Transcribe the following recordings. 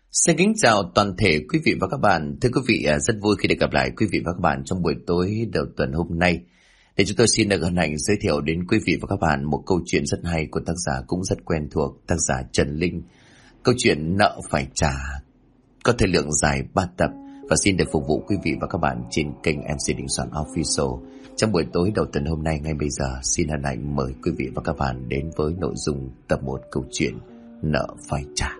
Xin kính chào toàn thể quý vị và các bạn. Thưa quý vị, rất vui khi được gặp lại quý vị và các bạn trong buổi tối đầu tuần hôm nay. Để chúng tôi xin được hân hạnh giới thiệu đến quý vị và các bạn một câu chuyện rất hay của tác giả cũng rất quen thuộc, tác giả Trần Linh. Câu chuyện Nợ Phải Trả, có thời lượng dài 3 tập và xin được phục vụ quý vị và các bạn trên kênh MC Đình Soạn Official. Trong buổi tối đầu tuần hôm nay ngay bây giờ, xin hân hạnh mời quý vị và các bạn đến với nội dung tập 1 câu chuyện Nợ Phải Trả.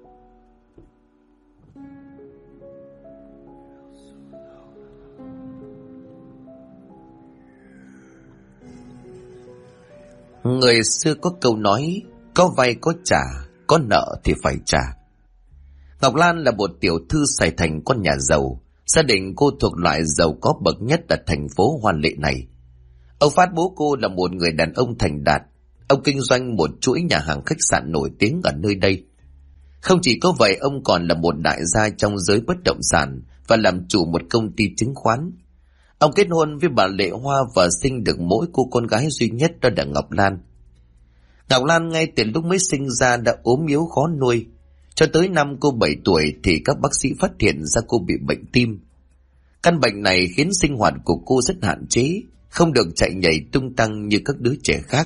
Người xưa có câu nói, có vay có trả, có nợ thì phải trả. Ngọc Lan là một tiểu thư Sài Thành con nhà giàu. Gia đình cô thuộc loại giàu có bậc nhất ở thành phố Hoa Lệ này. Ông Phát bố cô là một người đàn ông thành đạt. Ông kinh doanh một chuỗi nhà hàng khách sạn nổi tiếng ở nơi đây. Không chỉ có vậy, ông còn là một đại gia trong giới bất động sản và làm chủ một công ty chứng khoán. Ông kết hôn với bà Lệ Hoa và sinh được mỗi cô con gái duy nhất, đó là Ngọc Lan. Ngọc Lan ngay từ lúc mới sinh ra đã ốm yếu khó nuôi. Cho tới năm cô 7 tuổi thì các bác sĩ phát hiện ra cô bị bệnh tim. Căn bệnh này khiến sinh hoạt của cô rất hạn chế, không được chạy nhảy tung tăng như các đứa trẻ khác.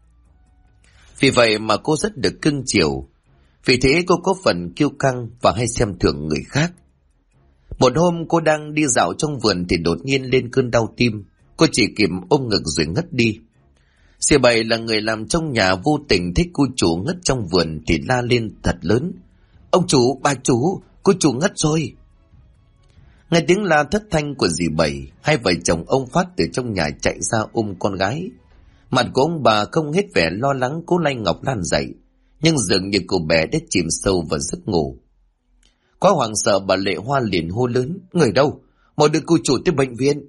Vì vậy mà cô rất được cưng chiều. Vì thế cô có phần kiêu căng và hay xem thường người khác. Một hôm cô đang đi dạo trong vườn thì đột nhiên lên cơn đau tim. Cô chỉ kịp ôm ngực rồi ngất đi. Dì Bảy là người làm trong nhà vô tình thấy cô chủ ngất trong vườn thì la lên thật lớn. Ông chủ, bà chủ, cô chủ ngất rồi. Nghe tiếng la thất thanh của dì Bảy, hai vợ chồng ông Phát từ trong nhà chạy ra ôm con gái. Mặt của ông bà không hết vẻ lo lắng cố lay Ngọc Lan dậy, nhưng dường như cô bé đã chìm sâu vào giấc ngủ. Quá hoảng sợ, bà Lệ Hoa liền hô lớn, người đâu, mau đưa cô chủ tới bệnh viện.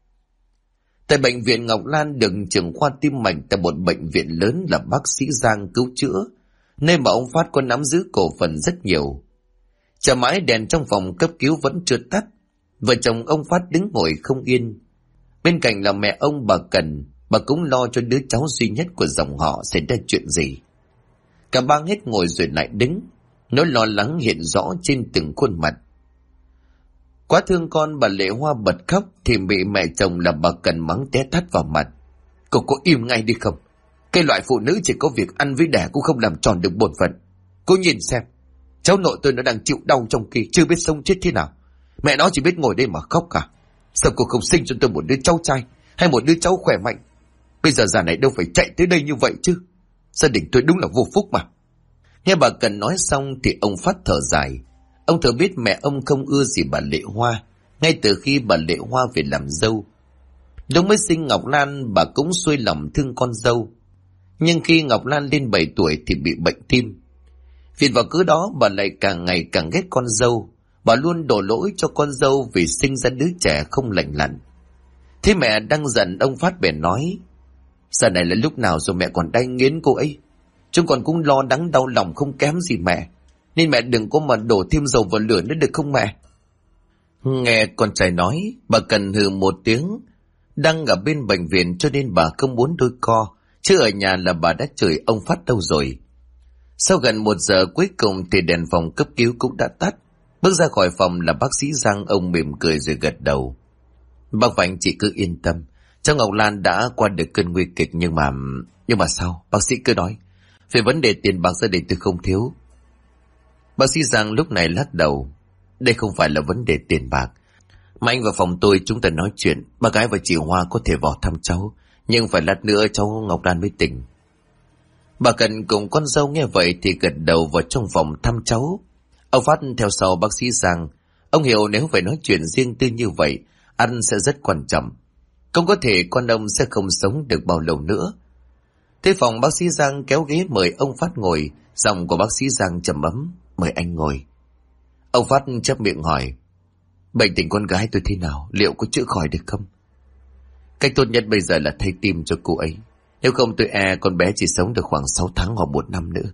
Tại bệnh viện, Ngọc Lan được trưởng khoa tim mạch tại một bệnh viện lớn là bác sĩ Giang cứu chữa, nơi mà ông Phát có nắm giữ cổ phần rất nhiều. Chờ mãi đèn trong phòng cấp cứu vẫn chưa tắt, vợ chồng ông Phát đứng ngồi không yên. Bên cạnh là mẹ ông bà Cần, bà cũng lo cho đứa cháu duy nhất của dòng họ xảy ra chuyện gì. Cả ba hết ngồi rồi lại đứng, nỗi lo lắng hiện rõ trên từng khuôn mặt. Quá thương con, bà Lệ Hoa bật khóc thì bị mẹ chồng là bà Cần mắng té tát vào mặt. Cô có im ngay đi không? Cái loại phụ nữ chỉ có việc ăn với đẻ cũng không làm tròn được bổn phận. Cô nhìn xem, cháu nội tôi nó đang chịu đau trong khi chưa biết sống chết thế nào. Mẹ nó chỉ biết ngồi đây mà khóc cả. Sao cô không sinh cho tôi một đứa cháu trai hay một đứa cháu khỏe mạnh? Bây giờ già này đâu phải chạy tới đây như vậy chứ. Gia đình tôi đúng là vô phúc mà. Nghe bà Cần nói xong thì ông Phát thở dài. Ông thừa biết mẹ ông không ưa gì bà Lệ Hoa, ngay từ khi bà Lệ Hoa về làm dâu. Lúc mới sinh Ngọc Lan, bà cũng xuôi lòng thương con dâu. Nhưng khi Ngọc Lan lên 7 tuổi thì bị bệnh tim. Vì vào cớ đó bà lại càng ngày càng ghét con dâu. Bà luôn đổ lỗi cho con dâu vì sinh ra đứa trẻ không lành lặn. Thế mẹ đang giận, ông Phát bèn nói, giờ này là lúc nào rồi mẹ còn đay nghiến cô ấy. Chúng con cũng lo đắng đau lòng không kém gì mẹ, nên mẹ đừng có mà đổ thêm dầu vào lửa nữa được không mẹ? Nghe con trai nói, bà Cần hừ một tiếng. Đang ở bên bệnh viện cho nên bà không muốn đôi co, chứ ở nhà là bà đã chửi ông Phát đâu rồi. Sau gần 1 giờ cuối cùng thì đèn phòng cấp cứu cũng đã tắt. Bước ra khỏi phòng là bác sĩ Giang, ông mỉm cười rồi gật đầu. Bác Vành, chị cứ yên tâm, cháu Ngọc Lan đã qua được cơn nguy kịch. Nhưng mà sao? Bác sĩ cứ nói. Về vấn đề tiền bạc gia đình tôi không thiếu. Bác sĩ Giang lúc này lắc đầu. Đây không phải là vấn đề tiền bạc, mà anh vào phòng tôi chúng ta nói chuyện. Bà gái và chị Hoa có thể vào thăm cháu, nhưng phải lát nữa cháu Ngọc Lan mới tỉnh. Bà Cần cùng con dâu nghe vậy thì gật đầu vào trong phòng thăm cháu. Ông Phát theo sau bác sĩ Giang. Ông hiểu nếu phải nói chuyện riêng tư như vậy, ăn sẽ rất quan trọng. Không có thể con ông sẽ không sống được bao lâu nữa. Thế phòng bác sĩ Giang kéo ghế mời ông Phát ngồi. Giọng của bác sĩ Giang trầm ấm, mời anh ngồi. Ông Phát chép miệng hỏi, bệnh tình con gái tôi thế nào, liệu có chữa khỏi được không? Cách tốt nhất bây giờ là thay tim cho cô ấy. Nếu không tôi con bé chỉ sống được khoảng 6 tháng hoặc 1 năm nữa.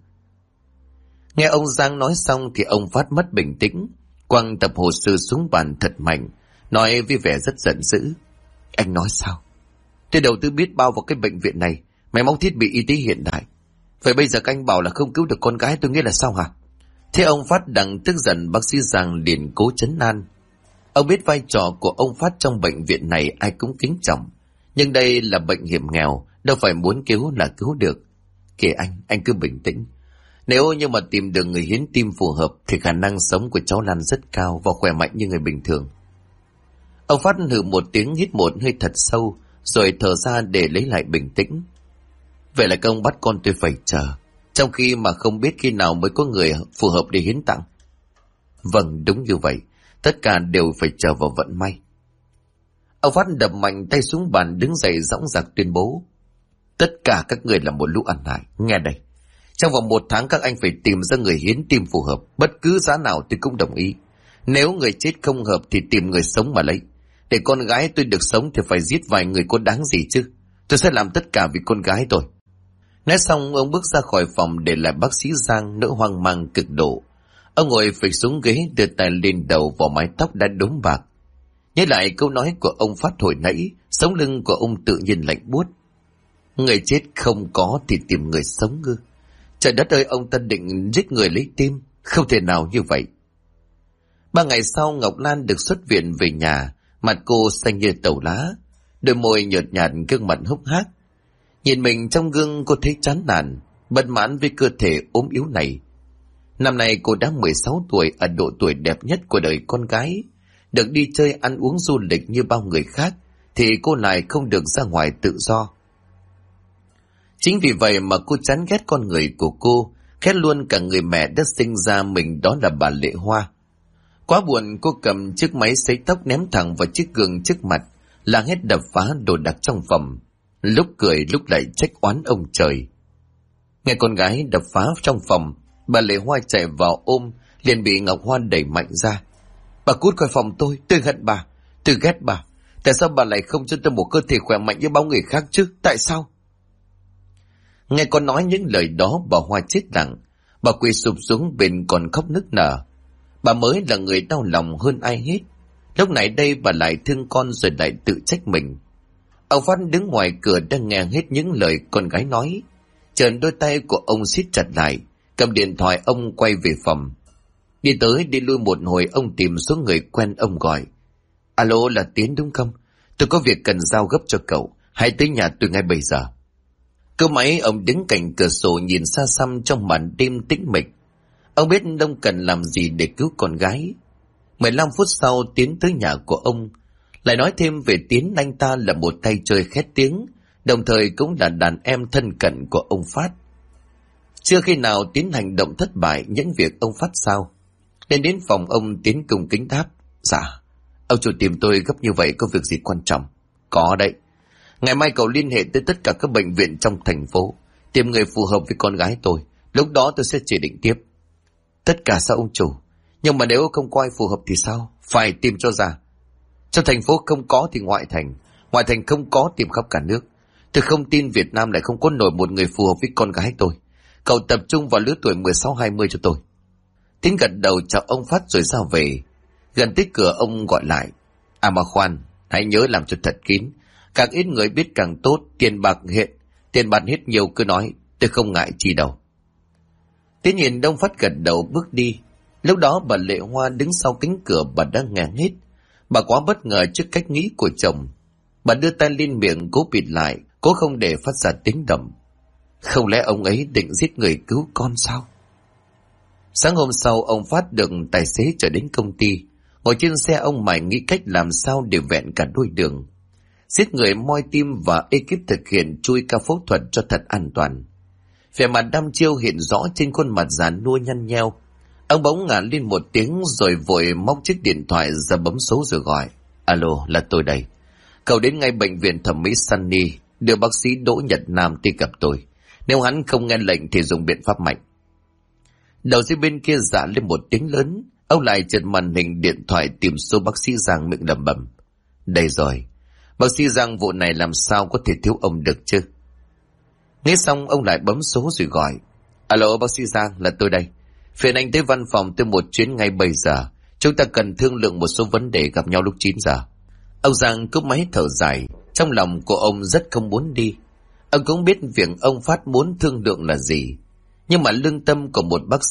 Nghe ông Giang nói xong thì ông Phát mất bình tĩnh, quăng tập hồ sơ xuống bàn thật mạnh, nói với vẻ rất giận dữ. Anh nói sao? Tôi đầu tư biết bao vào cái bệnh viện này, máy móc thiết bị y tế hiện đại. Vậy bây giờ các anh bảo là không cứu được con gái tôi, nghĩa là sao hả? Thế ông Phát đang tức giận, bác sĩ Giang liền cố trấn an. Ông biết vai trò của ông Phát trong bệnh viện này ai cũng kính trọng, nhưng đây là bệnh hiểm nghèo, đâu phải muốn cứu là cứu được. Kìa anh cứ bình tĩnh. Nếu như mà tìm được người hiến tim phù hợp thì khả năng sống của cháu Lan rất cao và khỏe mạnh như người bình thường. Ông Phát hừ một tiếng, hít một hơi thật sâu, rồi thở ra để lấy lại bình tĩnh. Vậy là công bắt con tôi phải chờ, trong khi mà không biết khi nào mới có người phù hợp để hiến tặng. Vâng, đúng như vậy. Tất cả đều phải chờ vào vận may. Ông Phát đập mạnh tay xuống bàn, đứng dậy dõng dạc tuyên bố. Tất cả các người là một lũ ăn hại. Nghe đây, trong vòng 1 tháng các anh phải tìm ra người hiến tim phù hợp. Bất cứ giá nào tôi cũng đồng ý. Nếu người chết không hợp thì tìm người sống mà lấy. Để con gái tôi được sống thì phải giết vài người có đáng gì chứ. Tôi sẽ làm tất cả vì con gái tôi. Nói xong ông bước ra khỏi phòng, để lại bác sĩ Giang nỗi hoang mang cực độ. Ông ngồi phịch xuống ghế, đưa tay lên đầu vào mái tóc đã đốm bạc. Nhớ lại câu nói của ông Phát hồi nãy, sống lưng của ông tự nhiên lạnh buốt. Người chết không có thì tìm người sống ư? Trời đất ơi, ông ta định giết người lấy tim, không thể nào như vậy. 3 ngày sau, Ngọc Lan được xuất viện về nhà, mặt cô xanh như tàu lá, đôi môi nhợt nhạt, gương mặt hốc hác. Nhìn mình trong gương, cô thấy chán nản, bất mãn với cơ thể ốm yếu này. Năm nay cô đã 16 tuổi, ở độ tuổi đẹp nhất của đời con gái. Được đi chơi ăn uống du lịch như bao người khác, thì cô lại không được ra ngoài tự do. Chính vì vậy mà cô chán ghét con người của cô, ghét luôn cả người mẹ đã sinh ra mình, đó là bà Lệ Hoa. Quá buồn, cô cầm chiếc máy sấy tóc ném thẳng vào chiếc gương trước mặt, la hét đập phá đồ đạc trong phòng, lúc cười lúc lại trách oán ông trời. Nghe con gái đập phá trong phòng, bà Lệ Hoa chạy vào ôm, liền bị Ngọc Hoa đẩy mạnh ra. Bà cút khỏi phòng tôi hận bà, tôi ghét bà. Tại sao bà lại không cho tôi một cơ thể khỏe mạnh như bao người khác chứ? Tại sao? Nghe con nói những lời đó, bà Hoa chết lặng. Bà quỳ sụp xuống bên còn khóc nức nở. Bà mới là người đau lòng hơn ai hết. Lúc này đây bà lại thương con rồi lại tự trách mình. Ông Phát đứng ngoài cửa đang nghe hết những lời con gái nói. Chợt đôi tay của ông siết chặt lại, cầm điện thoại ông quay về phòng. Đi tới đi lui một hồi, ông tìm số người quen, ông gọi. Alo, là Tiến đúng không? Tôi có việc cần giao gấp cho cậu, hãy tới nhà tôi ngay bây giờ. Cơ máy ông đứng cạnh cửa sổ nhìn xa xăm trong màn đêm tĩnh mịch. Ông biết ông cần làm gì để cứu con gái. 15 phút sau, Tiến tới nhà của ông. Lại nói thêm về Tiến, anh ta là một tay chơi khét tiếng, đồng thời cũng là đàn em thân cận của ông Phát. Chưa khi nào Tiến hành động thất bại những việc ông Phát sao. Nên đến phòng ông, Tiến cung kính đáp. Dạ, ông chủ tìm tôi gấp như vậy có việc gì quan trọng? Có đấy. Ngày mai cậu liên hệ tới tất cả các bệnh viện trong thành phố, tìm người phù hợp với con gái tôi. Lúc đó tôi sẽ chỉ định tiếp. Tất cả sao ông chủ? Nhưng mà nếu không có ai phù hợp thì sao? Phải tìm cho ra. Trong thành phố không có thì ngoại thành không có tìm khắp cả nước. Tôi không tin Việt Nam lại không có nổi một người phù hợp với con gái tôi. Cậu tập trung vào lứa tuổi 16-20 cho tôi. Tiến gật đầu chào ông Phát rồi ra về. Gần tới cửa ông gọi lại. À mà khoan, hãy nhớ làm cho thật kín. Càng ít người biết càng tốt. Tiền bạc hết nhiều cứ nói, tôi không ngại chi đâu. Tiến nhìn ông Phát gật đầu bước đi. Lúc đó bà Lệ Hoa đứng sau cánh cửa, bà đã nghe hết. Bà quá bất ngờ trước cách nghĩ của chồng. Bà đưa tay lên miệng cố bịt lại, cố không để phát ra tiếng động. Không lẽ ông ấy định giết người cứu con sao? Sáng hôm sau, ông Phát được tài xế chở đến công ty. Ngồi trên xe, ông mải nghĩ cách làm sao để vẹn cả đôi đường. Giết người, moi tim và ekip thực hiện chui ca phẫu thuật cho thật an toàn. Vẻ mặt đăm chiêu hiện rõ trên khuôn mặt già nua nhăn nheo. Ông bỗng ngả lên một tiếng rồi vội móc chiếc điện thoại ra bấm số rồi gọi. Alo, là tôi đây. Cậu đến ngay bệnh viện thẩm mỹ Sunny, đưa bác sĩ Đỗ Nhật Nam đi gặp tôi. Nếu hắn không nghe lệnh thì dùng biện pháp mạnh. Đầu dây bên kia dạ lên một tiếng lớn. Ông lại chợt màn hình điện thoại tìm số bác sĩ Giang, miệng lẩm bẩm. Đây rồi. Bác sĩ Giang, vụ này làm sao có thể thiếu ông được chứ? Nghe xong ông lại bấm số rồi gọi. Alo, bác sĩ Giang, là tôi đây. Phiền anh tới văn phòng tôi một chuyến ngay bây giờ. Chúng ta cần thương lượng một số vấn đề, gặp nhau lúc 9 giờ. Ông Giang cúp máy thở dài. Trong lòng của ông rất không muốn đi. Ông cũng biết việc ông Phát muốn thương lượng là gì. Nhưng mà lương tâm của một bác sĩ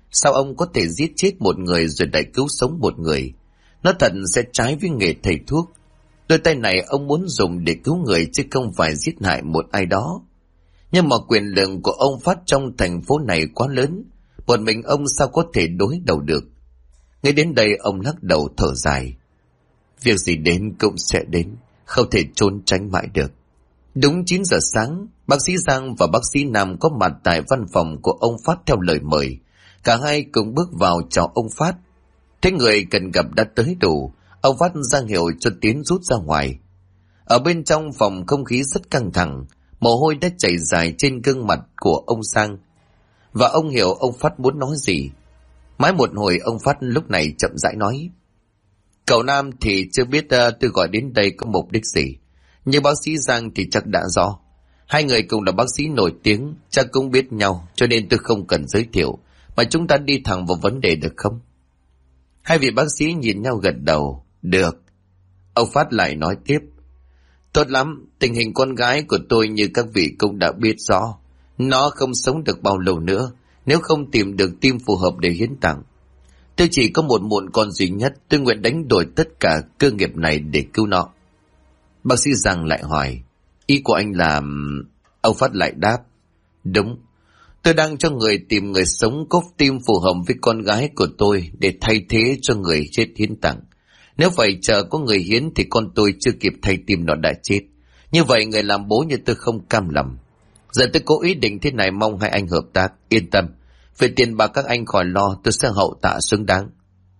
Sao ông có thể giết chết một người rồi lại cứu sống một người? Nó thật sẽ trái với nghề thầy thuốc. Đôi tay này ông muốn dùng để cứu người chứ không phải giết hại một ai đó. Nhưng mà quyền lực của ông Phát trong thành phố này quá lớn, một mình ông sao có thể đối đầu được? Ngay đến đây ông lắc đầu thở dài. Việc gì đến cũng sẽ đến, không thể trốn tránh mãi được. Đúng 9 giờ sáng, bác sĩ Giang và bác sĩ Nam có mặt tại văn phòng của ông Phát theo lời mời. Cả hai cùng bước vào chào ông Phát. Thế người cần gặp đã tới đủ, ông Phát ra hiệu cho Tiến rút ra ngoài. Ở bên trong phòng không khí rất căng thẳng, mồ hôi đã chảy dài trên gương mặt của ông Giang. Và ông hiểu ông Phát muốn nói gì. Mãi một hồi ông Phát lúc này chậm rãi nói. Cậu Nam thì chưa biết tôi gọi đến đây có mục đích gì. Nhưng bác sĩ Giang thì chắc đã rõ. Hai người cùng là bác sĩ nổi tiếng, chắc cũng biết nhau, cho nên tôi không cần giới thiệu, mà chúng ta đi thẳng vào vấn đề được không? Hai vị bác sĩ nhìn nhau gật đầu. Được. Ông Phát lại nói tiếp. Tốt lắm, tình hình con gái của tôi như các vị cũng đã biết rõ. Nó không sống được bao lâu nữa, nếu không tìm được tim phù hợp để hiến tặng. Tôi chỉ có một mụn con duy nhất, tôi nguyện đánh đổi tất cả cơ nghiệp này để cứu nó. Bác sĩ Giang lại hỏi, ý của anh là... Ông Phát lại đáp, đúng, tôi đang cho người tìm người sống có tim phù hợp với con gái của tôi để thay thế cho người chết hiến tặng. Nếu phải chờ có người hiến thì con tôi chưa kịp thay tim nó đã chết. Như vậy người làm bố như tôi không cam lòng. Giờ tôi có ý định thế này, mong hai anh hợp tác. Yên tâm, về tiền bạc các anh khỏi lo, tôi sẽ hậu tạ xứng đáng.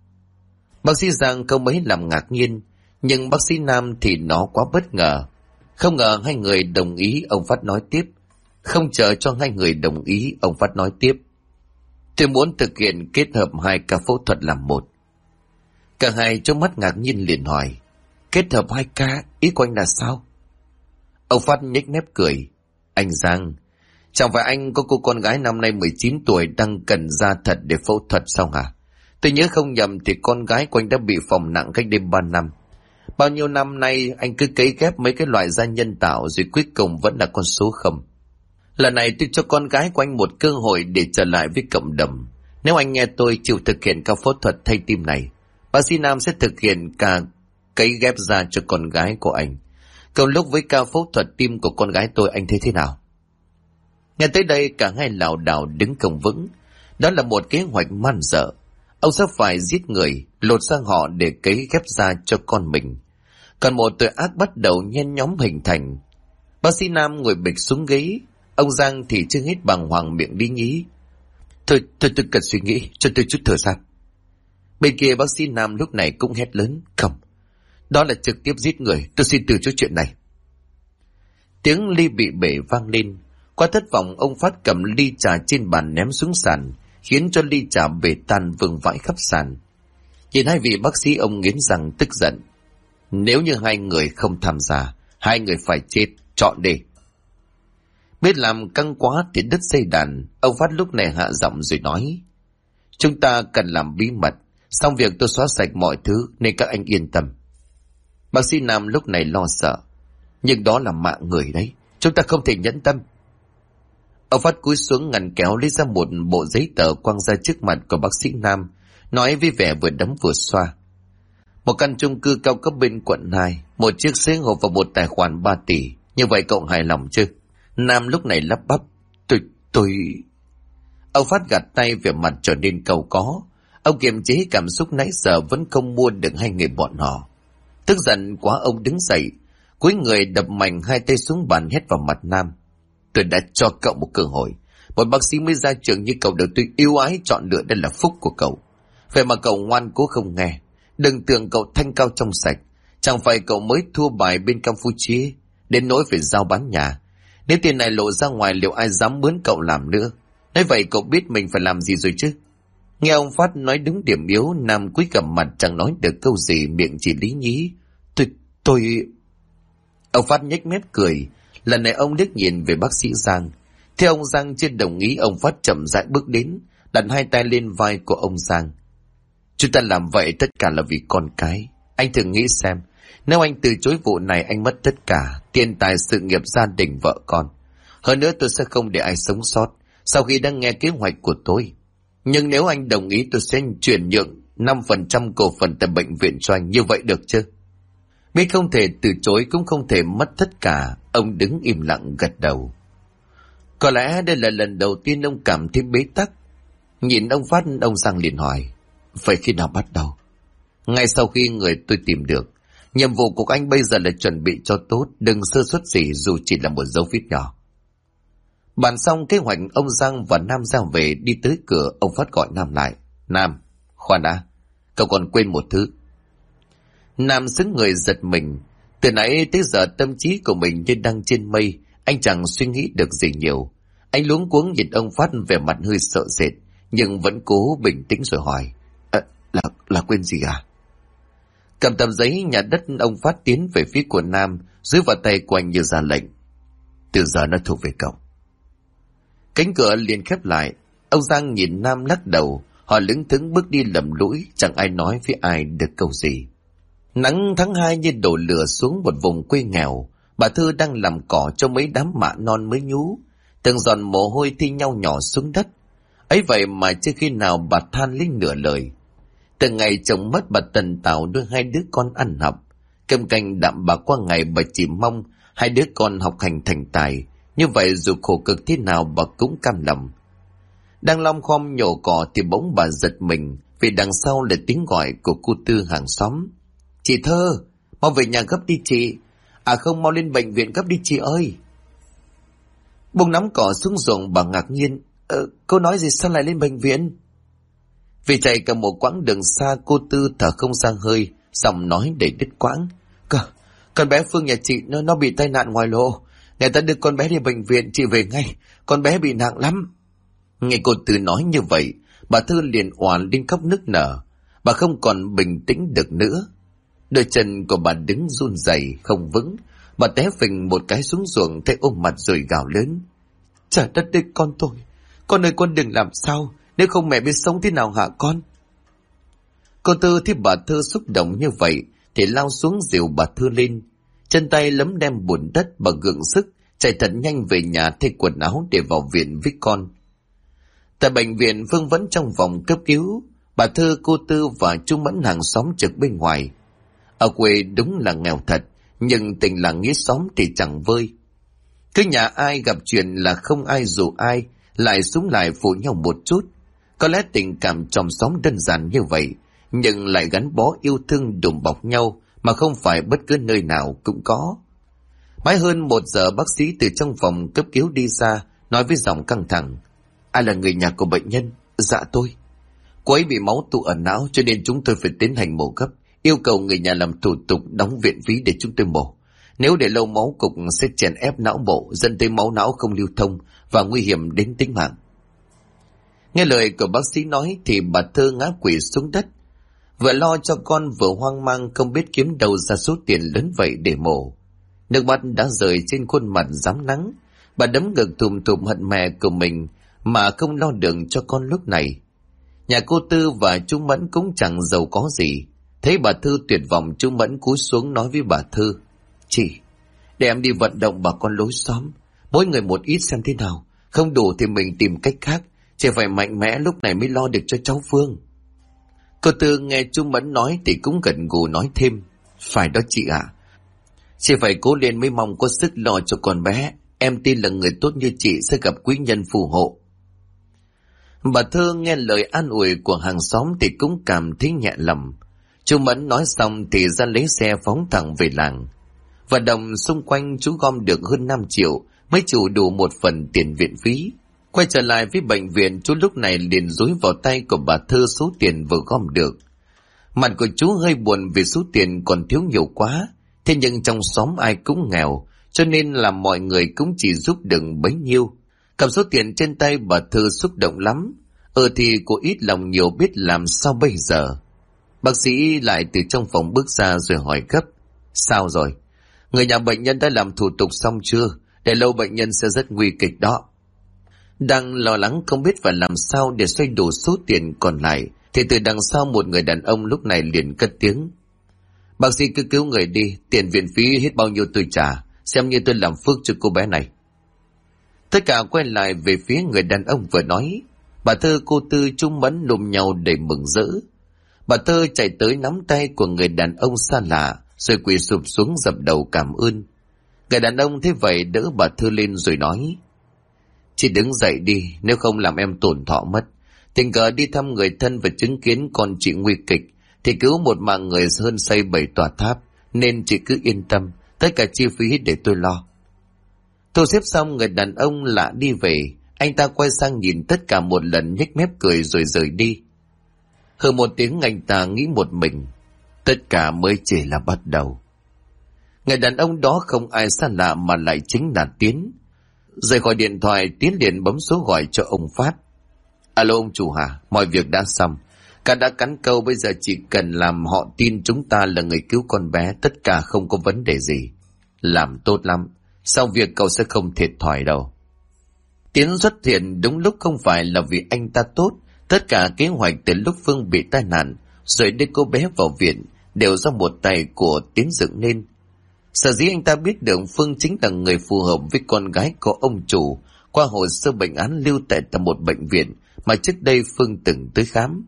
Bác sĩ Giang không mấy làm ngạc nhiên, nhưng bác sĩ Nam thì nó quá bất ngờ. Không ngờ hai người đồng ý. Ông Phát nói tiếp. Không chờ cho hai người đồng ý, ông Phát nói tiếp. Tôi muốn thực hiện kết hợp hai ca phẫu thuật làm một. Cả hai trong mắt ngạc nhiên liền hỏi, kết hợp hai ca, ý của anh là sao? Ông Phát nhếch mép cười. Anh Giang, chẳng phải anh có cô con gái năm nay 19 tuổi đang cần da thật để phẫu thuật sao hả? Tôi nhớ không nhầm thì con gái của anh đã bị phỏng nặng cách đây 3 năm. Bao nhiêu năm nay anh cứ cấy ghép mấy cái loại da nhân tạo rồi cuối cùng vẫn là con số không. Lần này tôi cho con gái của anh một cơ hội để trở lại với cộng đồng. Nếu anh nghe tôi chịu thực hiện ca phẫu thuật thay tim này, bác sĩ Nam sẽ thực hiện cả cấy ghép da cho con gái của anh. Cùng lúc với ca phẫu thuật tim của con gái tôi, anh thấy thế nào? Nghe tới đây cả hai lảo đảo đứng không vững. Đó là một kế hoạch man dợ. Ông sẽ phải giết người, lột sang họ để cấy ghép da cho con mình. Còn một tội ác bắt đầu nhen nhóm hình thành. Bác sĩ Nam ngồi bịch xuống ghế. Ông Giang thì chưa hết bàng hoàng miệng đi nhí. Tôi cần suy nghĩ, cho tôi chút thời gian. Bên kia bác sĩ Nam lúc này cũng hét lớn. Không, đó là trực tiếp giết người, tôi xin từ chối chuyện này. Tiếng ly bị bể vang lên. Qua thất vọng, ông Phát cầm ly trà trên bàn ném xuống sàn, khiến cho ly trà bể tan vương vãi khắp sàn. Nhìn hai vị bác sĩ, ông nghiến răng tức giận. Nếu như hai người không tham gia, hai người phải chết, chọn đi. Biết làm căng quá thì đứt dây đàn. Ông Phát lúc này hạ giọng rồi nói, chúng ta cần làm bí mật, xong việc tôi xóa sạch mọi thứ, nên các anh yên tâm. Bác sĩ Nam lúc này lo sợ, nhưng đó là mạng người đấy, chúng ta không thể nhẫn tâm. Ông Phát cúi xuống ngăn kéo lấy ra một bộ giấy tờ quăng ra trước mặt của bác sĩ Nam, nói với vẻ vừa đấm vừa xoa. Một căn chung cư cao cấp bên quận 2, một chiếc xế hộp và một tài khoản 3 tỷ. Như vậy cậu hài lòng chứ? Nam lúc này lắp bắp. Tôi... Ông Phát gạt tay, về mặt trở nên cầu có. Ông kiềm chế cảm xúc nãy giờ vẫn không mua được hai người bọn họ. Tức giận quá ông đứng dậy, cúi người đập mạnh hai tay xuống bàn hét vào mặt Nam. Tôi đã cho cậu một cơ hội. Một bác sĩ mới ra trường như cậu được tôi yêu ái chọn lựa, đây là phúc của cậu. Vậy mà cậu ngoan cố không nghe. Đừng tưởng cậu thanh cao trong sạch. Chẳng phải cậu mới thua bài bên Campuchia, đến nỗi phải giao bán nhà. Nếu tiền này lộ ra ngoài, liệu ai dám mướn cậu làm nữa? Nói vậy cậu biết mình phải làm gì rồi chứ? Nghe ông Phát nói đúng điểm yếu, Nam cúi gằm mặt chẳng nói được câu gì, miệng chỉ lý nhí. Tôi... Ông Phát nhếch mép cười. Lần này ông liếc nhìn về bác sĩ Giang. Thế ông Giang chưa đồng ý, ông Phát chậm rãi bước đến, đặt hai tay lên vai của ông Giang. Chúng ta làm vậy tất cả là vì con cái. Anh thử nghĩ xem, nếu anh từ chối vụ này, anh mất tất cả, tiền tài, sự nghiệp, gia đình, vợ con. Hơn nữa tôi sẽ không để ai sống sót sau khi đã nghe kế hoạch của tôi. Nhưng nếu anh đồng ý tôi sẽ chuyển nhượng 5% cổ phần tại bệnh viện cho anh, như vậy được chứ? Biết không thể từ chối cũng không thể mất tất cả, ông đứng im lặng gật đầu. Có lẽ đây là lần đầu tiên ông cảm thấy bế tắc. Nhìn ông Phát, ông Giang liền hỏi, vậy khi nào bắt đầu? Ngay sau khi người tôi tìm được. Nhiệm vụ của anh bây giờ là chuẩn bị cho tốt, đừng sơ suất gì dù chỉ là một dấu vết nhỏ. Bàn xong kế hoạch, ông Giang và Nam ra về. Đi tới cửa, ông Phát gọi Nam lại. Nam, khoan đã, cậu còn quên một thứ. Nam xứng người giật mình. Từ nãy tới giờ tâm trí của mình như đang trên mây. Anh chẳng suy nghĩ được gì nhiều. Anh luống cuống nhìn ông Phát vẻ mặt hơi sợ sệt, nhưng vẫn cố bình tĩnh rồi hỏi, là quên gì à? Cầm tờ giấy nhà đất, ông Phát tiến về phía của Nam, dưới vào tay của anh như ra lệnh. Từ giờ nó thuộc về cậu. Cánh cửa liền khép lại. Ông Giang nhìn Nam lắc đầu. Họ lững thững bước đi lầm lũi, chẳng ai nói với ai được câu gì. Nắng tháng 2 như đổ lửa xuống một vùng quê nghèo. Bà Thư đang làm cỏ cho mấy đám mạ non mới nhú. Từng giọt mồ hôi thi nhau nhỏ xuống đất. Ấy vậy mà chưa khi nào bà than lên nửa lời. Từ ngày chồng mất, bà tần tảo nuôi hai đứa con ăn học. Cơm canh đạm bạc qua ngày, bà chỉ mong hai đứa con học hành thành tài. Như vậy dù khổ cực thế nào bà cũng cam lòng. Đang lom khom nhổ cỏ thì bỗng bà giật mình, vì đằng sau là tiếng gọi của cô Tư hàng xóm. Chị Thơ, mau về nhà gấp đi chị. À không, mau lên bệnh viện gấp đi chị ơi. Bông nắm cỏ xuống ruộng, bà ngạc nhiên. Cô nói gì, sao lại lên bệnh viện? Vì chạy cả một quãng đường xa, cô Tư thở không ra hơi, giọng nói để đứt quãng. Con bé Phương nhà chị nó bị tai nạn ngoài lộ. Người ta đưa con bé đi bệnh viện, chị về ngay. Con bé bị nặng lắm. Nghe cô Tư nói như vậy, bà Thư liền òa lên khóc nức nở. Bà không còn bình tĩnh được nữa. Đôi chân của bà đứng run rẩy không vững. Bà té phình một cái xuống ruộng, thấy ôm mặt rồi gào lớn. Trời đất ơi, con tôi. Con ơi, con đừng làm sao. Nếu không mẹ biết sống thế nào hả con? Cô Tư thấy bà Thư xúc động như vậy thì lao xuống dìu bà Thư lên. Chân tay lấm đem bùn đất, bà gượng sức chạy thật nhanh về nhà thay quần áo để vào viện với con. Tại bệnh viện, Phương vẫn trong phòng cấp cứu. Bà Thư, cô Tư và chú Mẫn hàng xóm trực bên ngoài. Ở quê đúng là nghèo thật, nhưng tình làng nghĩa xóm thì chẳng vơi. Cứ nhà ai gặp chuyện là không ai dù ai lại súng lại phụ nhau một chút. Có lẽ tình cảm trong xóm đơn giản như vậy, nhưng lại gắn bó yêu thương đùm bọc nhau mà không phải bất cứ nơi nào cũng có. Mãi hơn 1 giờ, bác sĩ từ trong phòng cấp cứu đi ra, nói với giọng căng thẳng. Ai là người nhà của bệnh nhân? Dạ tôi. Cô ấy bị máu tụ ở não cho nên chúng tôi phải tiến hành mổ gấp. Yêu cầu người nhà làm thủ tục đóng viện phí để chúng tôi mổ. Nếu để lâu máu cục sẽ chèn ép não bộ, dẫn tới máu não không lưu thông và nguy hiểm đến tính mạng. Nghe lời của bác sĩ nói thì bà Thơ ngã quỵ xuống đất. Vừa lo cho con vừa hoang mang không biết kiếm đâu ra số tiền lớn vậy để mổ. Nước mắt đã rơi trên khuôn mặt rám nắng. Bà đấm ngực thùm thụm hận mẹ của mình mà không lo được cho con lúc này. Nhà cô Tư và chú Mẫn cũng chẳng giàu có gì. Thấy bà Thư tuyệt vọng, chú Mẫn cúi xuống nói với bà Thư. Chị, để em đi vận động bà con lối xóm, mỗi người một ít xem thế nào. Không đủ thì mình tìm cách khác. Chị phải mạnh mẽ, lúc này mới lo được cho cháu Phương. Cô Tư nghe chú Mẫn nói thì cũng gật gù nói thêm. Phải đó chị ạ. Chị phải cố lên mới mong có sức lo cho con bé. Em tin là người tốt như chị sẽ gặp quý nhân phù hộ. Bà Thơ nghe lời an ủi của hàng xóm thì cũng cảm thấy nhẹ lòng. Chú Mẫn nói xong thì ra lấy xe phóng thẳng về làng. Vận động xung quanh chú gom được hơn 5 triệu mới chủ đủ một phần tiền viện phí. Quay trở lại với bệnh viện, chú lúc này liền dúi vào tay của bà Thơ số tiền vừa gom được. Mặt của chú hơi buồn vì số tiền còn thiếu nhiều quá. Thế nhưng trong xóm ai cũng nghèo, cho nên là mọi người cũng chỉ giúp được bấy nhiêu. Cầm số tiền trên tay, bà Thư xúc động lắm. Thì cô ít lòng nhiều biết làm sao bây giờ. Bác sĩ lại từ trong phòng bước ra rồi hỏi gấp. Sao rồi? Người nhà bệnh nhân đã làm thủ tục xong chưa? Để lâu bệnh nhân sẽ rất nguy kịch đó. Đang lo lắng không biết phải làm sao để xoay đủ số tiền còn lại, thì từ đằng sau một người đàn ông lúc này liền cất tiếng. Bác sĩ cứ cứu người đi, tiền viện phí hết bao nhiêu tôi trả, xem như tôi làm phước cho cô bé này. Tất cả quay lại về phía người đàn ông vừa nói. Bà Thơ cô Tư chú Mẫn lùm nhau đầy mừng rỡ. Bà Thơ chạy tới nắm tay của người đàn ông xa lạ, rồi quỳ sụp xuống dập đầu cảm ơn. Người đàn ông thế vậy đỡ bà Thơ lên rồi nói: "Chị đứng dậy đi, nếu không làm em tổn thọ mất. Tình cờ đi thăm người thân và chứng kiến con chị nguy kịch, thì cứu một mạng người hơn xây 7 tòa tháp, nên chị cứ yên tâm, tất cả chi phí để tôi lo." Thu xếp xong, người đàn ông lạ đi về. Anh ta quay sang nhìn tất cả một lần, nhếch mép cười rồi rời đi. Hừ một tiếng, anh ta nghĩ một mình, tất cả mới chỉ là bắt đầu. Người đàn ông đó không ai xa lạ mà lại chính là Tiến. Rời khỏi điện thoại, Tiến liền bấm số gọi cho ông Phát. "Alo ông chủ hả? Mọi việc đã xong. Cả đã cắn câu, bây giờ chỉ cần làm họ tin chúng ta là người cứu con bé, tất cả không có vấn đề gì." "Làm tốt lắm. Sau việc cậu sẽ không thiệt thòi đâu." Tiến xuất hiện đúng lúc, không phải là vì anh ta tốt. Tất cả kế hoạch từ lúc Phương bị tai nạn rồi đưa cô bé vào viện đều do một tay của Tiến dựng nên. Sở dĩ anh ta biết được Phương chính là người phù hợp với con gái của ông chủ qua hồ sơ bệnh án lưu tại một bệnh viện mà trước đây Phương từng tới khám.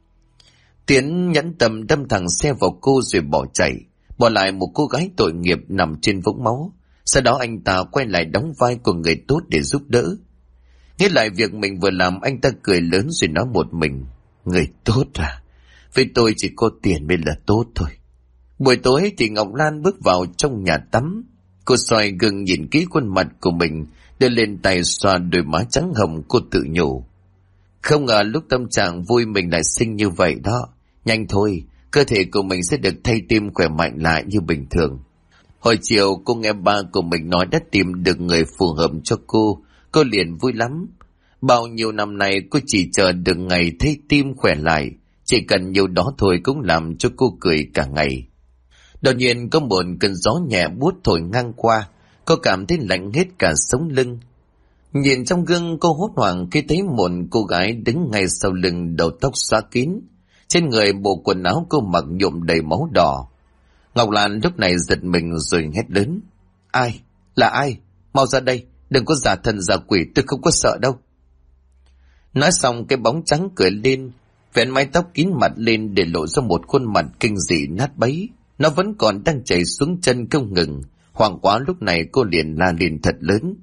Tiến nhẫn tâm đâm thẳng xe vào cô rồi bỏ chạy, bỏ lại một cô gái tội nghiệp nằm trên vũng máu. Sau đó anh ta quay lại đóng vai của người tốt để giúp đỡ. Nghĩ lại việc mình vừa làm, anh ta cười lớn rồi nói một mình: "Người tốt à? Với tôi chỉ có tiền mới là tốt thôi." Buổi tối thì Ngọc Lan bước vào trong nhà tắm. Cô soi gương nhìn kỹ khuôn mặt của mình, đưa lên tay xoa đôi má trắng hồng. Cô tự nhủ: không ngờ lúc tâm trạng vui mình lại xinh như vậy đó. Nhanh thôi, cơ thể của mình sẽ được thay tim khỏe mạnh lại như bình thường. Hồi chiều cô nghe ba của mình nói đã tìm được người phù hợp cho cô liền vui lắm. Bao nhiêu năm nay cô chỉ chờ được ngày thấy tim khỏe lại, chỉ cần nhiều đó thôi cũng làm cho cô cười cả ngày. Đột nhiên có một cơn gió nhẹ buốt thổi ngang qua, cô cảm thấy lạnh hết cả sống lưng. Nhìn trong gương, cô hốt hoảng khi thấy một cô gái đứng ngay sau lưng, đầu tóc xóa kín, trên người bộ quần áo cô mặc nhuộm đầy máu đỏ. Ngọc Lan lúc này giật mình rồi hét lớn: "Ai? Là ai? Mau ra đây, đừng có giả thần giả quỷ, tôi không có sợ đâu." Nói xong cái bóng trắng cười lên, vén mái tóc kín mặt lên để lộ ra một khuôn mặt kinh dị nát bấy. Nó vẫn còn đang chảy xuống chân không ngừng. Hoảng quá lúc này cô liền la lên thật lớn: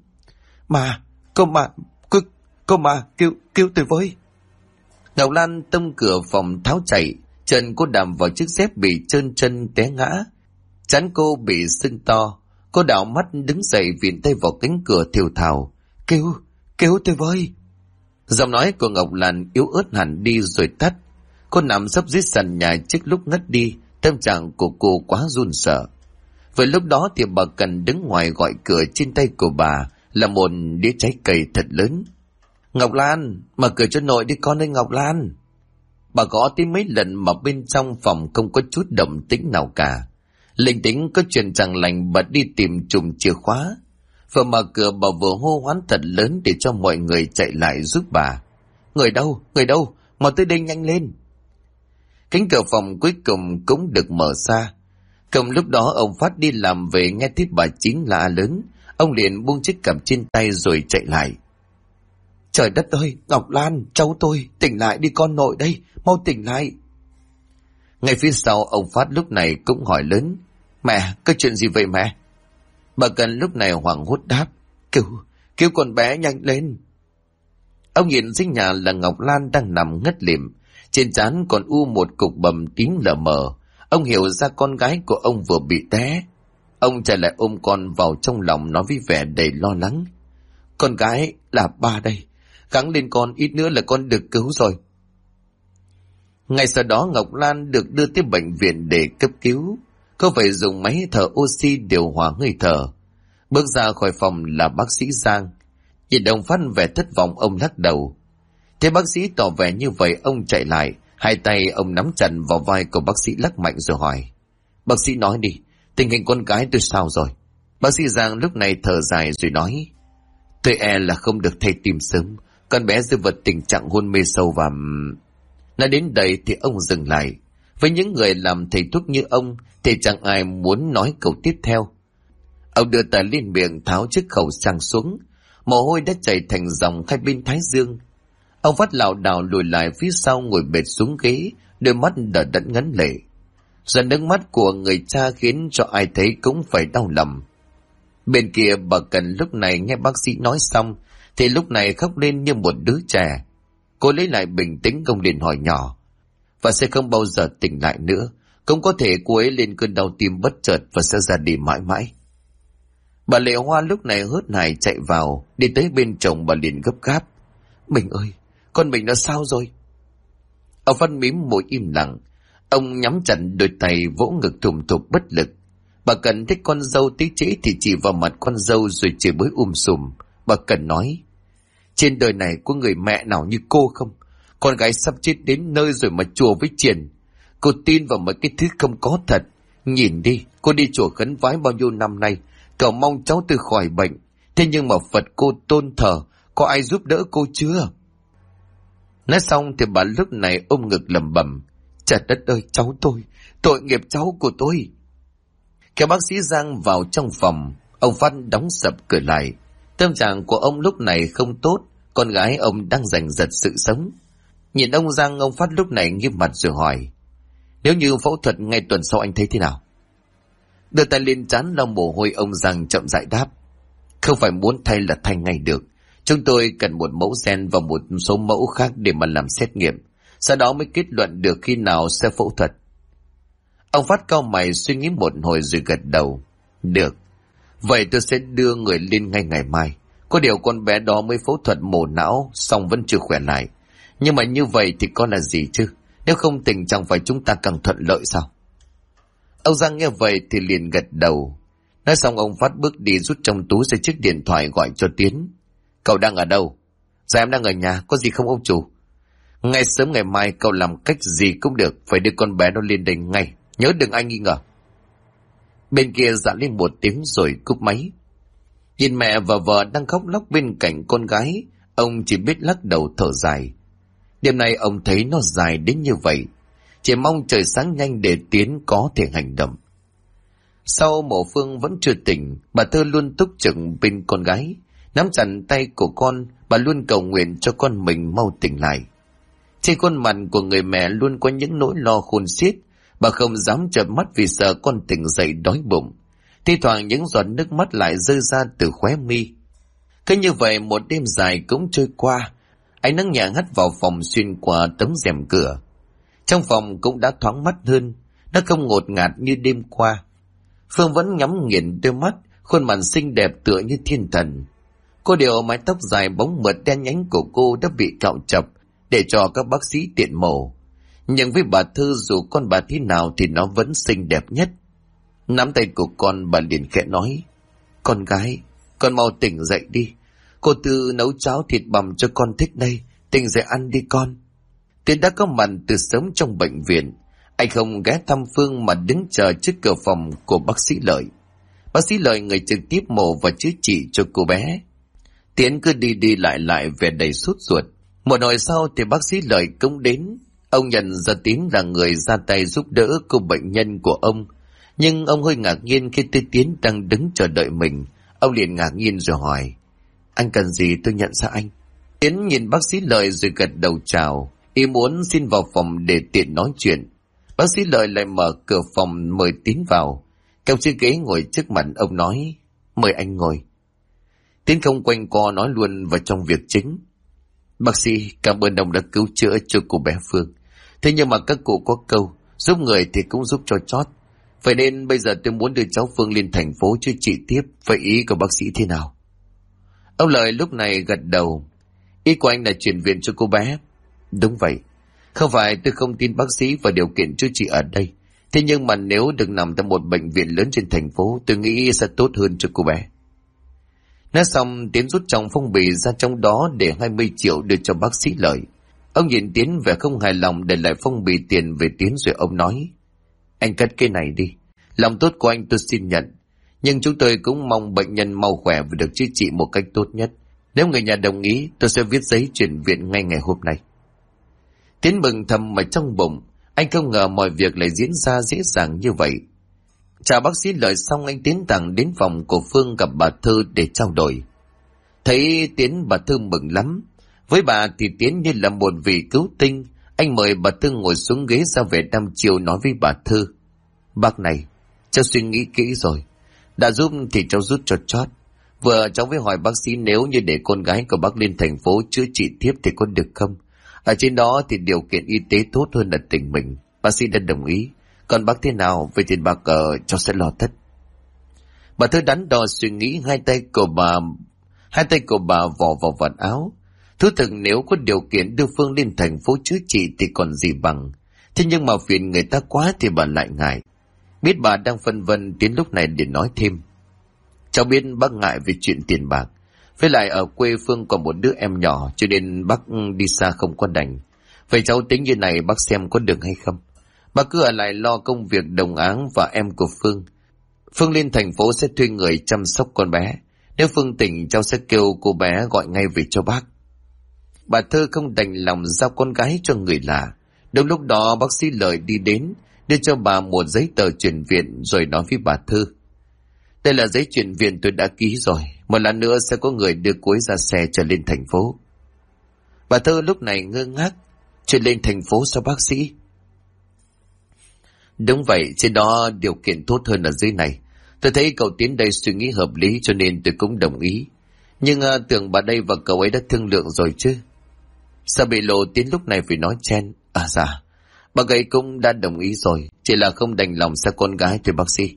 Cô mà, cứu tôi với." Ngọc Lan tông cửa phòng tháo chạy, chân cô đạp vào chiếc dép bị trơn chân té ngã. Trán cô bị sưng to, cô đảo mắt đứng dậy viện tay vào cánh cửa thều thào: Cứu tôi với." Giọng nói của Ngọc Lan yếu ớt hẳn đi rồi tắt. Cô nằm sấp dưới sàn nhà trước lúc ngất đi, tâm trạng của cô quá run sợ. Vừa lúc đó thì bà Cần đứng ngoài gọi cửa, trên tay của bà là một đĩa trái cây thật lớn. "Ngọc Lan, mở cửa cho nội đi con ơi Ngọc Lan." Bà gõ tiếng mấy lần mà bên trong phòng không có chút động tĩnh nào cả. Linh tính có chuyện chẳng lành, bà đi tìm chùm chìa khóa. Vừa mở cửa bà vừa hô hoán thật lớn để cho mọi người chạy lại giúp bà. Người đâu, mau tới đây nhanh lên." Cánh cửa phòng cuối cùng cũng được mở ra. Cùng lúc đó ông Phát đi làm về nghe thấy bà Chín la lớn, ông liền buông chiếc cặp trên tay rồi chạy lại. "Trời đất ơi, Ngọc Lan, cháu tôi, tỉnh lại đi con nội đây, mau tỉnh lại." Ngay phía sau ông Phát lúc này cũng hỏi lớn: "Mẹ, có chuyện gì vậy mẹ?" Bà Cần lúc này hoảng hốt đáp: Cứu con bé nhanh lên." Ông nhìn dưới nhà là Ngọc Lan đang nằm ngất lịm, trên trán còn u một cục bầm tím lờ mờ. Ông hiểu ra con gái của ông vừa bị té. Ông chạy lại ôm con vào trong lòng, nói với vẻ đầy lo lắng: "Con gái, là ba đây, gắng lên con, ít nữa là con được cứu rồi." Ngay sau đó Ngọc Lan được đưa tới bệnh viện để cấp cứu. Cô phải dùng máy thở oxy điều hòa hơi thở. Bước ra khỏi phòng là bác sĩ Giang. Nhìn ông Phát vẻ thất vọng, ông lắc đầu. Thế bác sĩ tỏ vẻ như vậy, ông chạy lại, hai tay ông nắm chặt vào vai của bác sĩ lắc mạnh rồi hỏi: "Bác sĩ nói đi, tình hình con gái tôi sao rồi?" Bác sĩ Giang lúc này thở dài rồi nói: "Tôi e là không được thay tim sớm, con bé rơi vào tình trạng hôn mê sâu và..." Nói đến đây thì ông dừng lại. Với những người làm thầy thuốc như ông thì chẳng ai muốn nói câu tiếp theo. Ông đưa tay lên miệng tháo chiếc khẩu trang xuống, mồ hôi đã chảy thành dòng hai bên thái dương. Ông Phát lảo đảo lùi lại phía sau ngồi bệt xuống ghế, đôi mắt đờ đẫn ngấn lệ. Giọt nước mắt của người cha khiến cho ai thấy cũng phải đau lòng. Bên kia bà Cần lúc này nghe bác sĩ nói xong thì lúc này khóc lên như một đứa trẻ. Cô lấy lại bình tĩnh, không liền hỏi nhỏ: và sẽ không bao giờ tỉnh lại nữa, cũng có thể cô ấy lên cơn đau tim bất chợt và sẽ ra đi mãi mãi. Bà Lệ Hoa lúc này hớt hải chạy vào, đi tới bên chồng bà liền gấp gáp: Mình ơi, con mình nó sao rồi? Ông Phát mím môi im lặng. Ông nhắm chặt đôi tay vỗ ngực thùng thục bất lực. Bà Cần thích con dâu tí trĩ thì chỉ vào mặt con dâu rồi chửi bới sùm. Bà Cần nói: trên đời này có người mẹ nào như cô không? Con gái sắp chết đến nơi rồi mà chùa với chiền. Cô tin vào mấy cái thứ không có thật. Nhìn đi, cô đi chùa khấn vái bao nhiêu năm nay, cầu mong cháu tôi khỏi bệnh. Thế nhưng mà Phật cô tôn thờ, có ai giúp đỡ cô chưa? Nói xong thì bà lúc này ôm ngực lẩm bẩm: trời đất ơi, cháu tôi, tội nghiệp cháu của tôi. Kéo bác sĩ Giang vào trong phòng, ông Phát đóng sập cửa lại. Tâm trạng của ông lúc này không tốt, con gái ông đang giành giật sự sống. Nhìn ông Giang, ông Phát lúc này nghiêm mặt rồi hỏi: nếu như phẫu thuật ngay tuần sau anh thấy thế nào? Đưa tay lên trán lau mồ hôi, ông Giang chậm rãi đáp: không phải muốn thay là thay ngay được. Chúng tôi cần một mẫu gen và một số mẫu khác để mà làm xét nghiệm, sau đó mới kết luận được khi nào sẽ phẫu thuật. Ông Phát cau mày suy nghĩ một hồi rồi gật đầu: được, vậy tôi sẽ đưa người lên ngay ngày mai. Có điều con bé đó mới phẫu thuật mổ não xong vẫn chưa khỏe lại. Nhưng mà như vậy thì có là gì chứ? Nếu không tỉnh chẳng phải chúng ta càng thuận lợi sao? Ông Giang nghe vậy thì liền gật đầu. Nói xong ông Phát bước đi rút trong túi ra chiếc điện thoại gọi cho Tiến. Cậu đang ở đâu? Dạ em đang ở nhà, có gì không ông chủ? Ngay sớm ngày mai cậu làm cách gì cũng được, phải đưa con bé nó lên đây ngay, nhớ đừng ai nghi ngờ. Bên kia dạ lên một tiếng rồi cúp máy. Nhìn mẹ và vợ đang khóc lóc bên cạnh con gái, ông chỉ biết lắc đầu thở dài. Đêm nay ông thấy nó dài đến như vậy, chỉ mong trời sáng nhanh để Tiến có thể hành động. Sau mổ Phương vẫn chưa tỉnh, bà Thơ luôn túc trực bên con gái, nắm chặt tay của con, bà luôn cầu nguyện cho con mình mau tỉnh lại. Trên khuôn mặt của người mẹ luôn có những nỗi lo khôn xiết, bà không dám chợp mắt vì sợ con tỉnh dậy đói bụng. Thi thoảng những giọt nước mắt lại rơi ra từ khóe mi. Cứ như vậy một đêm dài cũng trôi qua. Ánh nắng nhẹ hắt vào phòng xuyên qua tấm rèm cửa. Trong phòng cũng đã thoáng mát hơn, nó không ngột ngạt như đêm qua. Phương vẫn nhắm nghiền đôi mắt, khuôn mặt xinh đẹp tựa như thiên thần. Có điều mái tóc dài bóng mượt đen nhánh của cô đã bị cạo chọc để cho các bác sĩ tiện mổ. Nhưng với bà Thư dù con bà thế nào thì nó vẫn xinh đẹp nhất. Nắm tay của con, bà liền khẽ nói: con gái, con mau tỉnh dậy đi. Cô Tư nấu cháo thịt bằm cho con thích đây, tỉnh dậy ăn đi con. Tiến đã có mặt từ sớm trong bệnh viện. Anh không ghé thăm Phương mà đứng chờ trước cửa phòng của bác sĩ Lợi. Bác sĩ Lợi người trực tiếp mổ và chữa trị cho cô bé. Tiến cứ đi đi lại vẻ đầy sốt ruột. Một hồi sau thì bác sĩ Lợi cũng đến. Ông nhận ra Tiến là người ra tay giúp đỡ cô bệnh nhân của ông. Nhưng ông hơi ngạc nhiên khi thấy Tiến đang đứng chờ đợi mình. Ông liền ngạc nhiên rồi hỏi: anh cần gì tôi nhận ra anh? Tiến nhìn bác sĩ Lợi rồi gật đầu chào, ý muốn xin vào phòng để tiện nói chuyện. Bác sĩ Lợi lại mở cửa phòng mời Tiến vào. Kéo chiếc ghế ngồi trước mặt ông nói: mời anh ngồi. Tiến không quanh co nói luôn vào trong việc chính. Bác sĩ, cảm ơn ông đã cứu chữa cho cô bé Phương. Thế nhưng mà các cụ có câu, giúp người thì cũng giúp cho chót. Vậy nên bây giờ tôi muốn đưa cháu Phương lên thành phố chữa trị tiếp. Vậy ý của bác sĩ thế nào? Ông Lợi lúc này gật đầu. Ý của anh là chuyển viện cho cô bé. Đúng vậy. Không phải tôi không tin bác sĩ và điều kiện chữa trị ở đây. Thế nhưng mà nếu được nằm tại một bệnh viện lớn trên thành phố, tôi nghĩ sẽ tốt hơn cho cô bé. Nói xong, Tiến rút trong phong bì ra trong đó để 20 triệu đưa cho bác sĩ Lợi. Ông nhìn Tiến vẻ không hài lòng để lại phong bì tiền về Tiến rồi ông nói: anh cất cái này đi. Lòng tốt của anh tôi xin nhận. Nhưng chúng tôi cũng mong bệnh nhân mau khỏe và được chữa trị một cách tốt nhất. Nếu người nhà đồng ý, tôi sẽ viết giấy chuyển viện ngay ngày hôm nay. Tiến mừng thầm mà trong bụng. Anh không ngờ mọi việc lại diễn ra dễ dàng như vậy. Chào bác sĩ Lợi xong, anh Tiến thẳng đến phòng của Phương gặp bà Thư để trao đổi. Thấy Tiến, bà Thư mừng lắm. Với bà thì Tiến như là một vị cứu tinh. Anh mời bà Thư ngồi xuống ghế ra vẻ đăm chiêu nói với bà Thư: Bác này, cháu suy nghĩ kỹ rồi. Đã giúp thì cháu rút cho chót. Vừa cháu mới hỏi bác sĩ nếu như để con gái của bác lên thành phố chữa trị tiếp thì có được không? Ở trên đó thì điều kiện y tế tốt hơn là tỉnh mình. Bác sĩ đã đồng ý. Còn bác thế nào, về tiền bạc cháu sẽ lo tất. Bà Thư đắn đo suy nghĩ, hai tay của bà vò vào vạt áo. Thú thực nếu có điều kiện đưa Phương lên thành phố chữa trị thì còn gì bằng. Thế nhưng mà phiền người ta quá thì bà lại ngại. Biết bà đang phân vân, Tiến lúc này để nói thêm: Cháu biết bác ngại về chuyện tiền bạc. Với lại ở quê Phương còn một đứa em nhỏ, cho nên bác đi xa không có đành. Vậy cháu tính như này, bác xem có được hay không? Bác cứ ở lại lo công việc đồng áng và em của Phương. Phương lên thành phố sẽ thuê người chăm sóc con bé. Nếu Phương tỉnh, cháu sẽ kêu cô bé gọi ngay về cho bác. Bà Thơ không đành lòng giao con gái cho người lạ. Đúng lúc đó bác sĩ Lợi đi đến, đưa cho bà một giấy tờ chuyển viện rồi nói với bà Thư: Đây là giấy chuyển viện tôi đã ký rồi. Một lần nữa sẽ có người đưa cô ấy ra xe trở lên thành phố. Bà Thơ lúc này ngơ ngác: Chuyển lên thành phố sao bác sĩ? Đúng vậy, trên đó điều kiện tốt hơn ở dưới này. Tôi thấy cậu Tiến đây suy nghĩ hợp lý cho nên tôi cũng đồng ý. Nhưng tưởng bà đây và cậu ấy đã thương lượng rồi chứ. Sao bị lộ Tiến lúc này phải nói chen? À dạ, bà ấy cũng đã đồng ý rồi, chỉ là không đành lòng xa con gái thôi bác sĩ.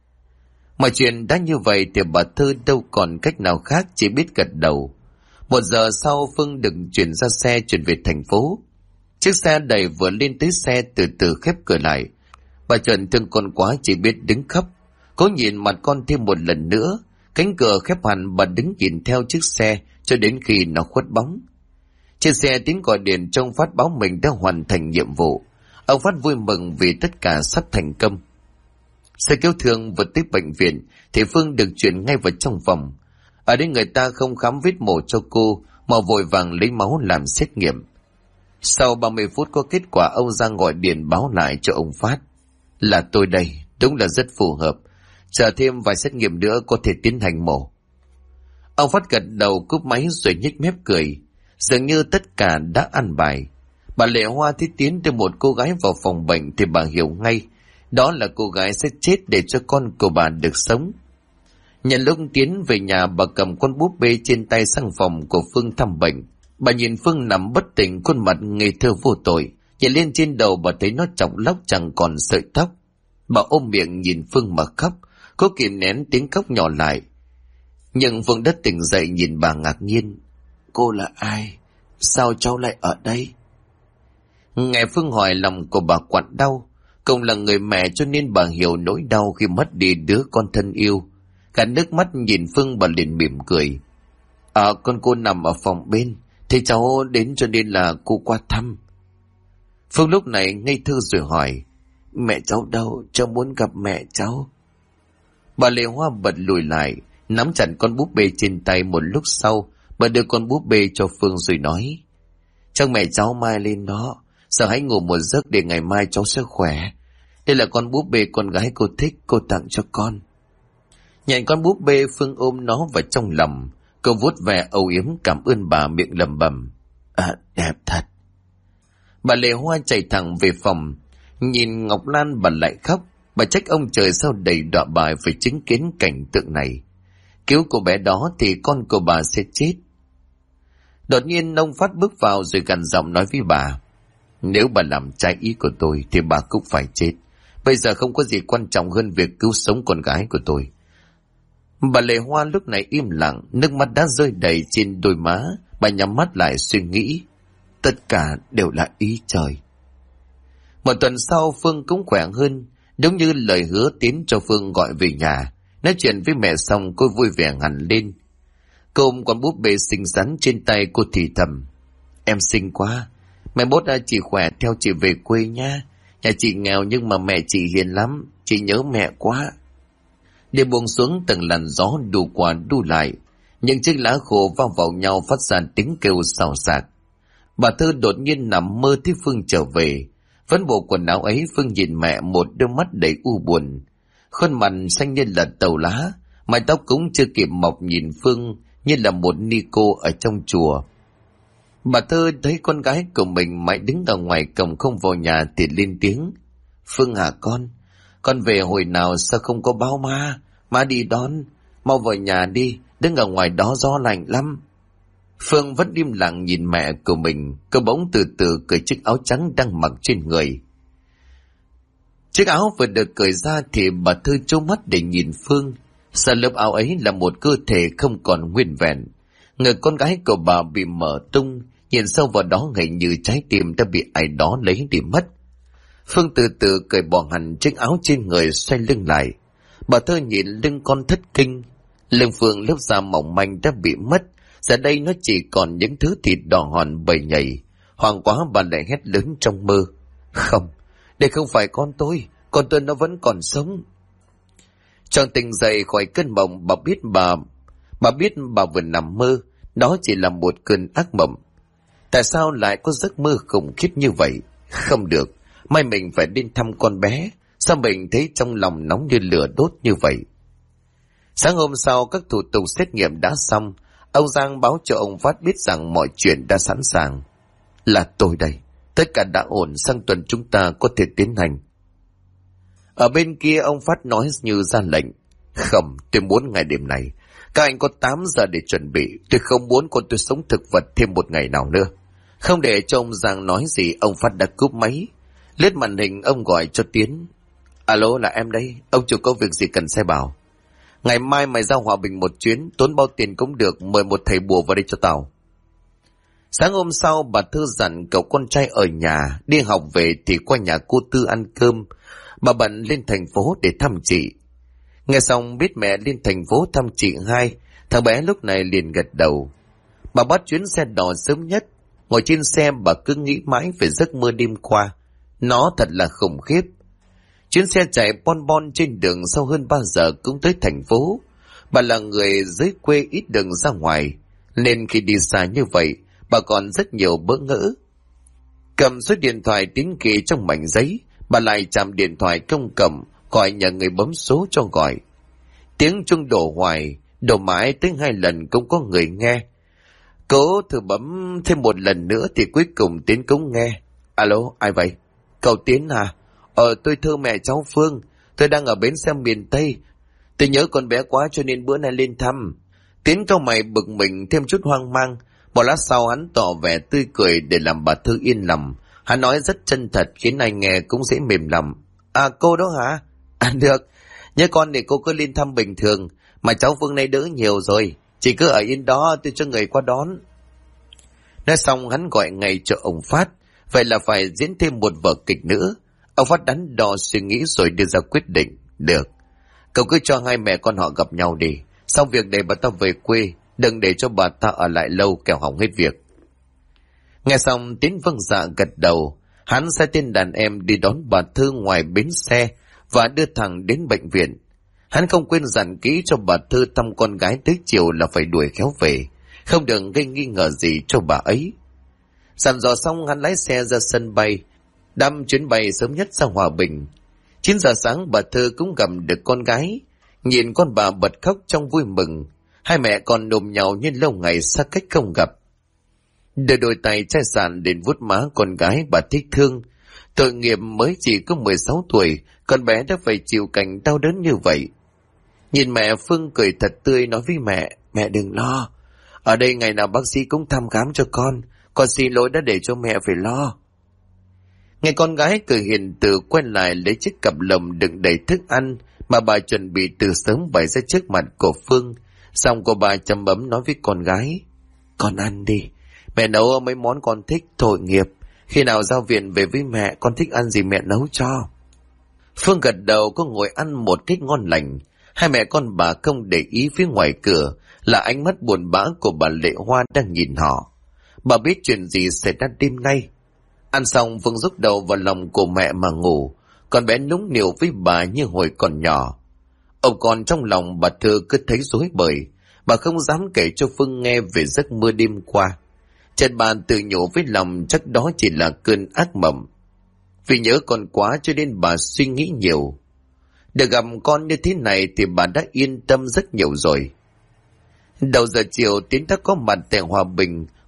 Mọi chuyện đã như vậy thì bà Thư đâu còn cách nào khác, chỉ biết gật đầu. 1 giờ sau Phương được chuyển ra xe chuyển về thành phố. Chiếc xe đẩy vừa lên tới xe từ từ khép cửa lại. Bà Trần thương con quá chỉ biết đứng khóc. Cố nhìn mặt con thêm một lần nữa. Cánh cửa khép hẳn, bà đứng nhìn theo chiếc xe cho đến khi nó khuất bóng. Trên xe Tiến gọi điện trông Phát báo mình đã hoàn thành nhiệm vụ. Ông Phát vui mừng vì tất cả sắp thành công. Xe cứu thương vượt tới bệnh viện thì Phương được chuyển ngay vào trong phòng. Ở đây người ta không khám vết mổ cho cô mà vội vàng lấy máu làm xét nghiệm. Sau 30 phút có kết quả, ông Giang gọi điện báo lại cho ông Phát: Là tôi đây, đúng là rất phù hợp. Chờ thêm vài xét nghiệm nữa có thể tiến hành mổ. Ông Phát gật đầu cúp máy rồi nhếch mép cười. Dường như tất cả đã ăn bài. Bà Lệ Hoa thấy Tiến đưa một cô gái vào phòng bệnh thì bà hiểu ngay đó là cô gái sẽ chết để cho con của bà được sống. Nhận lúc Tiến về nhà, bà cầm con búp bê trên tay sang phòng của Phương thăm bệnh. Bà nhìn Phương nằm bất tỉnh, khuôn mặt ngây thơ vô tội. Nhìn lên trên đầu bà thấy nó chọc lóc chẳng còn sợi tóc. Bà ôm miệng nhìn Phương mà khóc, cố kìm nén tiếng khóc nhỏ lại. Nhưng Phương đã tỉnh dậy nhìn bà ngạc nhiên: Cô là ai? Sao cháu lại ở đây? Nghe Phương hỏi, lòng của bà quặn đau. Cùng là người mẹ cho nên bà hiểu nỗi đau khi mất đi đứa con thân yêu. Cả nước mắt nhìn Phương, bà liền mỉm cười: Con cô nằm ở phòng bên, thì cháu đến cho nên là cô qua thăm. Phương lúc này ngây thơ rồi hỏi: Mẹ cháu đâu? Cháu muốn gặp mẹ cháu. Bà Lệ Hoa bật lùi lại, nắm chặt con búp bê trên tay. Một lúc sau, bà đưa con búp bê cho Phương rồi nói: Chắc mẹ cháu mai lên đó. Giờ hãy ngủ một giấc để ngày mai cháu sẽ khỏe. Đây là con búp bê con gái cô thích, cô tặng cho con. Nhận con búp bê, Phương ôm nó vào trong lòng. Cô vuốt ve âu yếm cảm ơn bà, miệng lẩm bẩm: Đẹp thật. Bà Lệ Hoa chạy thẳng về phòng. Nhìn Ngọc Lan bà lại khóc. Bà trách ông trời sao đầy đọa bà phải chứng kiến cảnh tượng này. Cứu cô bé đó thì con của bà sẽ chết. Đột nhiên ông Phát bước vào rồi gằn giọng nói với bà: Nếu bà làm trái ý của tôi thì bà cũng phải chết. Bây giờ không có gì quan trọng hơn việc cứu sống con gái của tôi. Bà Lệ Hoa lúc này im lặng, nước mắt đã rơi đầy trên đôi má. Bà nhắm mắt lại suy nghĩ. Tất cả đều là ý trời. 1 tuần sau, Phương cũng khỏe hơn. Đúng như lời hứa, Tiến cho Phương gọi về nhà. Nói chuyện với mẹ xong, cô vui vẻ hẳn lên. Cô ôm con búp bê xinh xắn trên tay, cô thì thầm: Em xinh quá. Mẹ mốt chị khỏe theo chị về quê nha. Nhà chị nghèo nhưng mà mẹ chị hiền lắm. Chị nhớ mẹ quá. Đêm buông xuống, từng làn gió đu qua đu lại. Những chiếc lá khô vang vào nhau phát ra tiếng kêu xào xạc. Bà Thư đột nhiên nằm mơ thấy Phương trở về. Vẫn bộ quần áo ấy, Phương nhìn mẹ một đôi mắt đầy u buồn. Khuôn mặt xanh như là tàu lá. Mái tóc cũng chưa kịp mọc, nhìn Phương như là một ni cô ở trong chùa. Bà Thơ thấy con gái của mình mãi đứng ở ngoài cổng không vào nhà thì lên tiếng. Phương hả con về hồi nào sao không có báo má đi đón, mau vào nhà đi, đứng ở ngoài đó gió lạnh lắm. Phương vẫn im lặng nhìn mẹ của mình, cô bỗng từ từ cởi chiếc áo trắng đang mặc trên người. Chiếc áo vừa được cởi ra thì bà Thư trố mắt để nhìn Phương. Sau lớp áo ấy là một cơ thể không còn nguyên vẹn. Người con gái của bà bị mở tung, nhìn sâu vào đó hình như trái tim đã bị ai đó lấy đi mất. Phương từ từ cởi bỏ hẳn chiếc áo trên người, xoay lưng lại. Bà Thơ nhìn lưng con thất kinh. Lưng Phương lớp da mỏng manh đã bị mất, giờ đây nó chỉ còn những thứ thịt đỏ hòn bầy nhầy. Hoảng quá bà lại hét lớn trong mơ. Không, đây không phải con tôi nó vẫn còn sống. Tròn tỉnh dậy khỏi cơn mộng, bà biết bà vừa nằm mơ, đó chỉ là một cơn ác mộng. Tại sao lại có giấc mơ khủng khiếp như vậy? Không được, mai mình phải đi thăm con bé. Sao mình thấy trong lòng nóng như lửa đốt như vậy? Sáng hôm sau các thủ tục xét nghiệm đã xong, ông Giang báo cho ông Phát biết rằng mọi chuyện đã sẵn sàng. Là tôi đây, tất cả đã ổn, sang tuần chúng ta có thể tiến hành. Ở bên kia ông Phát nói như ra lệnh. Không, tôi muốn ngày đêm này. Các anh có 8 giờ để chuẩn bị. Tôi không muốn con tôi sống thực vật thêm một ngày nào nữa. Không để cho ông Giang nói gì, ông Phát đã cúp máy. Lướt màn hình ông gọi cho Tiến. Alo, là em đây. Ông chủ có việc gì cần sai bảo? Ngày mai mày ra Hòa Bình một chuyến, tốn bao tiền cũng được, mời một thầy bùa vào đây cho tao. Sáng hôm sau bà Thư dặn cậu con trai ở nhà, đi học về thì qua nhà cô Tư ăn cơm. Bà bận lên thành phố để thăm chị. Nghe xong biết mẹ lên thành phố thăm chị hai, thằng bé lúc này liền gật đầu. Bà bắt chuyến xe đò sớm nhất. Ngồi trên xe bà cứ nghĩ mãi về giấc mơ đêm qua. Nó thật là khủng khiếp. Chuyến xe chạy bon bon trên đường, sau hơn 3 giờ cũng tới thành phố. Bà là người dưới quê ít đường ra ngoài, nên khi đi xa như vậy, bà còn rất nhiều bỡ ngỡ. Cầm số điện thoại tín ký trong mảnh giấy, bà lại chạm điện thoại công cộng, gọi nhờ người bấm số cho gọi. Tiếng chuông đổ hoài, đổ mãi tới 2 lần cũng có người nghe. Cố thử bấm thêm một lần nữa thì cuối cùng Tiến cũng nghe. Alo, ai vậy? Cậu Tiến à? Tôi thưa mẹ cháu Phương, tôi đang ở bến xe miền Tây. Tôi nhớ con bé quá cho nên bữa nay lên thăm. Tiến cau mày bực mình thêm chút hoang mang. Một lát sau hắn tỏ vẻ tươi cười để làm bà Thư yên lòng. Hắn nói rất chân thật khiến ai nghe cũng dễ mềm lòng. À, cô đó hả? À, được. Nhớ con thì cô cứ lên thăm bình thường, mà cháu Phương nay đỡ nhiều rồi. Chỉ cứ ở yên đó, tôi cho người qua đón. Nói xong hắn gọi ngay cho ông Phát. Vậy là phải diễn thêm một vở kịch nữa. Ông Phát đắn đo suy nghĩ rồi đưa ra quyết định. Được, cậu cứ cho hai mẹ con họ gặp nhau đi. Xong việc để bà ta về quê, đừng để cho bà ta ở lại lâu kẻo hỏng hết việc. Nghe xong Tiến vâng dạ gật đầu. Hắn sai tên đàn em đi đón bà Thư ngoài bến xe và đưa thẳng đến bệnh viện. Hắn không quên dặn kỹ cho bà Thư thăm con gái tới chiều là phải đuổi khéo về, không được gây nghi ngờ gì cho bà ấy. Dặn dò xong hắn lái xe ra sân bay, đâm chuyến bay sớm nhất ra Hòa Bình. 9 giờ sáng bà Thư cũng gặp được con gái. Nhìn con bà bật khóc trong vui mừng. Hai mẹ còn nồm nhau như lâu ngày xa cách không gặp. Đưa đôi tay chai sàn đến vuốt má con gái, bà thích thương. Tội nghiệp mới chỉ có 16 tuổi, con bé đã phải chịu cảnh đau đớn như vậy. Nhìn mẹ, Phương cười thật tươi nói với mẹ đừng lo. Ở đây ngày nào bác sĩ cũng thăm khám cho con xin lỗi đã để cho mẹ phải lo. Nghe con gái cười hiền từ quay lại lấy chiếc cặp lồng đựng đầy thức ăn mà bà chuẩn bị từ sớm bày ra trước mặt của Phương. Xong cô bà chăm bấm nói với con gái. Con ăn đi, mẹ nấu mấy món con thích, tội nghiệp. Khi nào giao viện về với mẹ, con thích ăn gì mẹ nấu cho. Phương gật đầu, có ngồi ăn một cách ngon lành. Hai mẹ con bà không để ý phía ngoài cửa là ánh mắt buồn bã của bà Lệ Hoa đang nhìn họ. Bà biết chuyện gì xảy ra đêm nay. Ăn xong Phương rúc đầu vào lòng của mẹ mà ngủ. Con bé nũng nịu với bà như hồi còn nhỏ. Ông con trong lòng bà Thư cứ thấy rối bời. Bà không dám kể cho Phương nghe về giấc mơ đêm qua. Chợt bà tự nhủ với lòng chắc đó chỉ là cơn ác mộng. Vì nhớ con quá cho nên bà suy nghĩ nhiều. Được gặp con như thế này thì bà đã yên tâm rất nhiều rồi. Đầu giờ chiều Tiến đã có mặt tại Hòa Bình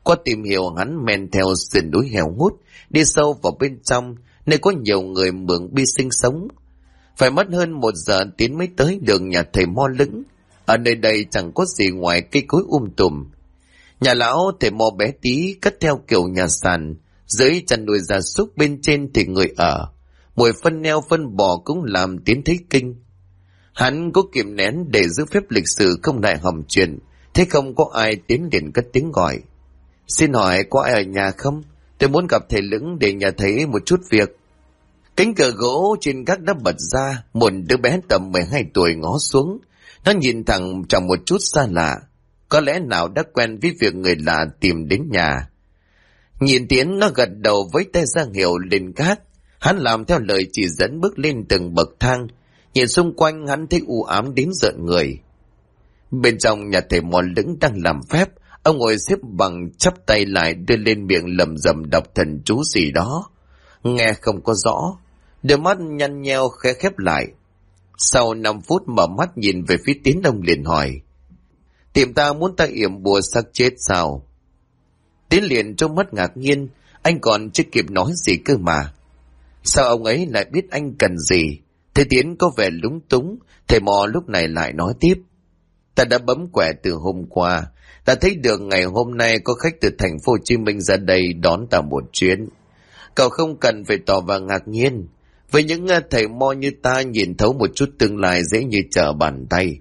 Qua tìm hiểu hắn men theo sườn núi hẻo hút, đi sâu vào bên trong, nơi có nhiều người Mường Bi sinh sống. Phải mất hơn 1 giờ tiến mới tới được nhà thầy Mo Lững. Ở nơi đây chẳng có gì ngoài cây cối tùm. Nhà lão thầy Mo bé tí, cất theo kiểu nhà sàn, dưới chăn nuôi gia súc, bên trên thì người ở. Mùi phân neo phân bò cũng làm Tiến thấy kinh. Hắn cố kiềm nén để giữ phép lịch sự không lại hỏng chuyện. Thế không có ai, Tiến liền cất tiếng gọi. Xin hỏi có ai ở nhà không? Tôi muốn gặp thầy Lững để nhờ thầy một chút việc. Cánh cửa gỗ trên gác đã bật ra, một đứa bé tầm 12 tuổi ngó xuống. Nó nhìn thẳng trong một chút xa lạ. Có lẽ nào đã quen với việc người lạ tìm đến nhà. Nhìn Tiến, nó gật đầu với tay ra hiệu lên gác. Hắn làm theo lời chỉ dẫn bước lên từng bậc thang. Nhìn xung quanh hắn thấy u ám đến rợn người. Bên trong nhà thầy Mo Lững đang làm phép. Ông ngồi xếp bằng chắp tay lại, đưa lên miệng lẩm bẩm đọc thần chú gì đó. Nghe không có rõ. Đôi mắt nhăn nheo khẽ khép lại. Sau 5 phút mở mắt nhìn về phía Tiến, ông liền hỏi. Tìm ta muốn ta yểm bùa xác chết sao? Tiến liền trông mắt ngạc nhiên. Anh còn chưa kịp nói gì cơ mà. Sao ông ấy lại biết anh cần gì? Thầy Tiến có vẻ lúng túng. Thầy Mo lúc này lại nói tiếp. Ta đã bấm quẻ từ hôm qua. Ta thấy được ngày hôm nay có khách từ thành phố Hồ Chí Minh ra đây đón ta một chuyến. Cậu không cần phải tỏ ra ngạc nhiên. Với những thầy Mo như ta, nhìn thấu một chút tương lai dễ như trở bàn tay.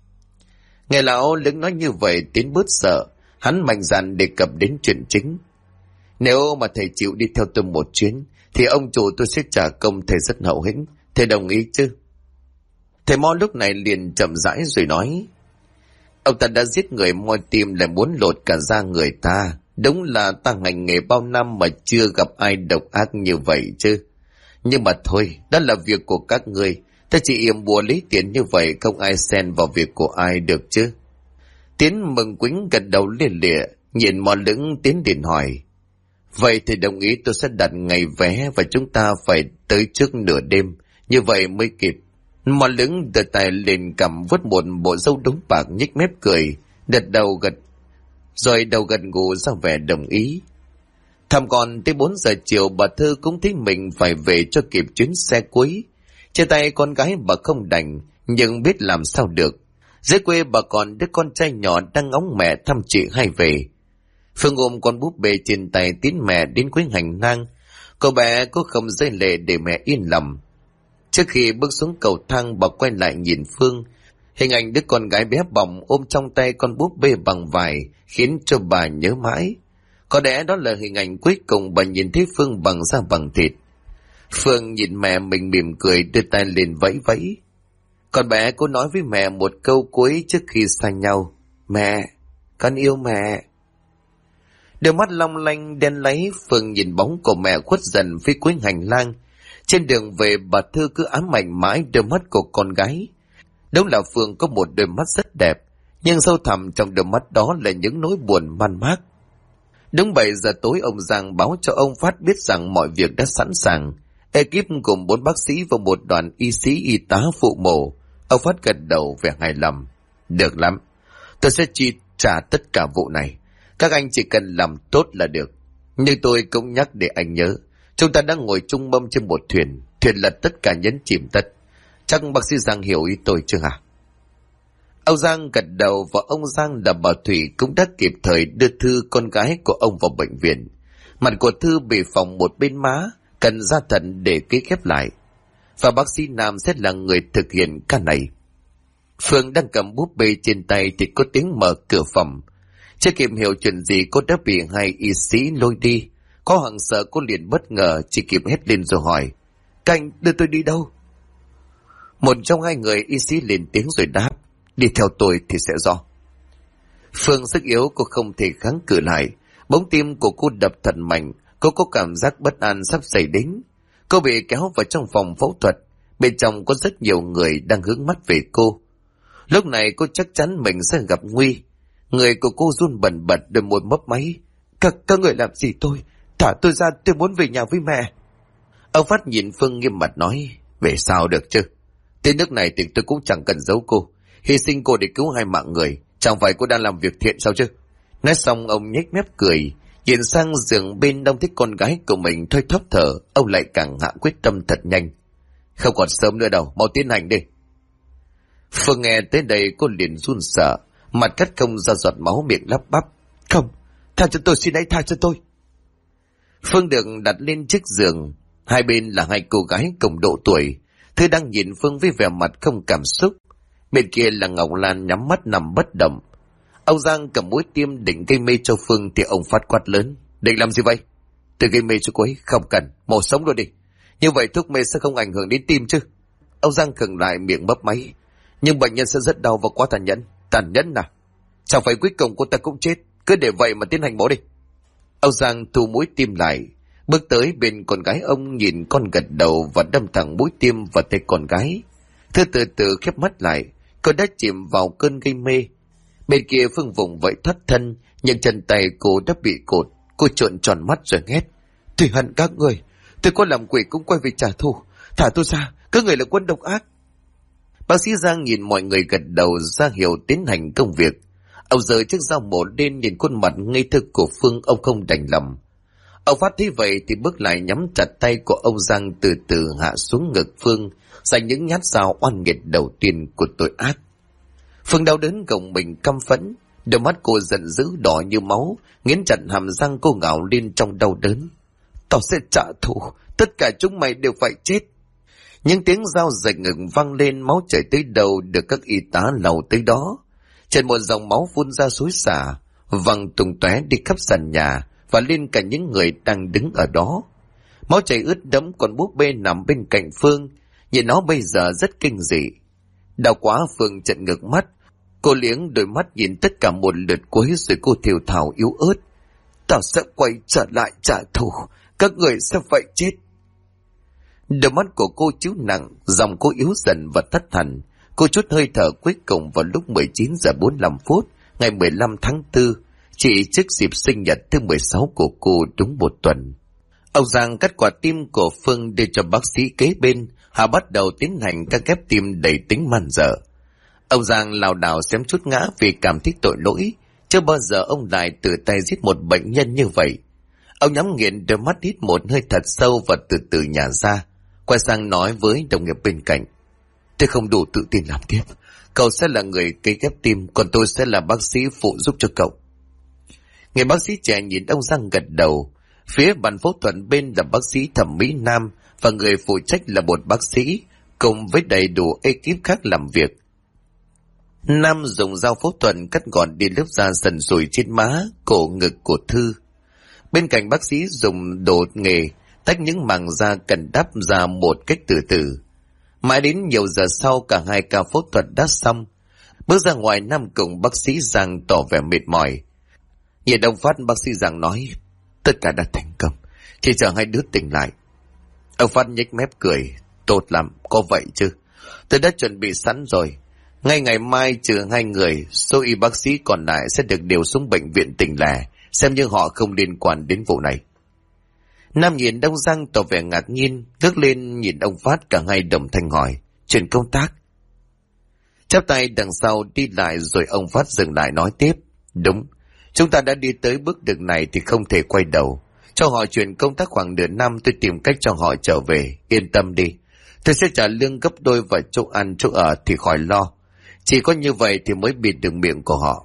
Nghe lão Lững nói như vậy, Tiến bớt sợ. Hắn mạnh dạn đề cập đến chuyện chính. Nếu mà thầy chịu đi theo tôi một chuyến, thì ông chủ tôi sẽ trả công thầy rất hậu hĩnh. Thầy đồng ý chứ? Thầy Mo lúc này liền chậm rãi rồi nói. Ông ta đã giết người moi tim, lại muốn lột cả da người ta. Đúng là ta hành nghề bao năm mà chưa gặp ai độc ác như vậy chứ. Nhưng mà thôi, đó là việc của các ngươi. Ta chỉ yểm bùa lấy tiền như vậy, không ai xen vào việc của ai được chứ. Tiến mừng quýnh gật đầu lia lịa, nhìn Mo Lững. Tiến liền hỏi. Vậy thì đồng ý tôi sẽ đặt ngày vé, và chúng ta phải tới trước nửa đêm, như vậy mới kịp. Mo Lững đưa tay lên cầm vuốt một bộ râu đống bạc, nhếch mép cười, đầu gật gù ra vẻ đồng ý. Thầm còn tới 4 giờ chiều, bà Thư cũng thấy mình phải về cho kịp chuyến xe cuối. Trên tay con gái bà không đành, nhưng biết làm sao được. Dưới quê bà còn đứa con trai nhỏ đang ngóng mẹ thăm chị hay về. Phương ôm con búp bê trên tay tiến mẹ đến cuối hành lang. Cô bé cũng không rơi lệ để mẹ yên lòng. Trước khi bước xuống cầu thang, bà quay lại nhìn Phương. Hình ảnh đứa con gái bé bỏng ôm trong tay con búp bê bằng vải khiến cho bà nhớ mãi. Có lẽ đó là hình ảnh cuối cùng bà nhìn thấy Phương bằng da bằng thịt. Phương nhìn mẹ mình mỉm cười, đưa tay lên vẫy vẫy. Con bé cô nói với mẹ một câu cuối trước khi xa nhau. Mẹ, con yêu mẹ. Đôi mắt long lanh đen láy, Phương nhìn bóng của mẹ khuất dần phía cuối hành lang. Trên đường về, bà Thư cứ ám ảnh mãi đôi mắt của con gái. Đúng là Phương có một đôi mắt rất đẹp, nhưng sâu thẳm trong đôi mắt đó là những nỗi buồn man mác. Đúng 7 giờ tối, ông Giang báo cho ông Phát biết rằng mọi việc đã sẵn sàng. Ekip gồm 4 bác sĩ và một đoàn y sĩ y tá phụ mổ. Ông Phát gật đầu vẻ hài lòng. Được lắm, tôi sẽ chi trả tất cả vụ này. Các anh chỉ cần làm tốt là được. Nhưng tôi cũng nhắc để anh nhớ, chúng ta đang ngồi chung mâm trên một thuyền lật tất cả nhấn chìm tất. Chắc bác sĩ Giang hiểu ý tôi chưa hả? Ông Giang gật đầu, và ông Giang là bà Thủy cũng đã kịp thời đưa Thư, con gái của ông, vào bệnh viện. Mặt của Thư bị phỏng một bên má, cần ra thận để ký ghép lại. Và bác sĩ Nam sẽ là người thực hiện ca này. Phương đang cầm búp bê trên tay thì có tiếng mở cửa phòng. Chưa kịp hiểu chuyện gì, cô đã bị 2 y sĩ lôi đi. Có hoảng sợ, cô liền bất ngờ, chỉ kịp hét lên rồi hỏi. Các anh đưa tôi đi đâu? Một trong 2 người y sĩ lên tiếng rồi đáp. Đi theo tôi thì sẽ rõ. Phương sức yếu, cô không thể kháng cự lại. Bỗng tim của cô đập thật mạnh. Cô có cảm giác bất an sắp xảy đến. Cô bị kéo vào trong phòng phẫu thuật. Bên trong có rất nhiều người đang hướng mắt về cô. Lúc này cô chắc chắn mình sẽ gặp nguy. Người của cô run bần bật, đôi môi mấp máy. Các người làm gì tôi? Thả tôi ra, tôi muốn về nhà với mẹ. Ông Phát nhìn Phương nghiêm mặt nói. Về sao được chứ? Tới nước này thì tôi cũng chẳng cần giấu cô. Hy sinh cô để cứu 2 mạng người, chẳng phải cô đang làm việc thiện sao chứ? Nói xong ông nhếch mép cười, nhìn sang giường bên đông thích con gái của mình thôi thóp thở, ông lại càng hạ quyết tâm thật nhanh. Không còn sớm nữa đâu, mau tiến hành đi. Phương nghe tới đây cô liền run sợ, mặt cắt không ra giọt máu, miệng lắp bắp. Không, tha cho tôi, xin hãy tha cho tôi. Phương được đặt lên chiếc giường, hai bên là hai cô gái cùng độ tuổi. Thư đang nhìn Phương với vẻ mặt không cảm xúc. Bên kia là Ngọc Lan nhắm mắt nằm bất động. Ông Giang cầm mũi tiêm định gây mê cho Phương thì ông phát quát lớn. Định làm gì vậy? Tôi gây mê cho cô ấy, không cần, mổ sống rồi đi. Như vậy thuốc mê sẽ không ảnh hưởng đến tim chứ? Ông Giang khựng lại, miệng mấp máy. Nhưng bệnh nhân sẽ rất đau và quá tàn nhẫn. Tàn nhẫn nào? Chẳng phải cuối cùng cô ta cũng chết, cứ để vậy mà tiến hành mổ đi. Ông Giang thu mũi tiêm lại, bước tới bên con gái ông, nhìn con gật đầu và đâm thẳng mũi tiêm vào tay con gái. Thư từ từ khép mắt lại, cô đã chìm vào cơn gây mê. Bên kia Phương vùng vậy thoát thân, nhưng chân tay cô đã bị cột. Cô trợn tròn mắt rồi hét. Tôi hận các người, tôi có làm quỷ cũng quay về trả thù. Thả tôi ra, các người là quân độc ác. Bác sĩ Giang nhìn mọi người gật đầu ra hiệu tiến hành công việc. Ông giơ chiếc dao mổ lên, nhìn khuôn mặt ngây thơ của Phương, ông không đành lòng. Ông Phát thấy vậy thì bước lại nhắm chặt tay của ông Giang, từ từ hạ xuống ngực Phương, dành những nhát dao oan nghiệt đầu tiên của tội ác. Phương đau đớn gồng mình căm phẫn, đôi mắt cô giận dữ đỏ như máu, nghiến chặt hàm răng, cô ngạo lên trong đau đớn. Tao sẽ trả thù, tất cả chúng mày đều phải chết. Những tiếng dao rạch ngực vang lên, máu chảy tới đâu được các y tá lau tới đó. Trên một dòng máu phun ra xối xả, văng tung tóe đi khắp sàn nhà và lên cả những người đang đứng ở đó. Máu chảy ướt đẫm, còn búp bê nằm bên cạnh Phương, nhìn nó bây giờ rất kinh dị. Đau quá, Phương trợn ngược mắt, cô liếng đôi mắt nhìn tất cả một lượt cuối rồi cô thều thào yếu ớt. Tao sẽ quay trở lại trả thù, các người sẽ phải chết. Đôi mắt của cô chiếu nặng, giọng cô yếu dần và thất thần. Cô chút hơi thở cuối cùng vào lúc 19 giờ 45 phút ngày 15 tháng 4, chỉ trước dịp sinh nhật thứ 16 của cô đúng một tuần. Ông Giang cắt quả tim của Phương đưa cho bác sĩ kế bên. Họ bắt đầu tiến hành các ghép tim đầy tính man dợ. Ông Giang lảo đảo xém chút ngã vì cảm thấy tội lỗi. Chưa bao giờ ông lại tự tay giết một bệnh nhân như vậy. Ông nhắm nghiền đôi mắt, hít một hơi thật sâu và từ từ nhả ra. Quay sang nói với đồng nghiệp bên cạnh. Tôi không đủ tự tin làm tiếp. Cậu sẽ là người cấy ghép tim, còn tôi sẽ là bác sĩ phụ giúp cho cậu. Người bác sĩ trẻ nhìn ông Giang gật đầu. Phía bàn phẫu thuật bên là bác sĩ thẩm mỹ nam và người phụ trách là một bác sĩ, cùng với đầy đủ ekip khác làm việc. Nam dùng dao phẫu thuật cắt gọn đi lớp da sần sùi trên má, cổ, ngực của Thư. Bên cạnh bác sĩ dùng đồ nghề tách những màng da cần đắp ra một cách từ từ. Mãi đến nhiều giờ sau, cả hai ca phẫu thuật đã xong. Bước ra ngoài, Nam cùng bác sĩ Giang tỏ vẻ mệt mỏi. Nhìn ông Phát, bác sĩ Giang nói, tất cả đã thành công, chỉ chờ hai đứa tỉnh lại. Ông Phát nhếch mép cười, tốt lắm, có vậy chứ. Tôi đã chuẩn bị sẵn rồi. Ngay ngày mai trừ hai người, số y bác sĩ còn lại sẽ được điều xuống bệnh viện tỉnh lẻ, xem như họ không liên quan đến vụ này. Nam nhìn ông Giang tỏ vẻ ngạc nhiên, ngước lên nhìn ông Phát, cả hai đồng thanh hỏi, chuyển công tác. Chắp tay đằng sau đi lại rồi ông Phát dừng lại nói tiếp, đúng, chúng ta đã đi tới bước đường này thì không thể quay đầu. Cho họ chuyển công tác khoảng nửa năm, tôi tìm cách cho họ trở về, yên tâm đi. Tôi sẽ trả lương gấp đôi và chỗ ăn chỗ ở thì khỏi lo. Chỉ có như vậy thì mới bịt được miệng của họ.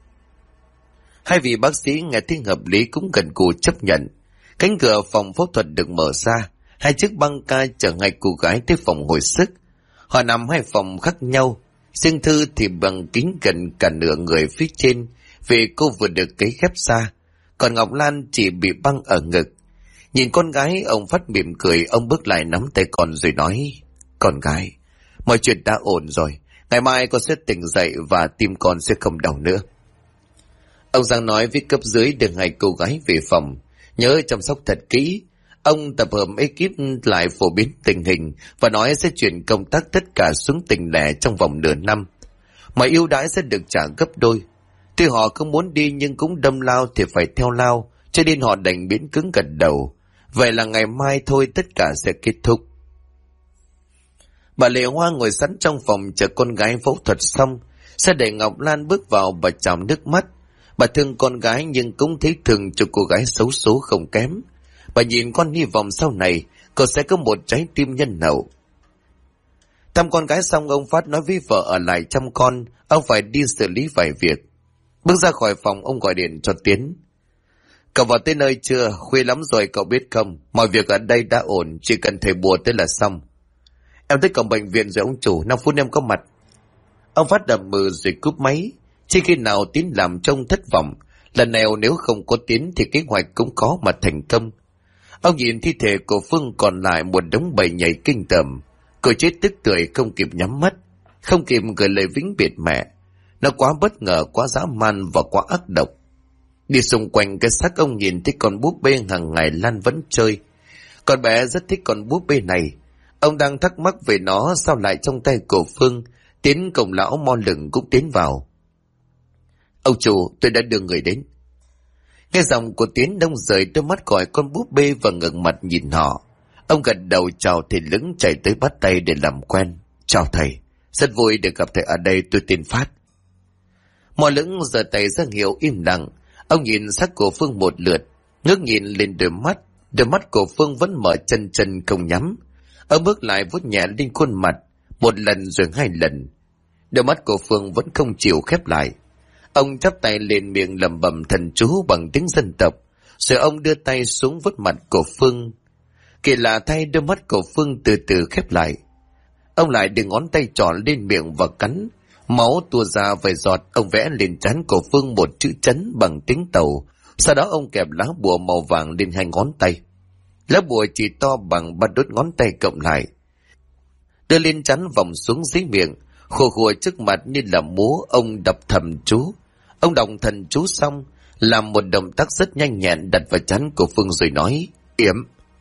Hai vị bác sĩ nghe tiếng hợp lý cũng gần cù chấp nhận. Cánh cửa phòng phẫu thuật được mở ra, hai chiếc băng ca chở hai cô gái tới phòng hồi sức. Họ nằm hai phòng khác nhau, riêng Thư thì bằng kính gần cả nửa người phía trên vì cô vừa được cấy ghép da, còn Ngọc Lan chỉ bị băng ở ngực. Nhìn con gái, ông Phát mỉm cười, ông bước lại nắm tay con rồi nói, con gái, mọi chuyện đã ổn rồi, ngày mai con sẽ tỉnh dậy và tim con sẽ không đau nữa. Ông Giang nói với cấp dưới đưa hai cô gái về phòng, nhớ chăm sóc thật kỹ. Ông tập hợp ekip lại phổ biến tình hình và nói sẽ chuyển công tác tất cả xuống tỉnh lẻ trong vòng nửa năm. Mọi ưu đãi sẽ được trả gấp đôi. Tuy họ không muốn đi nhưng cũng đâm lao thì phải theo lao, cho nên họ đành miễn cứng gật đầu. Vậy là ngày mai thôi tất cả sẽ kết thúc. Bà Lệ Hoa ngồi sẵn trong phòng chờ con gái phẫu thuật xong, sẽ để Ngọc Lan bước vào và chào nước mắt. Bà thương con gái nhưng cũng thấy thương cho cô gái xấu số không kém. Bà nhìn con hy vọng sau này cô sẽ có một trái tim nhân hậu. Thăm con gái xong, ông Phát nói với vợ ở lại chăm con, ông phải đi xử lý vài việc. Bước ra khỏi phòng, ông gọi điện cho Tiến. Cậu vào tới nơi chưa? Khuya lắm rồi cậu biết không? Mọi việc ở đây đã ổn, chỉ cần thầy bùa tới là xong. Em tới cổng bệnh viện rồi ông chủ, 5 phút em có mặt. Ông Phát đập mừ rồi cúp máy. Chỉ khi nào Tiến làm trông thất vọng. Lần này nếu không có Tiến thì kế hoạch cũng có mà thành công. Ông nhìn thi thể của Phương còn lại một đống bầy nhảy kinh tởm. Cô chết tức tưởi không kịp nhắm mắt, không kịp gửi lời vĩnh biệt mẹ. Nó quá bất ngờ, quá dã man và quá ác độc. Đi xung quanh cái xác, ông nhìn thấy con búp bê hàng ngày Lan vẫn chơi. Con bé rất thích con búp bê này. Ông đang thắc mắc về nó sao lại trong tay của Phương. Tiến cùng lão mo lửng cũng tiến vào. Ông chủ, tôi đã đưa người đến. Nghe giọng của Tiến, đông rời đôi mắt gọi con búp bê và ngẩng mặt nhìn họ. Ông gật đầu chào thầy Lững, chạy tới bắt tay để làm quen. Chào thầy, rất vui được gặp thầy ở đây, tôi tên Phát. Mò Lững giơ tay ra hiệu im lặng. Ông nhìn xác của Phương một lượt, ngước nhìn lên đôi mắt của Phương vẫn mở chân chân không nhắm. Ông bước lại vuốt nhẹ lên khuôn mặt, một lần rồi 2 lần. Đôi mắt của Phương vẫn không chịu khép lại. Ông chắp tay lên miệng lẩm bẩm thần chú bằng tiếng dân tộc, rồi ông đưa tay xuống vuốt mặt của Phương. Kỳ lạ thay, đôi mắt của Phương từ từ khép lại. Ông lại đưa ngón tay trỏ lên miệng và cắn. Máu tua ra vài giọt. Ông vẽ lên trán của Phương một chữ chấn bằng tiếng Tàu. Sau đó ông kẹp lá bùa màu vàng lên 2 ngón tay. Lá bùa chỉ to bằng 3 đốt ngón tay cộng lại. Đưa lên trán vòng xuống dưới miệng, khua khua trước mặt như là múa. Ông đọc thầm chú. Ông đọc thần chú xong, làm một động tác rất nhanh nhẹn đặt vào trán của Phương rồi nói: Yểm.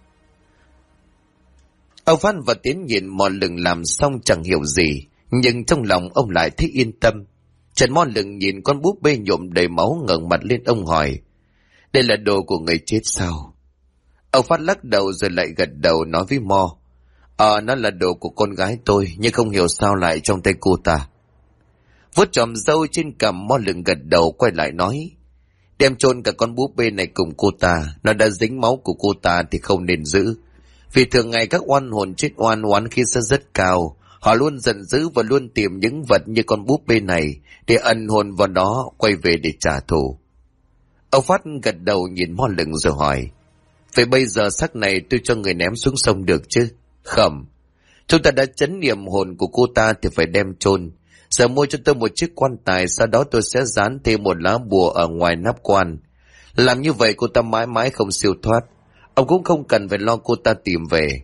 Ông Phan và Tiến nhìn Mò Lửng làm xong chẳng hiểu gì, nhưng trong lòng ông lại thấy yên tâm. Trần Mò Lửng nhìn con búp bê nhuộm đầy máu ngẩng mặt lên, ông hỏi: Đây là đồ của người chết sao? Ông Phát lắc đầu rồi lại gật đầu nói với Mò: Nó là đồ của con gái tôi, nhưng không hiểu sao lại trong tay cô ta. Vuốt chòm râu trên cằm, Mò Lửng gật đầu quay lại nói: Đem chôn cả con búp bê này cùng cô ta, nó đã dính máu của cô ta thì không nên giữ. Vì thường ngày các oan hồn chết oán khí sẽ rất cao, họ luôn giận dữ và luôn tìm những vật như con búp bê này để ẩn hồn vào đó quay về để trả thù. Ông Phát gật đầu nhìn Mò Lửng rồi hỏi: Vậy bây giờ xác này tôi cho người ném xuống sông được chứ? Không, chúng ta đã trấn niệm hồn của cô ta thì phải đem chôn. Giờ mua cho tôi một chiếc quan tài, sau đó tôi sẽ dán thêm một lá bùa ở ngoài nắp quan. Làm như vậy cô ta mãi mãi không siêu thoát. Ông cũng không cần phải lo cô ta tìm về.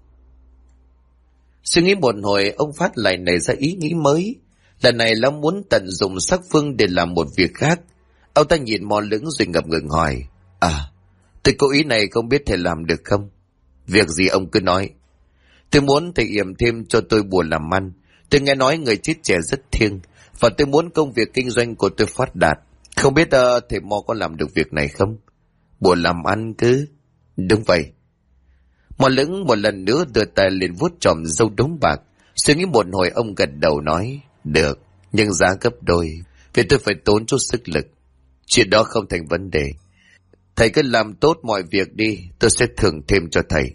Suy nghĩ một hồi, ông Phát lại nảy ra ý nghĩ mới. Lần này là muốn tận dụng xác Phương để làm một việc khác. Ông ta nhìn Mò Lửng rồi ngập ngừng hỏi: tôi có ý này, không biết thầy làm được không? Việc gì ông cứ nói. Tôi muốn thầy yểm thêm cho tôi bùa làm ăn. Tôi nghe nói người chết trẻ rất thiêng, và tôi muốn công việc kinh doanh của tôi phát đạt. Không biết thầy Mò có làm được việc này không? Bùa làm ăn cứ? Đúng vậy. Mò Lửng một lần nữa đưa tay lên vuốt chòm râu đống bạc. Suy nghĩ một hồi, ông gật đầu nói: Được, nhưng giá gấp đôi, vì tôi phải tốn chút sức lực. Chuyện đó không thành vấn đề. Thầy cứ làm tốt mọi việc đi, tôi sẽ thưởng thêm cho thầy.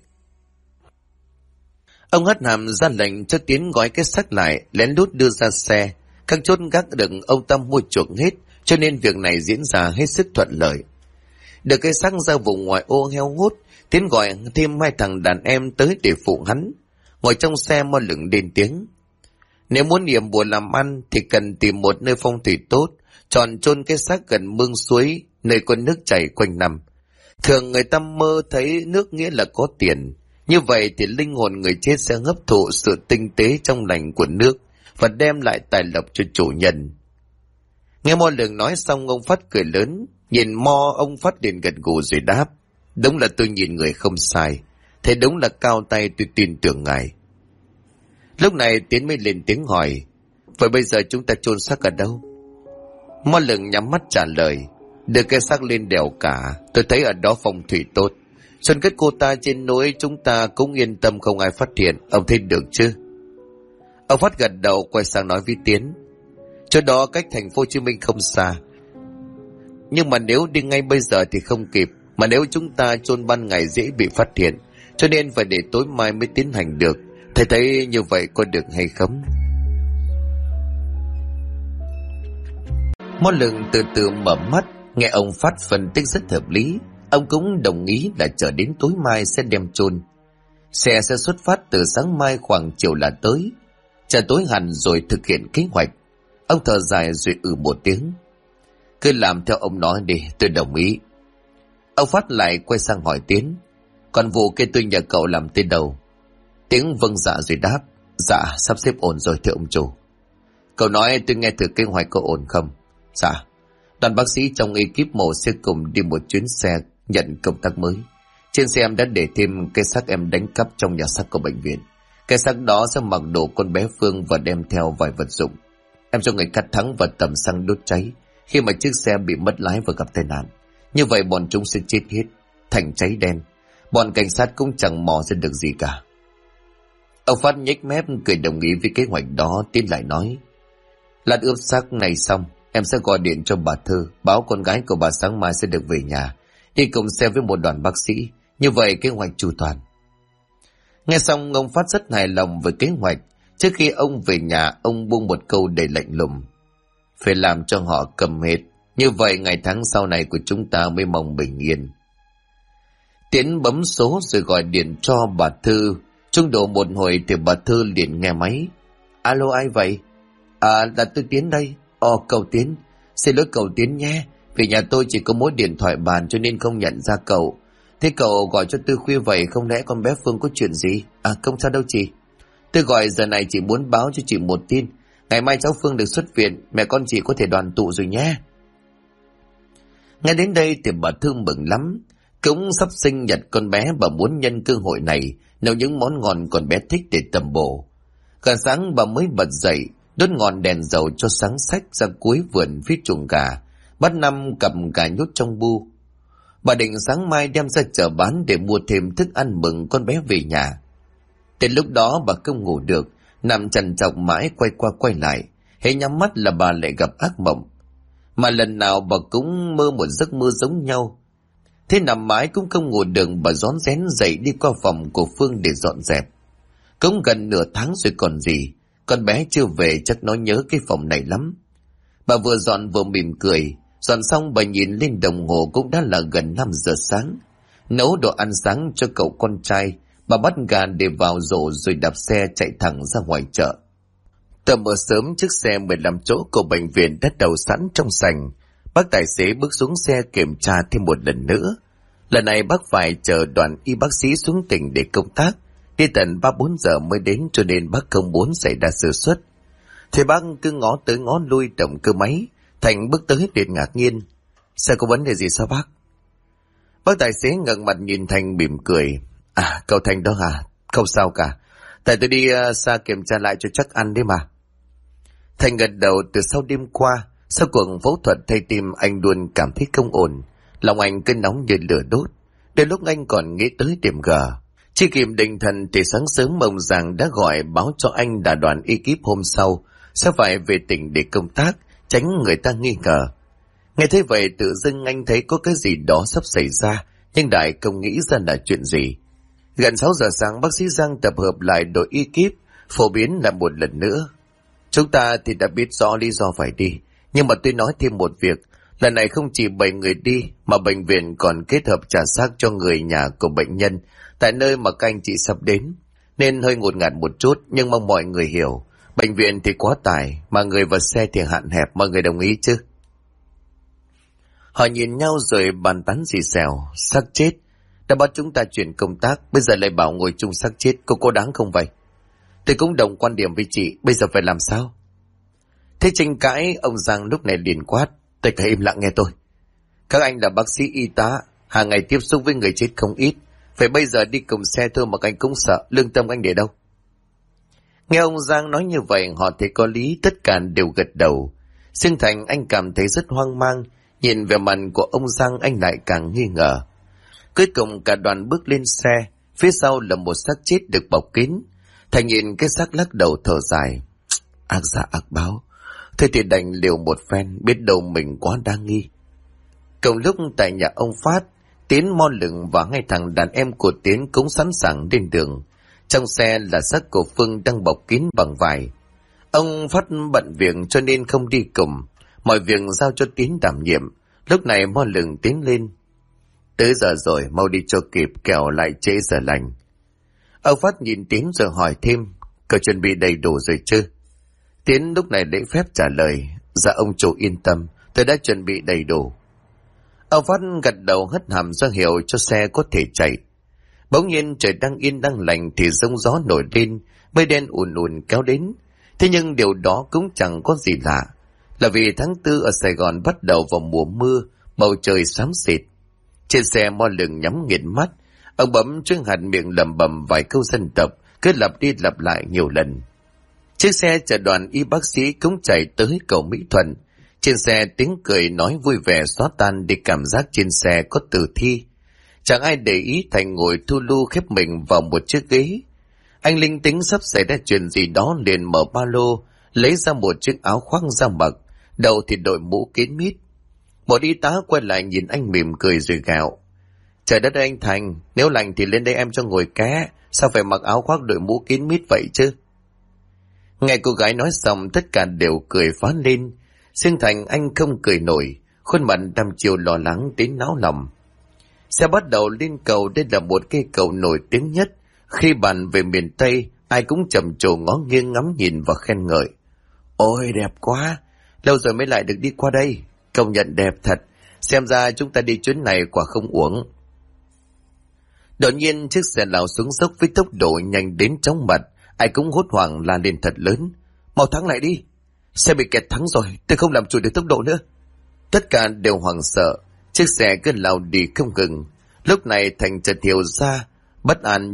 Ông hất hàm ra lệnh cho Tiến gói cái xác lại, lén lút đưa ra xe. Các chốt gác đựng ông ta mua chuộc hết, cho nên việc này diễn ra hết sức thuận lợi. Được cái xác ra vùng ngoại ô heo hút, Tiến gọi thêm 2 thằng đàn em tới để phụ hắn. Ngồi trong xe, Mò Lửng lên tiếng: Nếu muốn yểm bùa làm ăn thì cần tìm một nơi phong thủy tốt, chọn chôn cái xác gần mương suối, nơi có nước chảy quanh năm. Thường người ta mơ thấy nước nghĩa là có tiền. Như vậy thì linh hồn người chết sẽ hấp thụ sự tinh tế trong lành của nước và đem lại tài lộc cho chủ nhân. Nghe Mò Lửng nói xong, ông Phát cười lớn. Nhìn Mò, ông Phát liền gật gù rồi đáp: Đúng là tôi nhìn người không sai. Thế đúng là cao tay, tôi tin tưởng ngài. Lúc này Tiến mới lên tiếng hỏi: Vậy bây giờ chúng ta chôn xác ở đâu? Mò Lửng nhắm mắt trả lời: Đưa cái xác lên đèo Cả, tôi thấy ở đó phong thủy tốt. Chôn cất cô ta trên núi, chúng ta cũng yên tâm không ai phát hiện. Ông thấy được chứ? Ông Phát gật đầu quay sang nói với Tiến: Chỗ đó cách thành phố Hồ Chí Minh không xa. nhưng mà nếu đi ngay bây giờ thì không kịp, mà nếu chúng ta chôn ban ngày dễ bị phát hiện, cho nên phải để tối mai mới tiến hành được. Thầy thấy như vậy có được hay không? Món Lừng từ từ mở mắt, nghe ông Phát phân tích rất hợp lý. Ông cũng đồng ý là chờ đến tối mai sẽ đem chôn. Xe sẽ xuất phát từ sáng mai khoảng chiều là tới. Chờ tối hẳn rồi thực hiện kế hoạch. Ông thở dài rồi một tiếng. Cứ làm theo ông nói đi, tôi đồng ý. Ông Phát lại quay sang hỏi Tiến. Còn vụ kia tôi nhờ cậu làm tới đâu? Tiến vâng dạ rồi đáp. Dạ, sắp xếp ổn rồi thưa ông chủ. Cậu nói tôi nghe thử kế hoạch có ổn không? Dạ. Đoàn bác sĩ trong ekip mổ sẽ cùng đi một chuyến xe nhận công tác mới. Trên xe em đã để thêm cái xác em đánh cắp trong nhà xác của bệnh viện. Cái xác đó sẽ mặc đồ con bé Phương và đem theo vài vật dụng. Em cho người cắt thắng và tầm xăng đốt cháy khi mà chiếc xe bị mất lái và gặp tai nạn. Như vậy bọn chúng sẽ chết hết, thành cháy đen. Bọn cảnh sát cũng chẳng mò ra được gì cả. Ông Phát nhếch mép cười đồng ý với kế hoạch đó. Tiến lại nói, lát ướp xác này xong, em sẽ gọi điện cho bà Thư, báo con gái của bà sáng mai sẽ được về nhà, đi cùng xe với một đoàn bác sĩ. Như vậy kế hoạch chu toàn. Nghe xong ông Phát rất hài lòng với kế hoạch. Trước khi ông về nhà, ông buông một câu đầy lạnh lùng: phải làm cho họ cầm hết, như vậy ngày tháng sau này của chúng ta mới mong bình yên. Tiến bấm số rồi gọi điện cho bà Thư. Trung độ một hồi thì bà Thư liền nghe máy. Alo, ai vậy? Là tôi Tiến đây. Cậu Tiến, xin lỗi cậu Tiến nhé, vì nhà tôi chỉ có mỗi điện thoại bàn cho nên không nhận ra cậu. Thế cậu gọi cho tôi khuya vậy, không lẽ con bé Phương có chuyện gì? Không sao đâu chị. Tôi gọi giờ này chỉ muốn báo cho chị một tin. Ngày mai cháu Phương được xuất viện, mẹ con chị có thể đoàn tụ rồi nhé. Nghe đến đây thì bà Thư mừng lắm. Cũng sắp sinh nhật con bé, bà muốn nhân cơ hội này nấu những món ngon con bé thích để tầm bổ. Gần sáng bà mới bật dậy, đốt ngọn đèn dầu cho sáng xách ra cuối vườn phía chuồng gà, bắt 5 cặp gà nhốt trong bu. Bà định sáng mai đem ra chợ bán để mua thêm thức ăn mừng con bé về nhà. Đến lúc đó bà không ngủ được, nằm trằn trọc mãi quay qua quay lại, hễ nhắm mắt là bà lại gặp ác mộng. Mà lần nào bà cũng mơ một giấc mơ giống nhau. Thế nằm mãi cũng không ngủ được, bà rón rén dậy đi qua phòng của Phương để dọn dẹp. Cũng gần nửa tháng rồi còn gì, con bé chưa về chắc nó nhớ cái phòng này lắm. Bà vừa dọn vừa mỉm cười. Dọn xong bà nhìn lên đồng hồ cũng đã là gần 5 giờ sáng. Nấu đồ ăn sáng cho cậu con trai, bà bắt gà để vào rổ rồi đạp xe chạy thẳng ra ngoài chợ. Tờ mờ sớm, chiếc xe 15 chỗ của bệnh viện đã đậu sẵn trong sảnh. Bác tài xế bước xuống xe kiểm tra thêm một lần nữa. Lần này bác phải chờ đoàn y bác sĩ xuống tỉnh để công tác. Đi tận 3-4 giờ mới đến, cho nên bác không muốn xảy ra sơ suất. Thế bác cứ ngó tới ngó lui động cơ máy. Thành bước tới liền ngạc nhiên. Sao, có vấn đề gì sao bác? Bác tài xế ngẩng mặt nhìn Thành mỉm cười. Cậu Thành đó hả? Không sao cả. Tại tôi đi xa kiểm tra lại cho chắc ăn đấy mà. Thành gật đầu. Từ sau đêm qua, sau cuộc phẫu thuật thay tim, anh luôn cảm thấy không ổn. Lòng anh cứ nóng như lửa đốt. Đến lúc anh còn nghĩ tới điểm G. Chỉ kịp định thần thì sáng sớm ông Giàng đã gọi báo cho anh là đoàn ekip hôm sau sẽ phải về tỉnh để công tác, tránh người ta nghi ngờ. Nghe thế vậy tự dưng anh thấy có cái gì đó sắp xảy ra, nhưng đại không nghĩ ra là chuyện gì. Gần 6 giờ sáng, bác sĩ Giang tập hợp lại đội ekip, phổ biến lại một lần nữa. Chúng ta thì đã biết rõ lý do phải đi, nhưng mà tôi nói thêm một việc. Lần này không chỉ 7 người đi, mà bệnh viện còn kết hợp trả xác cho người nhà của bệnh nhân tại nơi mà các anh chị sắp đến. Nên hơi ngột ngạt một chút, nhưng mong mọi người hiểu. Bệnh viện thì quá tải, mà người và xe thì hạn hẹp, mọi người đồng ý chứ? Họ nhìn nhau rồi bàn tán xì xèo. Xác chết, đã bắt chúng ta chuyển công tác, bây giờ lại bảo ngồi chung xác chết, có đáng không vậy? Tôi cũng đồng quan điểm với chị, bây giờ phải làm sao? Thế tranh cãi, ông Giang lúc này liền quát. Tất cả im lặng nghe tôi. Các anh là bác sĩ y tá, hàng ngày tiếp xúc với người chết không ít. Phải bây giờ đi cùng xe thôi mà anh cũng sợ, lương tâm anh để đâu? Nghe ông Giang nói như vậy, họ thấy có lý, tất cả đều gật đầu. Riêng Thành, anh cảm thấy rất hoang mang. Nhìn về mặt của ông Giang, anh lại càng nghi ngờ. Cuối cùng cả đoàn bước lên xe, phía sau là một xác chết được bọc kín. Thành nhìn cái xác lắc đầu thở dài. Ác dạ ác báo, thế thì đành liều một phen, biết đâu mình quá đa nghi. Cùng lúc tại nhà ông Phát, Tiến, Mo Lựng và hai thằng đàn em của Tiến cũng sẵn sàng lên đường. Trong xe là xác của Phương đang bọc kín bằng vải. Ông Phát bận việc cho nên không đi cùng, mọi việc giao cho Tiến đảm nhiệm. Lúc này Mo Lựng tiến lên. Tới giờ rồi, mau đi cho kịp, kẻo lại trễ giờ lành. Ông Phát nhìn Tiến rồi hỏi thêm, cậu chuẩn bị đầy đủ rồi chứ? Tiến lúc này lễ phép trả lời, dạ ông chủ yên tâm, tôi đã chuẩn bị đầy đủ. Ông Phát gật đầu hất hàm ra hiệu cho xe có thể chạy. Bỗng nhiên trời đang yên đang lành thì giông gió nổi lên, mây đen ùn ùn kéo đến. Thế nhưng điều đó cũng chẳng có gì lạ, là vì tháng 4 ở Sài Gòn bắt đầu vào mùa mưa, bầu trời xám xịt. Trên xe Mo Lựng nhắm nghiền mắt, ông bấm chuyên hạt miệng lẩm bẩm vài câu dân tộc, cứ lặp đi lặp lại nhiều lần. Chiếc xe chở đoàn y bác sĩ cũng chạy tới cầu Mỹ Thuận. Trên xe tiếng cười nói vui vẻ xóa tan đi cảm giác trên xe có tử thi. Chẳng ai để ý Thành ngồi thu lu khép mình vào một chiếc ghế. Anh linh tính sắp xảy ra chuyện gì đó liền mở ba lô, lấy ra một chiếc áo khoác da mặc, đầu thì đội mũ kín mít. Một y tá quay lại nhìn anh mỉm cười rồi gạo. Trời đất ơi anh Thành, nếu lành thì lên đây em cho ngồi ké, sao phải mặc áo khoác đội mũ kín mít vậy chứ? Nghe cô gái nói xong tất cả đều cười phá lên. Riêng Thành anh không cười nổi, khuôn mặt đăm chiều lo lắng đến náo lòng. Xe bắt đầu lên cầu, đây là một cây cầu nổi tiếng nhất. Khi bàn về miền Tây, ai cũng trầm trồ ngó nghiêng ngắm nhìn và khen ngợi. Ôi đẹp quá, lâu rồi mới lại được đi qua đây, công nhận đẹp thật, xem ra chúng ta đi chuyến này quả không uổng. Đột nhiên chiếc xe lao xuống dốc với tốc độ nhanh đến chóng mặt, ai cũng hốt hoảng la lên thật lớn. Mau thắng lại đi, xe bị kẹt thắng rồi, tôi không làm chủ được tốc độ nữa. Tất cả đều hoảng sợ, chiếc xe cứ lao đi không ngừng. Lúc này Thành chợt hiểu ra bất an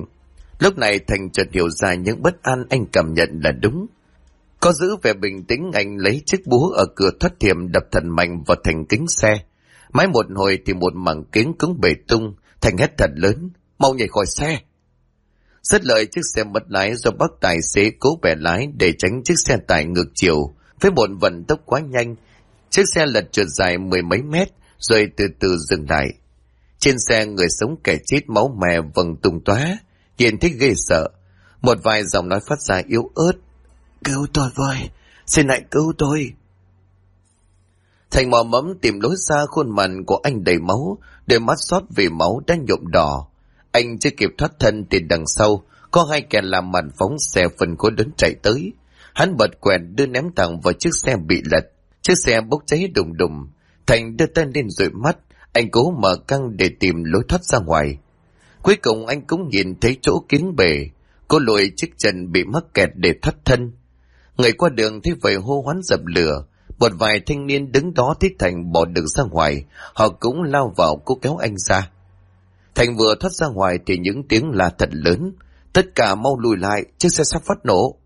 những bất an anh cảm nhận là đúng. Có giữ vẻ bình tĩnh, anh lấy chiếc búa ở cửa thoát hiểm đập thật mạnh vào thành kính xe. Mãi một hồi thì một mảng kính cũng bể tung. Thành hét thật lớn, mau nhảy khỏi xe. Rất lợi chiếc xe mất lái do bác tài xế cố bẻ lái để tránh chiếc xe tải ngược chiều. Với một vận tốc quá nhanh, chiếc xe lật trượt dài mười mấy mét rồi từ từ dừng lại. Trên xe người sống kẻ chết máu me vầng tung tóe, nhìn thích ghê sợ. Một vài giọng nói phát ra yếu ớt. Cứu tôi với, xin hãy cứu tôi. Thành mò mẫm tìm lối ra, khuôn mặt của anh đầy máu, đôi mắt xót vì máu đã nhuộm đỏ. Anh chưa kịp thoát thân thì đằng sau có hai kẻ làm màn phóng xe phân khối lớn chạy tới. Hắn bật quẹt đưa ném thẳng vào chiếc xe bị lật. Chiếc xe bốc cháy đùng đùng. Thành đưa tay lên dụi mắt, anh cố mở căng để tìm lối thoát ra ngoài. Cuối cùng anh cũng nhìn thấy chỗ kính bể, cô lùi chiếc chân bị mắc kẹt để thoát thân. Người qua đường thấy vậy hô hoán dập lửa. Một vài thanh niên đứng đó thấy Thành bỏ được ra ngoài, họ cũng lao vào cố kéo anh ra. Thành vừa thoát ra ngoài thì những tiếng la thật lớn. Tất cả mau lùi lại, chiếc xe sắp phát nổ.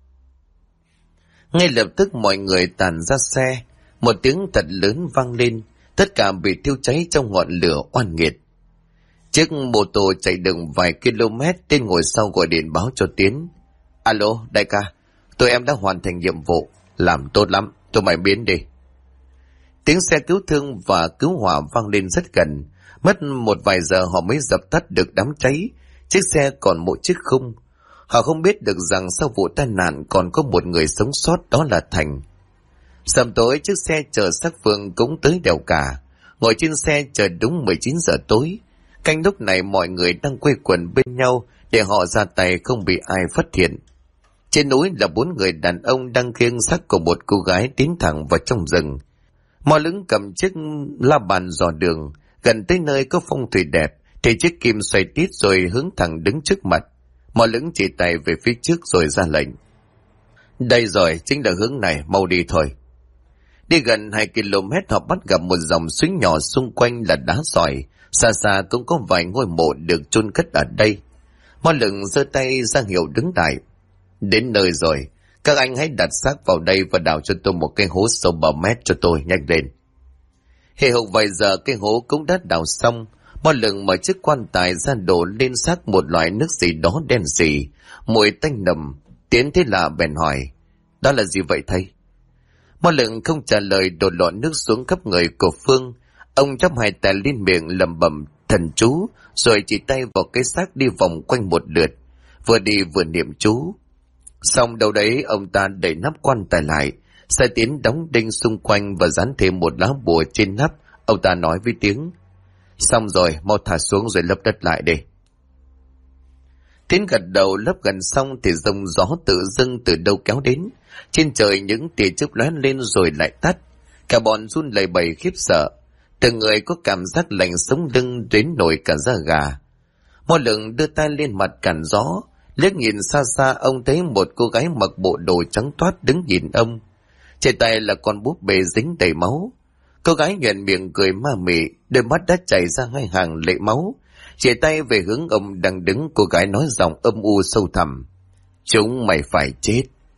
Ngay lập tức mọi người tản ra xe. Một tiếng thật lớn vang lên, tất cả bị thiêu cháy trong ngọn lửa oan nghiệt. Chiếc mô tô chạy được vài km, tên ngồi sau gọi điện báo cho Tiến. Alo, đại ca, tụi em đã hoàn thành nhiệm vụ, làm tốt lắm, tụi mày biến đi. Tiếng xe cứu thương và cứu hỏa vang lên rất gần. Mất một vài giờ họ mới dập tắt được đám cháy. Chiếc xe còn một chiếc khung. Họ không biết được rằng sau vụ tai nạn còn có một người sống sót, đó là Thành. Sầm tối chiếc xe chở xác Phương cũng tới đèo cả. Ngồi trên xe chờ đúng 19 giờ tối. Canh lúc này mọi người đang quây quần bên nhau để họ ra tay không bị ai phát hiện. Trên núi là 4 người đàn ông đang khiêng xác của một cô gái tiến thẳng vào trong rừng. Mo Lựng cầm chiếc la bàn dò đường, gần tới nơi có phong thủy đẹp thì chiếc kim xoay tít rồi hướng thẳng đứng trước mặt. Mo Lựng chỉ tay về phía trước rồi ra lệnh. Đây rồi, chính là hướng này, mau đi thôi. Đi gần 2 km họ bắt gặp một dòng suối nhỏ, xung quanh là đá sỏi, xa xa cũng có vài ngôi mộ được chôn cất ở đây. Mo Lựng giơ tay ra hiệu đứng lại. Đến nơi rồi, các anh hãy đặt xác vào đây và đào cho tôi một cái hố sâu 3 mét cho tôi, nhanh lên. Hệ hộp vài giờ cái hố cũng đã đào xong. Mo Lựng mở chiếc quan tài ra đổ lên xác một loại nước gì đó đen sì, mùi tanh nồng. Tiến thấy lạ bèn hỏi, đó là gì vậy thầy? Mo Lựng không trả lời, đổ lọ nước xuống khắp người của Phương. Ông chắp hai tay lên miệng lẩm bẩm thần chú, rồi chỉ tay vào cái xác đi vòng quanh một lượt, vừa đi vừa niệm chú. Xong đâu đấy ông ta đẩy nắp quan tài lại, sai Tiến đóng đinh xung quanh và dán thêm một lá bùa trên nắp. Ông ta nói với Tiến: xong rồi, mau thả xuống rồi lấp đất lại đi. Tiến gật đầu. Lấp gần xong thì giông gió tự dưng từ đâu kéo đến. Trên trời những tia chớp lóe lên rồi lại tắt. Cả bọn run lẩy bẩy khiếp sợ. Từng người có cảm giác lạnh sống lưng đến nổi cả da gà. Mo Lượng đưa tay lên mặt cản gió, liếc nhìn xa xa ông thấy một cô gái mặc bộ đồ trắng toát đứng nhìn ông. Trên tay là con búp bê dính đầy máu. Cô gái nhoẻn miệng cười ma mị, đôi mắt đã chảy ra hai hàng lệ máu. Chỉ tay về hướng ông đang đứng, cô gái nói giọng âm u sâu thẳm: chúng mày phải chết.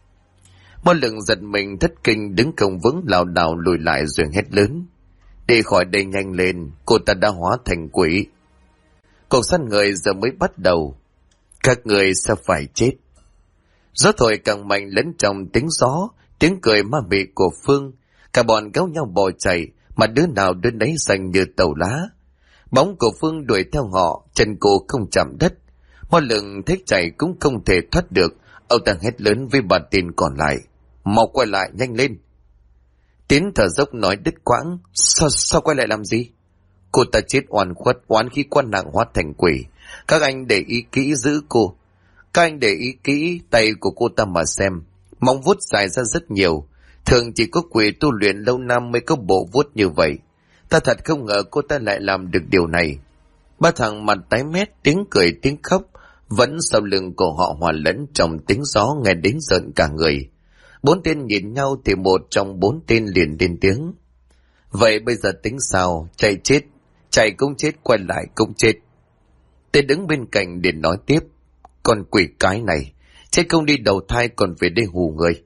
Mo Lượng giật mình thất kinh, đứng không vững, lảo đảo lùi lại rồi hét lớn: đi khỏi đây nhanh lên, cô ta đã hóa thành quỷ. Cuộc săn người giờ mới bắt đầu. Các người sẽ phải chết. Gió thổi càng mạnh lẫn trong tiếng gió, tiếng cười ma mị của Phương. Cả bọn kéo nhau bỏ chạy, mà đứa nào đứa nấy xanh như tàu lá. Bóng của Phương đuổi theo họ, chân cô không chạm đất. Mo Lượng thích chạy cũng không thể thoát được. Ông ta hét lớn với bà tin còn lại: mau quay lại, nhanh lên. Tiến thở dốc nói đứt quãng: Sao quay lại làm gì? Cô ta chết oan khuất, oán khí quan nặng hóa thành quỷ. Các anh để ý kỹ giữ cô. Các anh để ý kỹ tay của cô ta mà xem, móng vuốt dài ra rất nhiều. Thường chỉ có quỷ tu luyện lâu năm mới có bộ vuốt như vậy. Ta thật không ngờ cô ta lại làm được điều này. Ba thằng mặt tái mét, tiếng cười tiếng khóc vẫn sau lưng của họ hòa lẫn trong tiếng gió nghe đến rợn cả người. Bốn tên nhìn nhau thì một trong bốn tên liền lên tiếng: vậy bây giờ tính sao? Chạy chết, chạy cũng chết, quay lại cũng chết. Tên đứng bên cạnh để nói tiếp: con quỷ cái này, chết không đi đầu thai còn về đây hù người.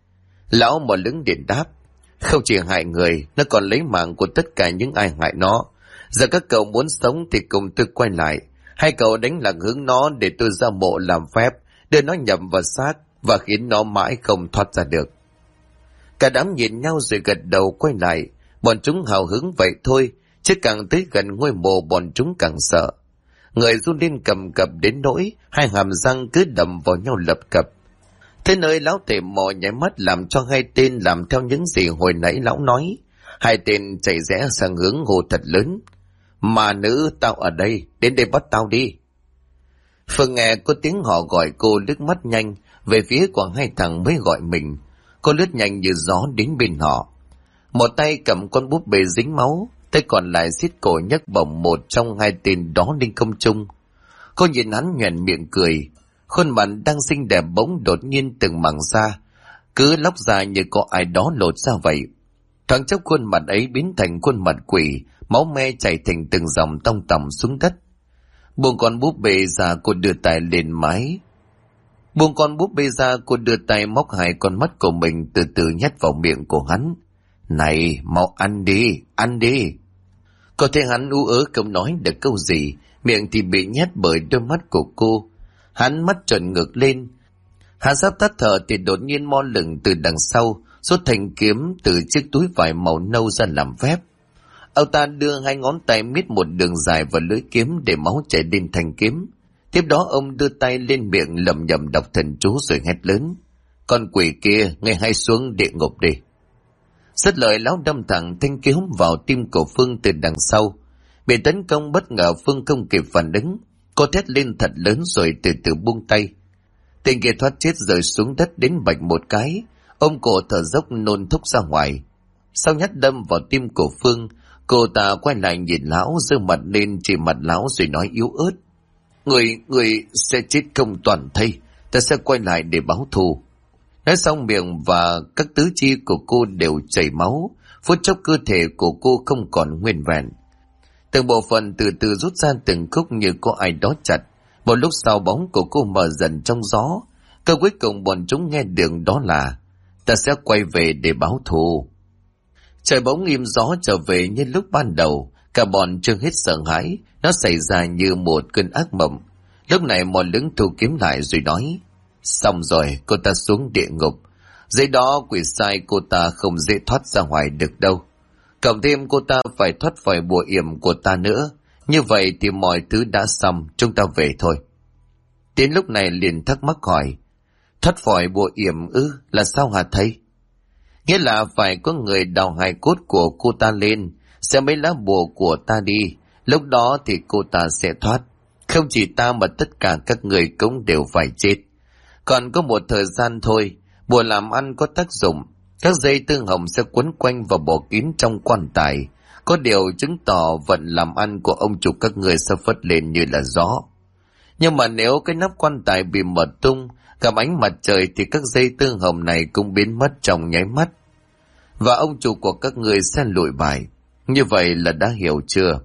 Lão Mò Lững điện đáp: không chỉ hại người, nó còn lấy mạng của tất cả những ai hại nó. Giờ các cậu muốn sống thì cùng tôi quay lại. Hai cậu đánh lạc hướng nó để tôi ra mộ làm phép, đưa nó nhầm vào xác và khiến nó mãi không thoát ra được. Cả đám nhìn nhau rồi gật đầu quay lại. Bọn chúng hào hứng vậy thôi, chứ càng tới gần ngôi mộ bọn chúng càng sợ. Người run lên cầm cập đến nỗi hai hàm răng cứ đầm vào nhau lập cập. Thế nơi lão tể mò nháy mắt làm cho hai tên làm theo những gì hồi nãy lão nói. Hai tên chạy rẽ sang hướng hồ thật lớn: mà nữ, tao ở đây, đến đây bắt tao đi. Phương nghe có tiếng họ gọi cô, liếc mắt nhanh về phía của hai thằng mới gọi mình. Cô lướt nhanh như gió đến bên họ. Một tay cầm con búp bê dính máu, tay còn lại xiết cổ nhấc bổng một trong hai tên đó lên không trung. Cô nhìn hắn nhoẻn miệng cười, khuôn mặt đang xinh đẹp bỗng đột nhiên từng mảng da cứ lóc ra như có ai đó lột ra vậy. Thoáng chốc khuôn mặt ấy biến thành khuôn mặt quỷ, máu me chảy thành từng dòng tông tòng xuống đất. Buông con búp bê ra, cô đưa tay lên mái. Buông con búp bê ra, cô đưa tay móc hai con mắt của mình từ từ nhét vào miệng của hắn. Này, mau ăn đi, ăn đi. Có thấy hắn ú ớ không nói được câu gì, miệng thì bị nhét bởi đôi mắt của cô. Hắn mắt trợn ngược lên. Hắn sắp tắt thở thì đột nhiên Mo Lửng từ đằng sau rút thanh kiếm từ chiếc túi vải màu nâu ra làm phép. Ông ta đưa hai ngón tay miết một đường dài vào lưỡi kiếm để máu chảy lên thanh kiếm. Tiếp đó ông đưa tay lên miệng lẩm nhẩm đọc thần chú rồi hét lớn: con quỷ kia, ngươi hãy xuống địa ngục đi. Dứt lời, lão đâm thẳng thanh kiếm vào tim của Phương từ đằng sau. Bị tấn công bất ngờ, Phương không kịp phản ứng, cô thét lên thật lớn rồi từ từ buông tay. Tên kia thoát chết rơi xuống đất đến bạch một cái, ôm cổ thở dốc nôn thốc ra ngoài. Sau nhát đâm vào tim của Phương, cô ta quay lại nhìn lão, giơ mặt lên chỉ mặt lão rồi nói yếu ớt: Người sẽ chết không toàn thây, ta sẽ quay lại để báo thù. Nói xong miệng và các tứ chi của cô đều chảy máu, phút chốc cơ thể của cô không còn nguyên vẹn. Từng bộ phận từ từ rút ra từng khúc như có ai đó chặt. Một lúc sau bóng của cô mờ dần trong gió. Câu cuối cùng bọn chúng nghe được đó là: ta sẽ quay về để báo thù. Trời bỗng im, gió trở về như lúc ban đầu. Cả bọn chưa hết sợ hãi, nó xảy ra như một cơn ác mộng. Lúc này Mò Lững thu kiếm lại rồi nói: xong rồi, cô ta xuống địa ngục. Dưới đó quỷ sai cô ta không dễ thoát ra ngoài được đâu. Cộng thêm cô ta phải thoát khỏi bùa yểm của ta nữa. Như vậy thì mọi thứ đã xong, chúng ta về thôi. Tiến lúc này liền thắc mắc hỏi, thoát khỏi bùa yểm ư, là sao hả thầy? Nghĩa là phải có người đào hài cốt của cô ta lên, sẽ mấy lá bùa của ta đi, lúc đó thì cô ta sẽ thoát. Không chỉ ta mà tất cả các người cũng đều phải chết. Còn có một thời gian thôi, bùa làm ăn có tác dụng, các dây tương hồng sẽ quấn quanh và bò kín trong quan tài. Có điều chứng tỏ vận làm ăn của ông chủ các người sẽ phất lên như là gió. Nhưng mà nếu cái nắp quan tài bị mở tung, gặp ánh mặt trời thì các dây tương hồng này cũng biến mất trong nháy mắt. Và ông chủ của các người sẽ lùi bài. Như vậy là đã hiểu chưa?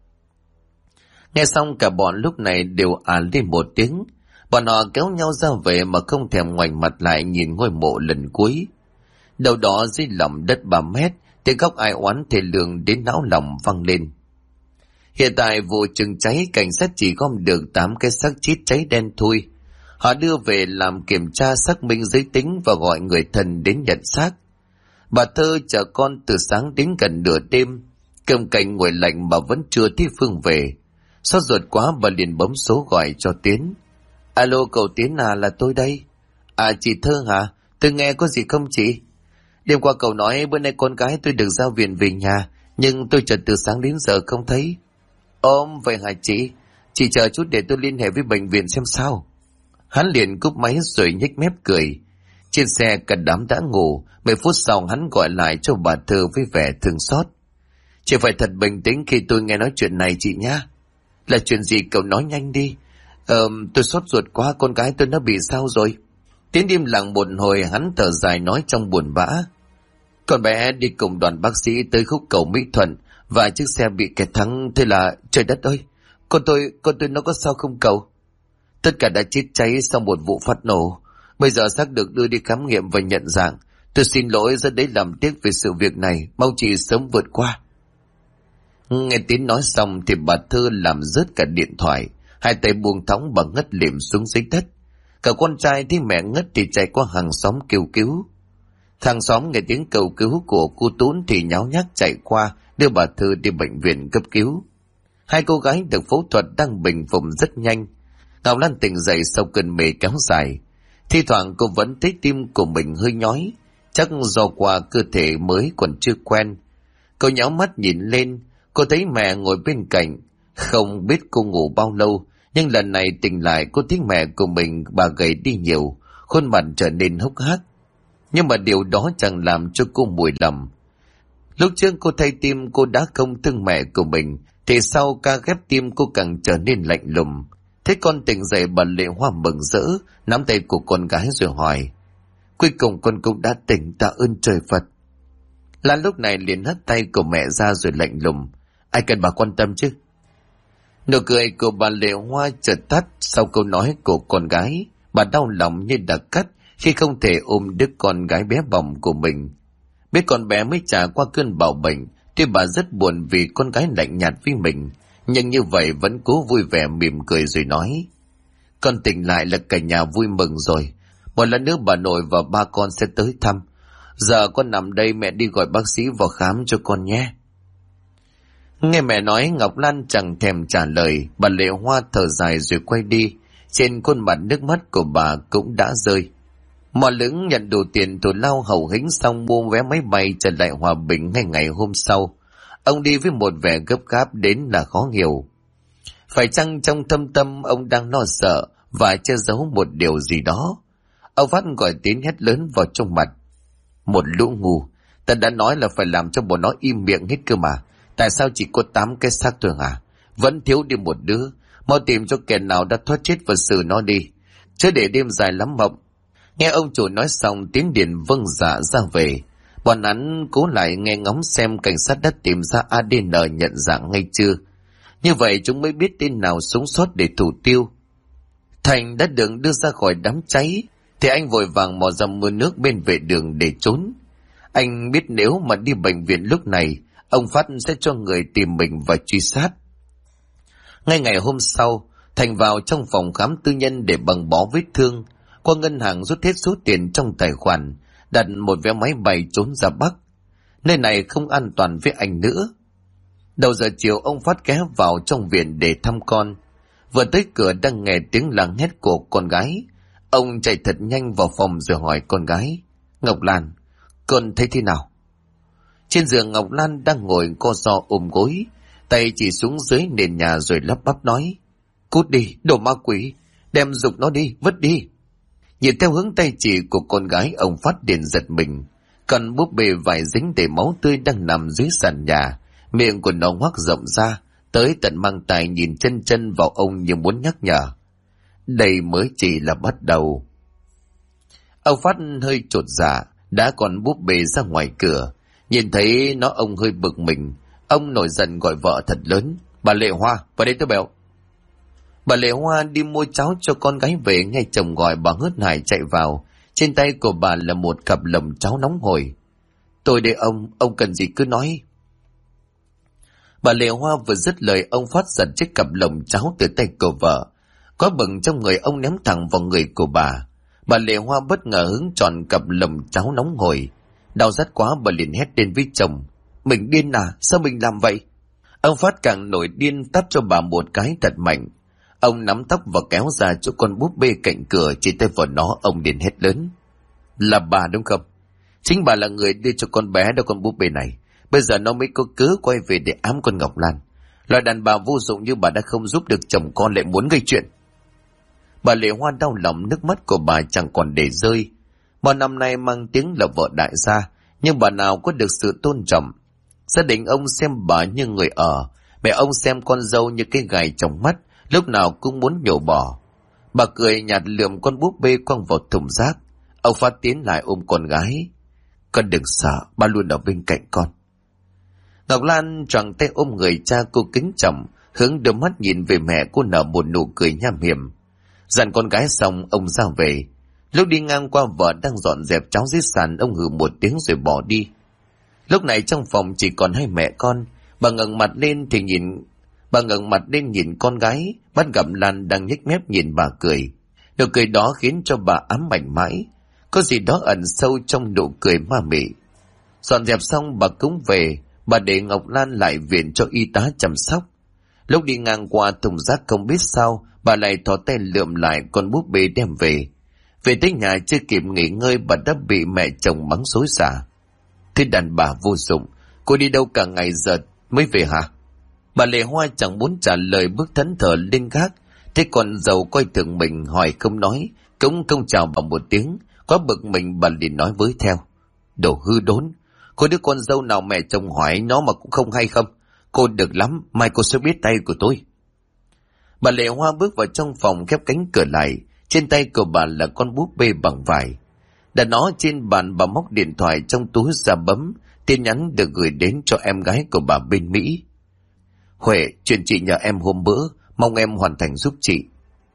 Nghe xong cả bọn lúc này đều lên một tiếng. Bọn họ kéo nhau ra về mà không thèm ngoảnh mặt lại nhìn ngôi mộ lần cuối. Đầu đó dưới lòng đất 3 mét, tiếng khóc ai oán thê lương đến não lòng vang lên. Hiện tại vụ chừng cháy, cảnh sát chỉ gom được 8 cái xác chết cháy đen thui. Họ đưa về làm kiểm tra xác minh giới tính và gọi người thân đến nhận xác. Bà Thơ chờ con từ sáng đến gần nửa đêm, cầm cành ngồi lạnh mà vẫn chưa thấy Phương về. Xót ruột quá bà liền bấm số gọi cho Tiến. Alo cậu Tiến à, là tôi đây. À chị Thơ hả? Tôi nghe có gì không chị? Đêm qua cậu nói bữa nay con gái tôi được giao viện về nhà, nhưng tôi chờ từ sáng đến giờ không thấy. Vậy hả chị? Chị chờ chút để tôi liên hệ với bệnh viện xem sao. Hắn liền cúp máy rồi nhếch mép cười. Trên xe cả đám đã ngủ. 10 phút sau hắn gọi lại cho bà Thơ với vẻ thương xót. Chị phải thật bình tĩnh khi tôi nghe nói chuyện này chị nhá. Là chuyện gì cậu nói nhanh đi. Tôi sốt ruột quá, con gái tôi nó bị sao rồi? Tiến im lặng một hồi, hắn thở dài nói trong buồn bã. Con bé đi cùng đoàn bác sĩ tới khúc cầu Mỹ Thuận và chiếc xe bị kẹt thắng. Thế là trời đất ơi, con tôi nó có sao không cậu? Tất cả đã chết cháy sau một vụ phát nổ. Bây giờ xác được đưa đi khám nghiệm và nhận dạng. Tôi xin lỗi rất đấy, làm tiếc về sự việc này, mong chị sớm vượt qua. Nghe Tiến nói xong thì bà Thư làm rớt cả điện thoại, hai tay buông thõng và ngất lịm xuống dưới đất. Cả con trai thấy mẹ ngất thì chạy qua hàng xóm kêu cứu. Hàng xóm nghe tiếng cầu cứu của cô Tún thì nháo nhác chạy qua đưa bà Thư đi bệnh viện cấp cứu. Hai cô gái được phẫu thuật đang bình phục rất nhanh. Ngọc Lan tỉnh dậy sau cơn mê kéo dài. Thi thoảng cô vẫn thấy tim của mình hơi nhói, chắc do qua cơ thể mới còn chưa quen. Cô nháo mắt nhìn lên, cô thấy mẹ ngồi bên cạnh. Không biết cô ngủ bao lâu, nhưng lần này tỉnh lại cô thấy mẹ của mình bà gầy đi nhiều, khuôn mặt trở nên hốc hác. Nhưng mà điều đó chẳng làm cho cô mùi lầm. Lúc trước cô thay tim cô đã không thương mẹ của mình, thì sau ca ghép tim cô càng trở nên lạnh lùng. Thấy con tỉnh dậy bà Lệ Hoa mừng rỡ, nắm tay của con gái rồi hỏi. Cuối cùng con cũng đã tỉnh, tạ ơn trời Phật. Lan lúc này liền hất tay của mẹ ra rồi lạnh lùng. Ai cần bà quan tâm chứ? Nụ cười của bà Lệ Hoa chợt tắt sau câu nói của con gái. Bà đau lòng như đã cắt khi không thể ôm đứa con gái bé bỏng của mình. Biết con bé mới trải qua cơn bạo bệnh, tuy bà rất buồn vì con gái lạnh nhạt với mình, nhưng như vậy vẫn cố vui vẻ mỉm cười rồi nói. Con tỉnh lại là cả nhà vui mừng rồi. Một lần nữa bà nội và ba con sẽ tới thăm. Giờ con nằm đây, mẹ đi gọi bác sĩ vào khám cho con nhé. Nghe mẹ nói, Ngọc Lan chẳng thèm trả lời. Bà Lệ Hoa thở dài rồi quay đi. Trên khuôn mặt nước mắt của bà cũng đã rơi. Mò lững nhận đủ tiền thù lao hậu hĩnh xong mua vé máy bay trở lại Hòa Bình ngay ngày hôm sau. Ông đi với một vẻ gấp gáp đến là khó hiểu. Phải chăng trong thâm tâm ông đang lo sợ và che giấu một điều gì đó? Ông Phát gọi Tiến hét lớn vào trong mặt. Một lũ ngu, ta đã nói là phải làm cho bọn nó im miệng hết cơ mà. Tại sao chỉ có 8 cái xác thôi hả? Vẫn thiếu đi một đứa. Mau tìm cho kẻ nào đã thoát chết và xử nó đi, chứ để đêm dài lắm mộng. Nghe ông chủ nói xong, Tiến Điền vâng dạ ra về. Bọn hắn cố lại nghe ngóng xem cảnh sát đã tìm ra ADN nhận dạng ngay chưa. Như vậy chúng mới biết tên nào sống sót để thủ tiêu. Thành đã được đưa ra khỏi đám cháy thì anh vội vàng mò ra mưa nước bên vệ đường để trốn. Anh biết nếu mà đi bệnh viện lúc này, ông Phát sẽ cho người tìm mình và truy sát. Ngay ngày hôm sau, Thành vào trong phòng khám tư nhân để băng bó vết thương, qua ngân hàng rút hết số tiền trong tài khoản, đặt một vé máy bay trốn ra Bắc. Nơi này không an toàn với anh nữa. Đầu giờ chiều ông Phát ghé vào trong viện để thăm con. Vừa tới cửa đang nghe tiếng làng hét của con gái. Ông chạy thật nhanh vào phòng rồi hỏi con gái: Ngọc Lan, con thấy thế nào? Trên giường Ngọc Lan đang ngồi co ro ôm gối, tay chỉ xuống dưới nền nhà rồi lắp bắp nói: Cút đi, đồ ma quỷ, đem giục nó đi, vứt đi. Nhìn theo hướng tay chỉ của con gái, ông Phát liền giật mình. Con búp bê vải dính đầy máu tươi đang nằm dưới sàn nhà, miệng của nó ngoác rộng ra, tới tận mang tai nhìn chân chân vào ông như muốn nhắc nhở. Đây mới chỉ là bắt đầu. Ông Phát hơi chột dạ, đã còn búp bê ra ngoài cửa. Nhìn thấy nó ông hơi bực mình. Ông nổi giận gọi vợ thật lớn: Bà Lệ Hoa, vào đây tôi béo. Bà Lệ Hoa đi mua cháo cho con gái về, nghe chồng gọi bà hớt hải chạy vào. Trên tay của bà là một cặp lồng cháo nóng hổi. Tôi đây ông cần gì cứ nói. Bà Lệ Hoa vừa dứt lời, ông Phát giật chiếc cặp lồng cháo từ tay của vợ. Có bừng trong người ông ném thẳng vào người của bà. Bà Lệ Hoa bất ngờ hứng tròn cặp lồng cháo nóng hổi. Đau rát quá, bà liền hét lên với chồng: Mình điên à, sao mình làm vậy? Ông Phát càng nổi điên, tát cho bà một cái thật mạnh. Ông nắm tóc và kéo ra chỗ con búp bê cạnh cửa, chỉ tay vào nó, ông liền hét lớn: Là bà đúng không? Chính bà là người đưa cho con bé đó con búp bê này. Bây giờ nó mới có cớ quay về để ám con Ngọc Lan. Loại đàn bà vô dụng như bà đã không giúp được chồng con lại muốn gây chuyện. Bà Lệ Hoa đau lòng, nước mắt của bà chẳng còn để rơi. Bao năm nay mang tiếng là vợ đại gia, nhưng bà nào có được sự tôn trọng. Gia đình ông xem bà như người ở, mẹ ông xem con dâu như cái gài trong mắt, lúc nào cũng muốn nhổ bỏ. Bà cười nhạt lườm con búp bê quăng vào thùng rác. Ông Phát tiến lại ôm con gái: Con đừng sợ, ba luôn ở bên cạnh con. Ngọc Lan choàng tay ôm người cha cô kính trọng, hướng đôi mắt nhìn về mẹ, cô nở một nụ cười nham hiểm. Dặn con gái xong, ông ra về. Lúc đi ngang qua vợ đang dọn dẹp cháo dưới sàn, ông hừ một tiếng rồi bỏ đi. Lúc này trong phòng chỉ còn hai mẹ con. Bà ngẩng mặt lên nhìn con gái, bắt gặp Lan đang nhếch mép nhìn bà cười. Nụ cười đó khiến cho bà ám ảnh mãi. Có gì đó ẩn sâu trong nụ cười ma mị. Dọn dẹp xong bà cũng về. Bà để Ngọc Lan lại viện cho y tá chăm sóc. Lúc đi ngang qua thùng rác không biết sao, bà lại thò tay lượm lại con búp bê đem về. Về tới nhà chưa kịp nghỉ ngơi, bà đã bị mẹ chồng mắng xối xả: Thế đàn bà vô dụng, cô đi đâu cả ngày giờ mới về hả? Bà Lệ Hoa chẳng muốn trả lời, bước thẫn thờ lên gác. Thế con dâu coi thường mình, hỏi không nói, cũng không chào bà một tiếng. Quá bực mình, bà liền nói với theo: Đồ hư đốn, có đứa con dâu nào mẹ chồng hỏi nó mà cũng không hay không? Cô được lắm, mai cô sẽ biết tay của tôi. Bà Lệ Hoa bước vào trong phòng, khép cánh cửa lại. Trên tay của bà là con búp bê bằng vải. Đặt nó trên bàn, bà móc điện thoại trong túi ra bấm. Tin nhắn được gửi đến cho em gái của bà bên Mỹ: Huệ, chuyện chị nhờ em hôm bữa, mong em hoàn thành giúp chị.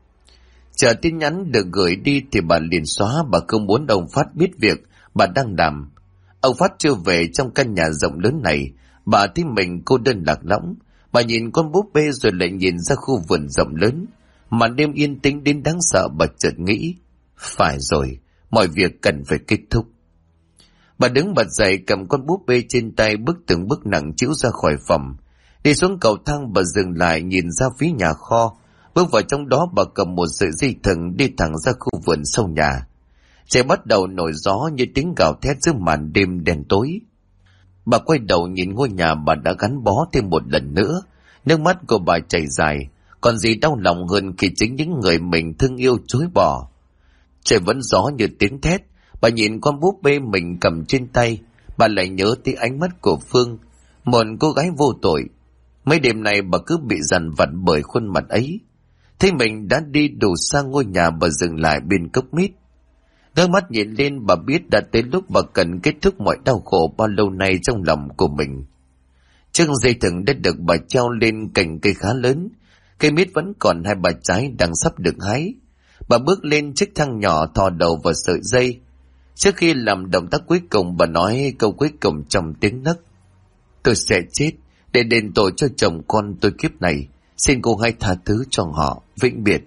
Chờ tin nhắn được gửi đi thì bà liền xóa. Bà không muốn ông Phát biết việc bà đang làm. Ông Phát chưa về, trong căn nhà rộng lớn này, bà thấy mình cô đơn lạc lõng. Bà nhìn con búp bê rồi lại nhìn ra khu vườn rộng lớn. Màn đêm yên tĩnh đến đáng sợ, bà chợt nghĩ: Phải rồi, mọi việc cần phải kết thúc. Bà đứng bật dậy, cầm con búp bê trên tay, bước từng bước nặng trĩu ra khỏi phòng. Đi xuống cầu thang, bà dừng lại nhìn ra phía nhà kho. Bước vào trong đó, bà cầm một sợi dây thừng đi thẳng ra khu vườn sau nhà. Trời bắt đầu nổi gió như tiếng gào thét giữa màn đêm đen tối. Bà quay đầu nhìn ngôi nhà bà đã gắn bó thêm một lần nữa. Nước mắt của bà chảy dài. Còn gì đau lòng hơn khi chính những người mình thương yêu chối bỏ. Trời vẫn gió như tiếng thét. Bà nhìn con búp bê mình cầm trên tay. Bà lại nhớ tới ánh mắt của Phương, một cô gái vô tội. Mấy đêm này bà cứ bị dằn vặt bởi khuôn mặt ấy. Thấy mình đã đi đủ xa ngôi nhà, bà dừng lại bên cốc mít. Đôi mắt nhìn lên, bà biết đã tới lúc bà cần kết thúc mọi đau khổ bao lâu nay trong lòng của mình. Chiếc dây thừng đã được bà treo lên cành cây khá lớn. Cây mít vẫn còn hai bà trái đang sắp được hái. Bà bước lên chiếc thang nhỏ, thò đầu vào sợi dây. Trước khi làm động tác cuối cùng, bà nói câu cuối cùng trong tiếng nấc: Tôi sẽ chết để đền tội cho chồng con tôi kiếp này. Xin cô hãy tha thứ cho họ, vĩnh biệt.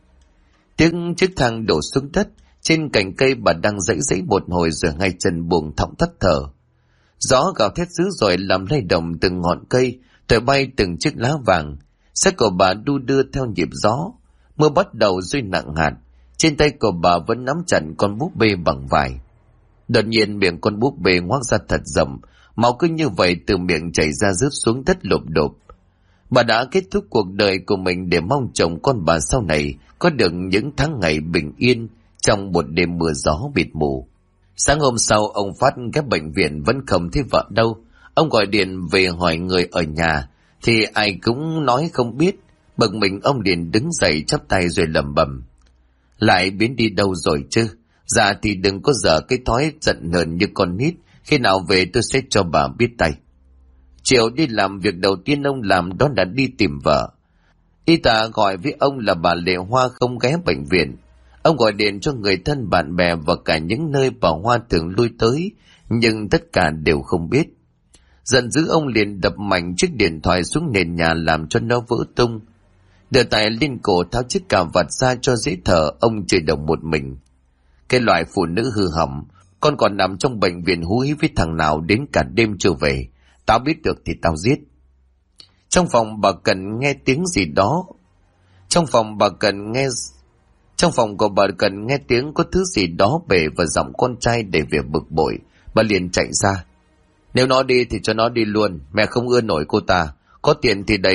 Tiếng chiếc thang đổ xuống đất. Trên cành cây bà đang giãy giãy một hồi rồi hai chân buông thõng tắt thở. Gió gào thét dữ dội làm lay động từng ngọn cây, thổi bay từng chiếc lá vàng. Xác của bà đu đưa theo nhịp gió. Mưa bắt đầu rơi nặng hạt. Trên tay của bà vẫn nắm chặt con búp bê bằng vải. Đột nhiên miệng con búp bê ngoác ra thật rộng, máu cứ như vậy từ miệng chảy ra rớt xuống đất lộp độp. Bà đã kết thúc cuộc đời của mình để mong chồng con bà sau này có được những tháng ngày bình yên trong một đêm mưa gió bịt mù. Sáng hôm sau, ông Phát ghé bệnh viện vẫn không thấy vợ đâu. Ông gọi điện về hỏi người ở nhà thì ai cũng nói không biết. Bực mình ông liền đứng dậy chắp tay rồi lẩm bẩm: lại biến đi đâu rồi chứ? Dạ thì đừng có dở cái thói giận hờn như con nít. Khi nào về tôi sẽ cho bà biết tay. Chiều đi làm, việc đầu tiên ông làm đó là đi tìm vợ. Y tá gọi với ông là bà Lệ Hoa không ghé bệnh viện. Ông gọi điện cho người thân bạn bè và cả những nơi bà Hoa thường lui tới, nhưng tất cả đều không biết. Giận dữ ông liền đập mạnh chiếc điện thoại xuống nền nhà làm cho nó vỡ tung. Đưa tay lên cổ tháo chiếc cà vạt ra cho dễ thở, ông chửi đồng một mình: cái loại phụ nữ hư hỏng, con còn nằm trong bệnh viện hú hí với thằng nào đến cả đêm chưa về. Tao biết được thì tao giết. Trong phòng bà Cần nghe tiếng gì đó. Trong phòng của bà Cần nghe tiếng có thứ gì đó bể và giọng con trai để về bực bội. Bà liền chạy ra: nếu nó đi thì cho nó đi luôn, mẹ không ưa nổi cô ta. Có tiền thì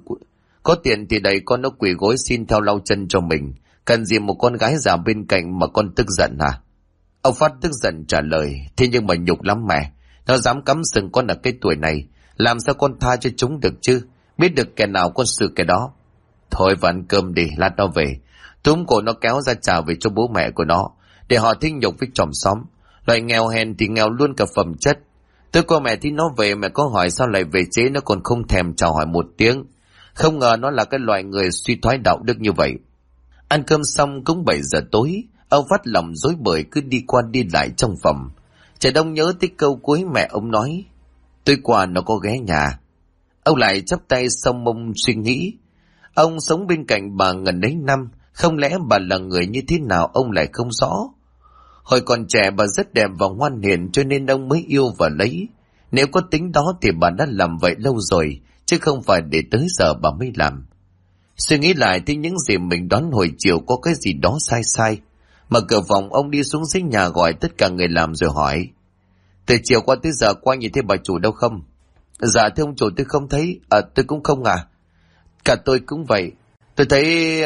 đẩy con nó quỳ gối xin theo lau chân cho mình. Cần gì một con gái già bên cạnh mà con tức giận hả? Ông Phát tức giận trả lời: thế nhưng mà nhục lắm mẹ. Nó dám cắm sừng con ở cái tuổi này, làm sao con tha cho chúng được chứ? Biết được kẻ nào con xử kẻ đó. Thôi vào ăn cơm đi, lát nó về. Túm cổ nó kéo ra trả về cho bố mẹ của nó, để họ thích nhục với chòm xóm. Loại nghèo hèn thì nghèo luôn cả phẩm chất. Tôi qua mẹ thì nó về, mẹ có hỏi sao lại về chế nó còn không thèm chào hỏi một tiếng. Không ngờ nó là cái loại người suy thoái đạo đức như vậy. Ăn cơm xong cũng 7 giờ tối, ông Phát lòng rối bời cứ đi qua đi lại trong phòng. Trẻ Đông nhớ tới câu cuối mẹ ông nói: tôi qua nó có ghé nhà. Ông lại chắp tay xong mông suy nghĩ. Ông sống bên cạnh bà ngần ấy năm, không lẽ bà là người như thế nào ông lại không rõ. Hồi còn trẻ bà rất đẹp và ngoan hiền cho nên ông mới yêu và lấy. Nếu có tính đó thì bà đã làm vậy lâu rồi, chứ không phải để tới giờ bà mới làm. Suy nghĩ lại thì những gì mình đoán hồi chiều có cái gì đó sai sai. Mở cửa phòng, ông đi xuống dưới nhà gọi tất cả người làm rồi hỏi: từ chiều qua tới giờ qua nhìn thấy bà chủ đâu không? Dạ thưa ông chủ, tôi không thấy. Tôi cũng không à. Cả tôi cũng vậy. Tôi thấy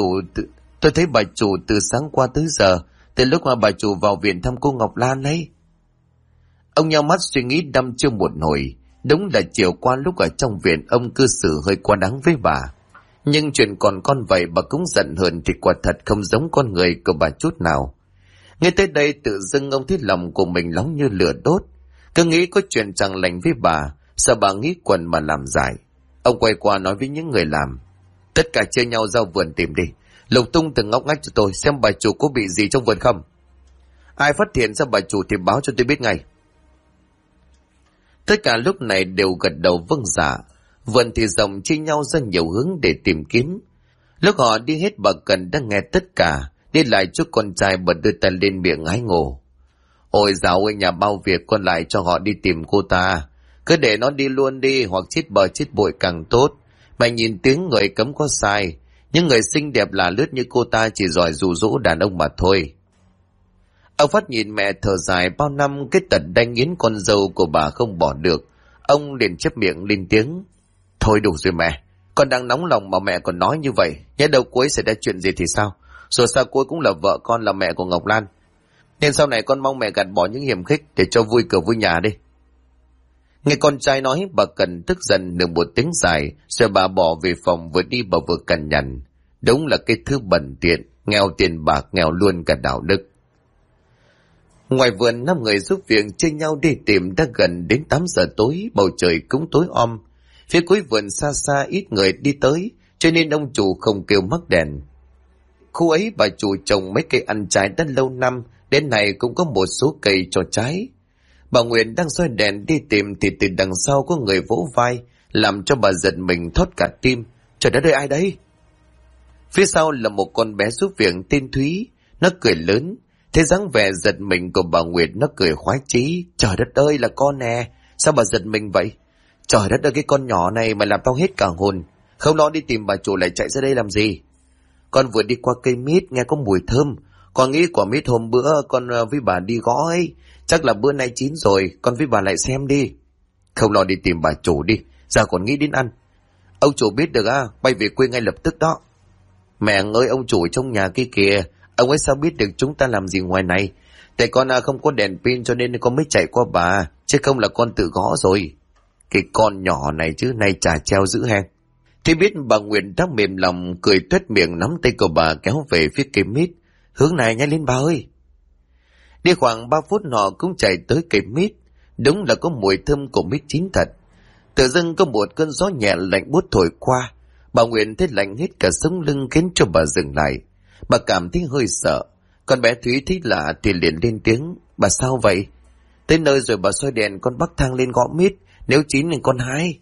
bà chủ từ sáng qua tới giờ, từ lúc mà bà chủ vào viện thăm cô Ngọc Lan ấy. Ông nheo mắt suy nghĩ đăm chiêu một hồi. Đúng là chiều qua lúc ở trong viện ông cư xử hơi quá đáng với bà. Nhưng chuyện còn con vậy bà cũng giận hờn thì quả thật không giống con người của bà chút nào. Nghe tới đây tự dưng ông thấy lòng của mình nóng như lửa đốt. Cứ nghĩ có chuyện chẳng lành với bà, sợ bà nghĩ quần mà làm giải. Ông quay qua nói với những người làm: tất cả chia nhau ra vườn tìm đi, lục tung từng ngóc ngách cho tôi xem bà chủ có bị gì trong vườn không. Ai phát hiện ra bà chủ thì báo cho tôi biết ngay. Tất cả lúc này đều gật đầu vâng dạ. Vườn thì rộng chia nhau ra nhiều hướng để tìm kiếm. Lúc họ đi hết bà Cần đang nghe tất cả, đi lại trước con trai bật đưa tay lên miệng hái ngộ: ôi dạo ơi, nhà bao việc con lại cho họ đi tìm cô ta. Cứ để nó đi luôn đi, hoặc chết bờ chết bội càng tốt. Mày nhìn tiếng người cấm có sai. Những người xinh đẹp là lướt như cô ta chỉ giỏi dụ dỗ đàn ông mà thôi. Ông Phát nhìn mẹ thở dài, bao năm cái tật đanh nghiến con dâu của bà không bỏ được. Ông liền chép miệng lên tiếng: thôi đủ rồi mẹ, con đang nóng lòng mà mẹ còn nói như vậy. Nhớ đâu cuối xảy ra chuyện gì thì sao? Rồi sao cuối cũng là vợ con, là mẹ của Ngọc Lan. Nên sau này con mong mẹ gạt bỏ những hiềm khích để cho vui cửa vui nhà đi. Nghe con trai nói, bà Cần tức giận nửa một tiếng dài, rồi bà bỏ về phòng, vừa đi bà vừa cằn nhằn: đúng là cái thứ bẩn tiện, nghèo tiền bạc, nghèo luôn cả đạo đức. Ngoài vườn, 5 người giúp việc chia nhau đi tìm. Đã gần đến 8 giờ tối, bầu trời cũng tối om. Phía cuối vườn xa xa ít người đi tới, cho nên ông chủ không kêu mắc đèn. Khu ấy bà chủ trồng mấy cây ăn trái đã lâu năm, đến nay cũng có một số cây cho trái. Bà Nguyện đang soi đèn đi tìm thì từ đằng sau có người vỗ vai, làm cho bà giật mình thót cả tim. Trời đất ơi, ai đấy? Phía sau là một con bé giúp việc tên Thúy. Nó cười lớn: Thế dáng vẻ giật mình của bà Nguyệt nó cười khoái chí. Trời đất ơi là con nè, sao bà giật mình vậy? Trời đất ơi cái con nhỏ này mà làm tao hết cả hồn. Không lo đi tìm bà chủ lại chạy ra đây làm gì? Con vừa đi qua cây mít nghe có mùi thơm. Con nghĩ quả mít hôm bữa con với bà đi gõ ấy. Chắc là bữa nay chín rồi, con với bà lại xem đi. Không lo đi tìm bà chủ đi, giờ còn nghĩ đến ăn. Ông chủ biết được bay về quê ngay lập tức đó. Mẹ ơi ông chủ trong nhà kia kìa, ông ấy sao biết được chúng ta làm gì ngoài này? Tại con không có đèn pin cho nên con mới chạy qua bà, chứ không là con tự gõ rồi. Cái con nhỏ này chứ nay chả treo dữ hen. Thì biết bà Nguyệt đã mềm lòng cười tuét miệng nắm tay của bà kéo về phía cây mít. Hướng này nhanh lên bà ơi. Đi khoảng 3 phút họ cũng chạy tới cây mít. Đúng là có mùi thơm của mít chín thật. Tự dưng có một cơn gió nhẹ lạnh buốt thổi qua. Bà Nguyệt thấy lạnh hết cả sống lưng khiến cho bà dừng lại. Bà cảm thấy hơi sợ. Con bé Thúy thấy lạ thì liền lên tiếng. Bà sao vậy? Tới nơi rồi bà soi đèn con bắc thang lên gõ mít. Nếu chín thì con hái.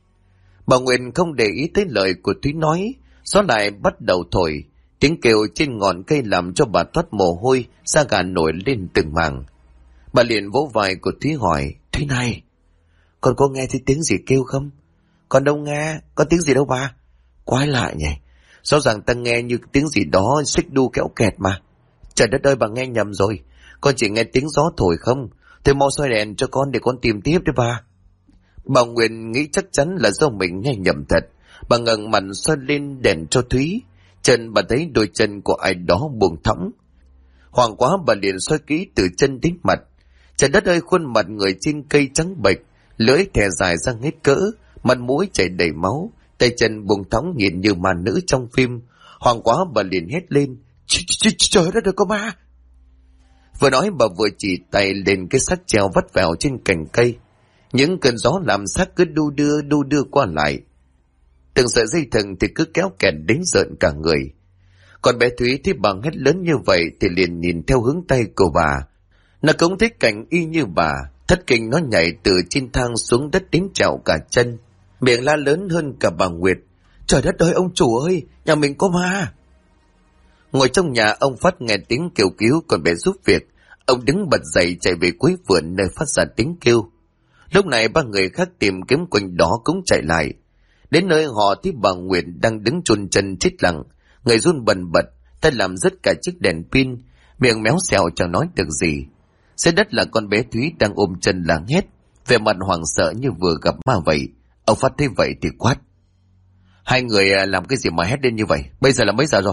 Bà Nguyệt không để ý tới lời của Thúy nói. Gió lại bắt đầu thổi. Tiếng kêu trên ngọn cây làm cho bà toát mồ hôi, da gà nổi lên từng mảng. Bà liền vỗ vai của Thúy hỏi. Thúy này, con có nghe thấy tiếng gì kêu không? Con đâu nghe, có tiếng gì đâu bà. Quái lạ nhỉ, rõ ràng ta nghe như tiếng gì đó xích đu kéo kẹt mà. Trời đất ơi bà nghe nhầm rồi, con chỉ nghe tiếng gió thổi không. Thôi mau soi đèn cho con để con tìm tiếp đấy bà. Bà Nguyên nghĩ chắc chắn là do mình nghe nhầm thật. Bà ngẩng mặt soi lên đèn cho Thúy. Chân bà thấy đôi chân của ai đó buông thõng. Hoảng quá bà liền soi kỹ từ chân đến mặt. Trời đất ơi khuôn mặt người trên cây trắng bệch, lưỡi thè dài ra hết cỡ, mặt mũi chảy đầy máu, tay chân buông thõng nhìn như ma nữ trong phim. Hoảng quá bà liền hét lên. Trời đất ơi có ma. Vừa nói bà vừa chỉ tay lên cái xác treo vắt vẻo trên cành cây. Những cơn gió làm xác cứ đu đưa qua lại. Từng sợi dây thừng thì cứ kéo kẹt đến rợn cả người. Còn bé Thúy thấy bà hét lớn như vậy thì liền nhìn theo hướng tay của bà. Nó cũng thấy cảnh y như bà. Thất kinh nó nhảy từ trên thang xuống đất đến trẹo cả chân, miệng la lớn hơn cả bà Nguyệt. Trời đất ơi ông chủ ơi, nhà mình có ma. Ngồi trong nhà ông Phát nghe tiếng kêu cứu còn bé giúp việc. Ông đứng bật dậy chạy về cuối vườn nơi phát ra tiếng kêu. Lúc này ba người khác tìm kiếm quanh đó cũng chạy lại. Đến nơi họ thấy bà Nguyệt đang đứng chôn chân chết lặng, người run bần bật, tay làm rớt cả chiếc đèn pin, miệng méo xẹo chẳng nói được gì. Dưới đất là con bé Thúy đang ôm chân làng hét, vẻ mặt hoảng sợ như vừa gặp ma vậy. Ông Phát thấy vậy thì quát. Hai người làm cái gì mà hét lên như vậy? Bây giờ là mấy giờ rồi?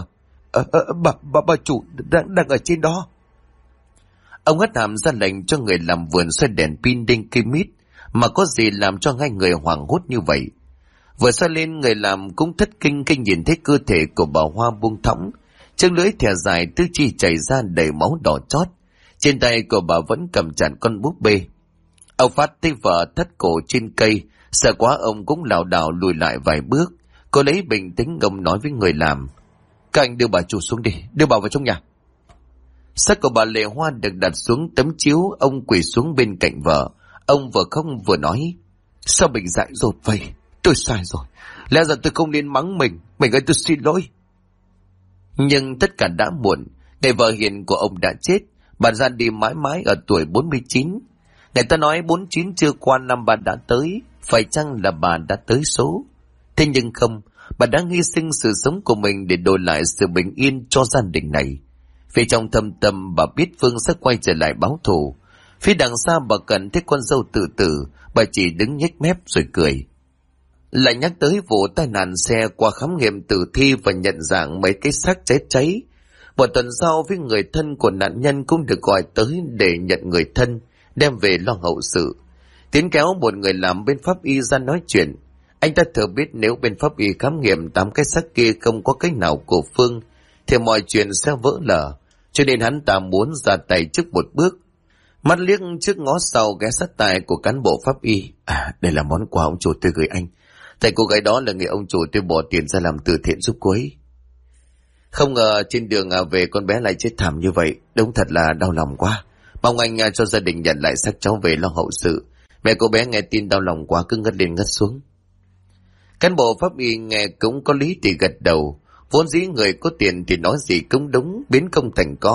Bà chủ đang ở trên đó. Ông hất hàm ra lệnh cho người làm vườn xoay đèn pin đinh cây mít, mà có gì làm cho hai người hoảng hốt như vậy. Vừa xoay lên người làm cũng thất kinh khi nhìn thấy cơ thể của bà Hoa buông thõng, chiếc lưỡi thè dài tứ chi chảy ra đầy máu đỏ chót. Trên tay của bà vẫn cầm chặt con búp bê. Ông Phát thấy vợ thắt cổ trên cây, sợ quá ông cũng lảo đảo lùi lại vài bước. Cô lấy bình tĩnh ông nói với người làm. Các anh đưa bà chủ xuống đi, đưa bà vào trong nhà. Xác của bà Lệ Hoa được đặt xuống tấm chiếu, ông quỳ xuống bên cạnh vợ. Ông vừa không vừa nói. Sao mình dại dột vậy? Tôi sai rồi. Lẽ ra tôi không nên mắng mình. Mình ơi tôi xin lỗi. Nhưng tất cả đã muộn. Ngày vợ hiền của ông đã chết. Bà ra đi mãi mãi ở tuổi 49. Người ta nói 49 chưa qua năm bà đã tới. Phải chăng là bà đã tới số? Thế nhưng không. Bà đã hy sinh sự sống của mình để đổi lại sự bình yên cho gia đình này. Vì trong thâm tâm bà biết Phương sẽ quay trở lại báo thù. Phía đằng xa bà cần thấy con dâu tự tử. Bà chỉ đứng nhếch mép rồi cười. Lại nhắc tới vụ tai nạn xe qua khám nghiệm tử thi và nhận dạng mấy cái xác chết cháy. Một tuần sau với người thân của nạn nhân cũng được gọi tới để nhận người thân, đem về lo hậu sự. Tiến kéo một người làm bên pháp y ra nói chuyện. Anh ta thừa biết nếu bên pháp y khám nghiệm 8 cái xác kia không có cái nào của Phương, thì mọi chuyện sẽ vỡ lở, cho nên hắn ta muốn ra tay trước một bước. Mắt liếc trước ngó sau ghé sát tai của cán bộ pháp y. Đây là món quà ông chủ tôi gửi anh. Tại cô gái đó là người ông chủ tôi bỏ tiền ra làm từ thiện giúp cô ấy. Không ngờ trên đường về con bé lại chết thảm như vậy. Đúng thật là đau lòng quá. Mong anh cho gia đình nhận lại xác cháu về lo hậu sự. Mẹ cô bé nghe tin đau lòng quá cứ ngất lên ngất xuống. Cán bộ pháp y nghe cũng có lý thì gật đầu. Vốn dĩ người có tiền thì nói gì cũng đúng, biến công thành có.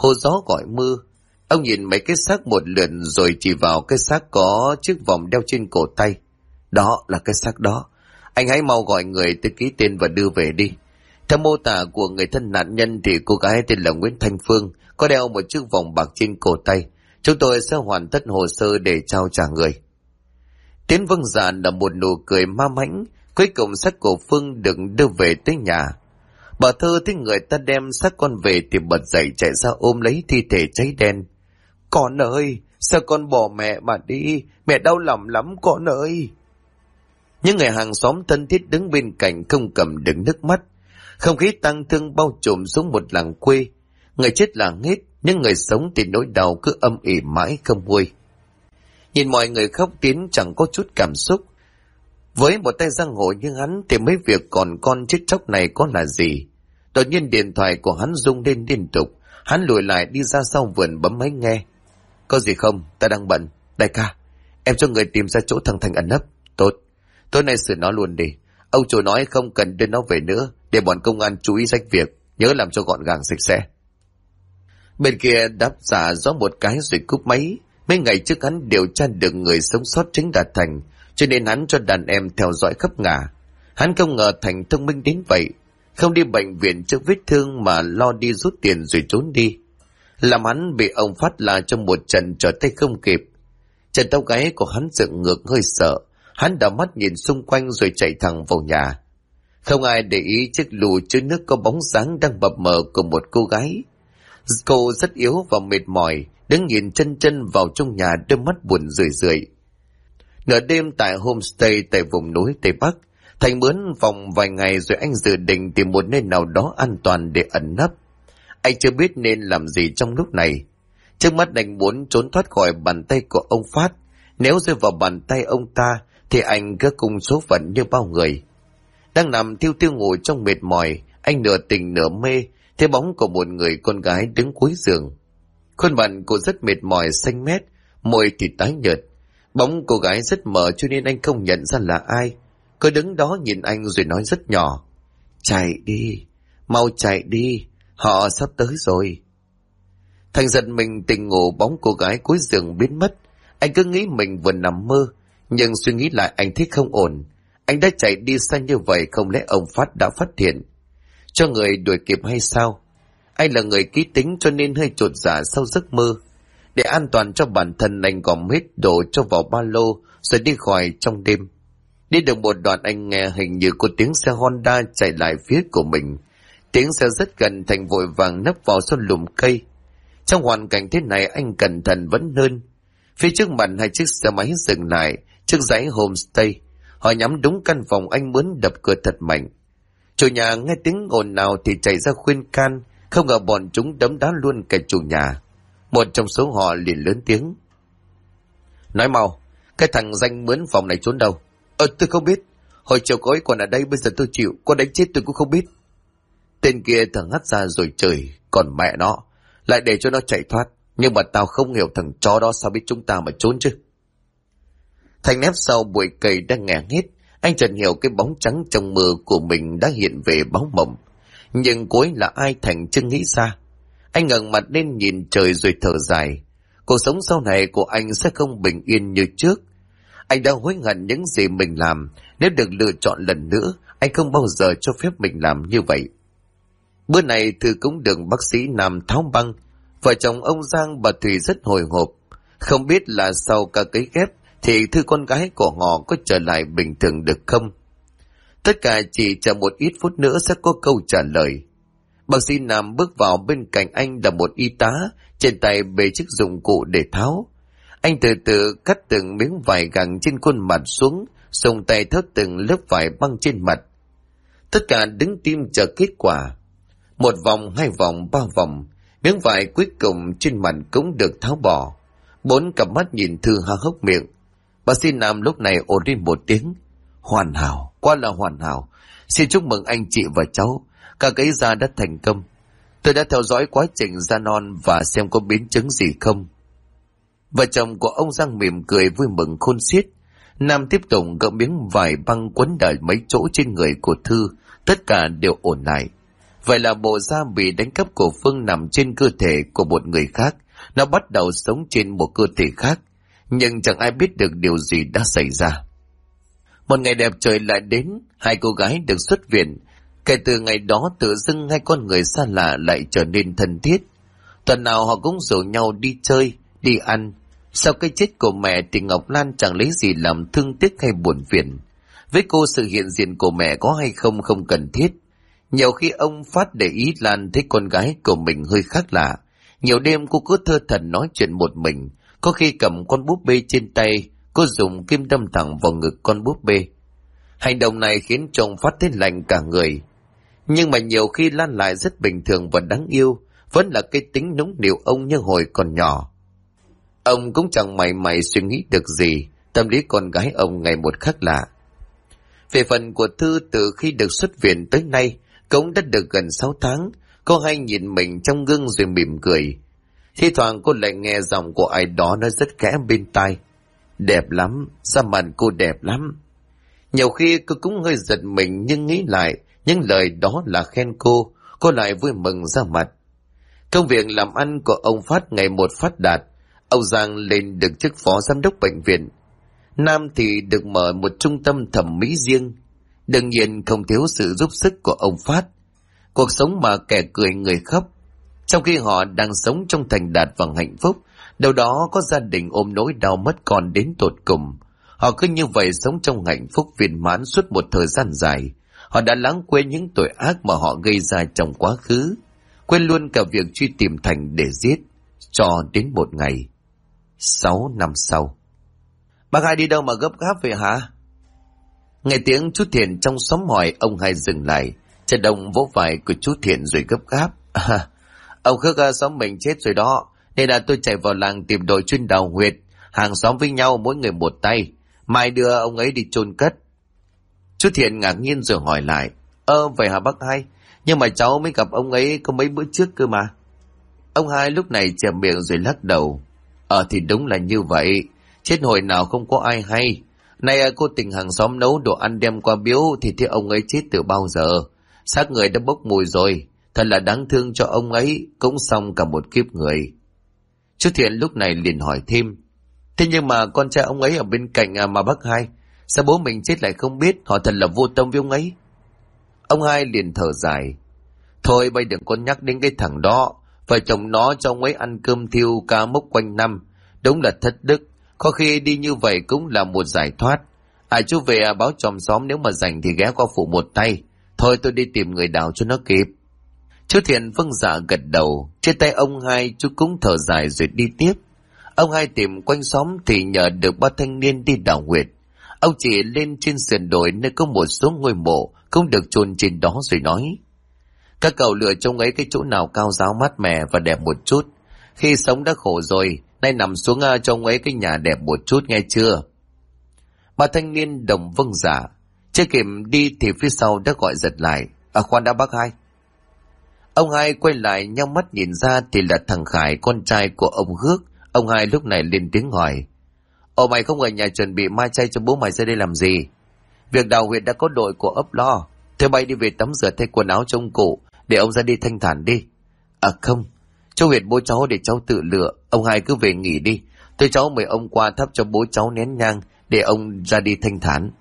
hô gió gọi mưa. Ông nhìn mấy cái xác một lượt rồi chỉ vào cái xác có chiếc vòng đeo trên cổ tay. Đó là cái xác đó. Anh hãy mau gọi người tới ký tên và đưa về đi. Theo mô tả của người thân nạn nhân thì cô gái tên là Nguyễn Thanh Phương, có đeo một chiếc vòng bạc trên cổ tay. Chúng tôi sẽ hoàn tất hồ sơ để trao trả người. Tiến vâng dạ là một nụ cười ma mãnh. Cuối cùng xác của Phương được đưa về tới nhà. Bà Thơ thấy người ta đem xác con về thì bật dậy chạy ra ôm lấy thi thể cháy đen. Con ơi, sao con bỏ mẹ mà đi? Mẹ đau lòng lắm con ơi. Những người hàng xóm thân thiết đứng bên cạnh không cầm được nước mắt. Không khí tang thương bao trùm xuống một làng quê. Người chết là hết, nhưng người sống thì nỗi đau cứ âm ỉ mãi không nguôi. Nhìn mọi người khóc, Tiến chẳng có chút cảm xúc. Với một tay giang hồ như hắn thì mấy việc còn con chết chóc này có là gì? Đột nhiên điện thoại của hắn rung lên liên tục. Hắn lùi lại đi ra sau vườn bấm máy nghe. Có gì không? Ta đang bận. Đại ca, em cho người tìm ra chỗ thằng Thành ẩn nấp. Tốt, tối nay xử nó luôn đi. Ông chủ nói không cần đưa nó về nữa, để bọn công an chú ý rách việc, nhớ làm cho gọn gàng sạch sẽ. Bên kia đáp giả gió một cái rồi cúp máy. Mấy ngày trước hắn điều tra được người sống sót chính là Thành, cho nên hắn cho đàn em theo dõi khắp ngả. Hắn không ngờ Thành thông minh đến vậy, không đi bệnh viện trước vết thương mà lo đi rút tiền rồi trốn đi, làm hắn bị ông Phát là trong một trận trở tay không kịp. Chân tóc gáy của hắn dựng ngược hơi sợ, hắn đảo mắt nhìn xung quanh rồi chạy thẳng vào nhà. Không ai để ý chiếc lù chứa nước có bóng dáng đang mập mờ của một cô gái. Cô rất yếu và mệt mỏi, đứng nhìn chân chân vào trong nhà, đôi mắt buồn rười rượi. Nửa đêm tại homestay tại vùng núi Tây Bắc, Thành mướn phòng vài ngày rồi anh dự định tìm một nơi nào đó an toàn để ẩn nấp. Anh chưa biết nên làm gì trong lúc này. Trước mắt anh muốn trốn thoát khỏi bàn tay của ông Phát. Nếu rơi vào bàn tay ông ta thì anh cứ cùng số phận như bao người. Đang nằm thiêu thiêu ngủ trong mệt mỏi, anh nửa tỉnh nửa mê thấy bóng của một người con gái đứng cuối giường. Khuôn mặt cô rất mệt mỏi, xanh mét, môi thì tái nhợt. Bóng cô gái rất mờ cho nên anh không nhận ra là ai. Cô đứng đó nhìn anh rồi nói rất nhỏ. Chạy đi, mau chạy đi, họ sắp tới rồi. Thành giật mình tỉnh ngủ, bóng cô gái cuối giường biến mất. Anh cứ nghĩ mình vừa nằm mơ, nhưng suy nghĩ lại anh thấy không ổn. Anh đã chạy đi xa như vậy, không lẽ ông Phát đã phát hiện, cho người đuổi kịp hay sao? Anh là người kỹ tính cho nên hơi chột dạ sau giấc mơ. Để an toàn cho bản thân, anh gom hết đồ cho vào ba lô rồi đi khỏi trong đêm. Đi được một đoạn anh nghe hình như có tiếng xe Honda chạy lại phía của mình. Tiếng xe rất gần, Thành vội vàng nấp vào sau lùm cây. Trong hoàn cảnh thế này anh cẩn thận vẫn hơn. Phía trước mặt hai chiếc xe máy dừng lại trước dãy homestay. Họ nhắm đúng căn phòng anh mướn, đập cửa thật mạnh. Chủ nhà nghe tiếng ồn nào thì chạy ra khuyên can, không ngờ bọn chúng đấm đá luôn cả chủ nhà. Một trong số họ liền lớn tiếng. Nói mau, cái thằng danh mướn phòng này trốn đâu? Tôi không biết. Hồi chiều có ấy còn ở đây, bây giờ tôi chịu, có đánh chết tôi cũng không biết. Tên kia thằng hắt ra rồi chửi, còn mẹ nó, lại để cho nó chạy thoát. Nhưng mà tao không hiểu thằng chó đó sao biết chúng ta mà trốn chứ. Thành nép sau bụi cây đang nghe hết, anh chợt hiểu cái bóng trắng trong mơ của mình đã hiện về báo mộng. Nhưng cô ấy là ai Thành chưa nghĩ ra. Anh ngẩng mặt lên nhìn trời rồi thở dài. Cuộc sống sau này của anh sẽ không bình yên như trước. Anh đã hối hận những gì mình làm. Nếu được lựa chọn lần nữa, anh không bao giờ cho phép mình làm như vậy. Bữa này Thư cũng được bác sĩ Nam tháo băng. Vợ chồng ông Giang bà Thùy rất hồi hộp. Không biết là sau cả cấy ghép thì Thư con gái của họ có trở lại bình thường được không? Tất cả chỉ chờ một ít phút nữa sẽ có câu trả lời. Bác sĩ Nam bước vào, bên cạnh anh là một y tá, trên tay bê chiếc dụng cụ để tháo. Anh từ từ cắt từng miếng vải gẳng trên khuôn mặt xuống, dùng tay tháo từng lớp vải băng trên mặt. Tất cả đứng tim chờ kết quả. Một vòng, hai vòng, ba vòng, miếng vải cuối cùng trên mặt cũng được tháo bỏ. 4 cặp mắt nhìn Thư há hốc miệng. Bác sĩ Nam lúc này ồ lên một tiếng. Hoàn hảo, quá là hoàn hảo. Xin chúc mừng anh chị và cháu, cả cấy da đã thành công. Tôi đã theo dõi quá trình da non và xem có biến chứng gì không. Vợ chồng của ông Giang mỉm cười vui mừng khôn xiết. Nam tiếp tục gỡ miếng vải băng quấn đầy mấy chỗ trên người của Thư, tất cả đều ổn lại. Vậy là bộ da bị đánh cắp của Phương nằm trên cơ thể của một người khác. Nó bắt đầu sống trên một cơ thể khác. Nhưng chẳng ai biết được điều gì đã xảy ra. Một ngày đẹp trời lại đến, hai cô gái được xuất viện. Kể từ ngày đó tự dưng hai con người xa lạ lại trở nên thân thiết. Tuần nào họ cũng rủ nhau đi chơi, đi ăn. Sau cái chết của mẹ thì Ngọc Lan chẳng lấy gì làm thương tiếc hay buồn phiền. Với cô sự hiện diện của mẹ có hay không không cần thiết. Nhiều khi ông Phát để ý Lan thấy con gái của mình hơi khác lạ. Nhiều đêm cô cứ thơ thẩn nói chuyện một mình. Có khi cầm con búp bê trên tay, cô dùng kim đâm thẳng vào ngực con búp bê. Hành động này khiến cho ông Phát thấy lạnh cả người. Nhưng mà nhiều khi Lan lại rất bình thường và đáng yêu, vẫn là cái tính nũng nịu ông như hồi còn nhỏ. Ông cũng chẳng mảy suy nghĩ được gì, tâm lý con gái ông ngày một khác lạ. Về phần của Thư, từ khi được xuất viện tới nay, cũng đã được gần 6 tháng, cô hay nhìn mình trong gương rồi mỉm cười. Thi thoảng cô lại nghe giọng của ai đó nói rất khẽ bên tai. Đẹp lắm, da mặt cô đẹp lắm. Nhiều khi cô cũng hơi giật mình nhưng nghĩ lại, những lời đó là khen cô lại vui mừng ra mặt. Công việc làm ăn của ông Phát ngày một phát đạt. Ông Giang lên được chức phó giám đốc bệnh viện. Nam thì được mở một trung tâm thẩm mỹ riêng. Đương nhiên không thiếu sự giúp sức của ông Phát. Cuộc sống mà kẻ cười người khóc. Trong khi họ đang sống trong thành đạt và hạnh phúc, đâu đó có gia đình ôm nỗi đau mất con đến tột cùng. Họ cứ như vậy sống trong hạnh phúc viên mãn suốt một thời gian dài. Họ đã lãng quên những tội ác mà họ gây ra trong quá khứ, quên luôn cả việc truy tìm Thành để giết. Cho đến một ngày 6 năm sau. Bác Hai đi đâu mà gấp gáp vậy hả? Nghe tiếng chú Thiện trong xóm hỏi, ông Hai dừng lại. Trần Đông vỗ vai của chú Thiện rồi gấp gáp. Ông Khước xóm mình chết rồi đó, nên là tôi chạy vào làng tìm đội chuyên đào huyệt, hàng xóm với nhau mỗi người một tay, mai đưa ông ấy đi chôn cất. Chú Thiện ngạc nhiên rồi hỏi lại. Vậy hả bác Hai? Nhưng mà cháu mới gặp ông ấy có mấy bữa trước cơ mà. Ông Hai lúc này chẹp miệng rồi lắc đầu. Thì đúng là như vậy, chết hồi nào không có ai hay. Nay cô tình hàng xóm nấu đồ ăn đem qua biếu thì thấy ông ấy chết từ bao giờ. Xác người đã bốc mùi rồi, thật là đáng thương cho ông ấy, cũng xong cả một kiếp người. Chú Thiện lúc này liền hỏi thêm. Thế nhưng mà con trai ông ấy ở bên cạnh mà bác Hai, sao bố mình chết lại không biết? Họ thật là vô tâm với ông ấy. Ông Hai liền thở dài. Thôi bây đừng có nhắc đến cái thằng đó. Vợ chồng nó cho ông ấy ăn cơm thiêu cá mốc quanh năm, đúng là thất đức. Có khi đi như vậy cũng là một giải thoát. Chú về báo chòm xóm, nếu mà rảnh thì ghé qua phụ một tay. Thôi tôi đi tìm người đào cho nó kịp. Chú Thiện vâng dạ gật đầu. Trên tay ông Hai chú cũng thở dài rồi đi tiếp. Ông Hai tìm quanh xóm thì nhờ được ba thanh niên đi đào huyệt. Ông chỉ lên trên sườn đồi nơi có một số ngôi mộ cũng được chôn trên đó rồi nói. Các cậu lựa trông ấy cái chỗ nào cao ráo mát mẻ và đẹp một chút. Khi sống đã khổ rồi, nay nằm xuống trông ấy cái nhà đẹp một chút, nghe chưa? Ba thanh niên đồng vâng dạ. Chưa kịp đi thì phía sau đã gọi giật lại. Khoan đã bác Hai. Ông Hai quay lại nhau mắt nhìn ra thì là thằng Khải, con trai của ông Hước. Ông Hai lúc này lên tiếng hỏi. Mày không ở nhà chuẩn bị mai chay cho bố mày ra đây làm gì? Việc đào huyệt đã có đội của ấp lo. Thế bay đi về tắm rửa thay quần áo cho ông cụ, để ông ra đi thanh thản đi. Không, cho huyệt bố cháu để cháu tự lựa. Ông Hai cứ về nghỉ đi. Tôi cháu mời ông qua thắp cho bố cháu nén nhang để ông ra đi thanh thản.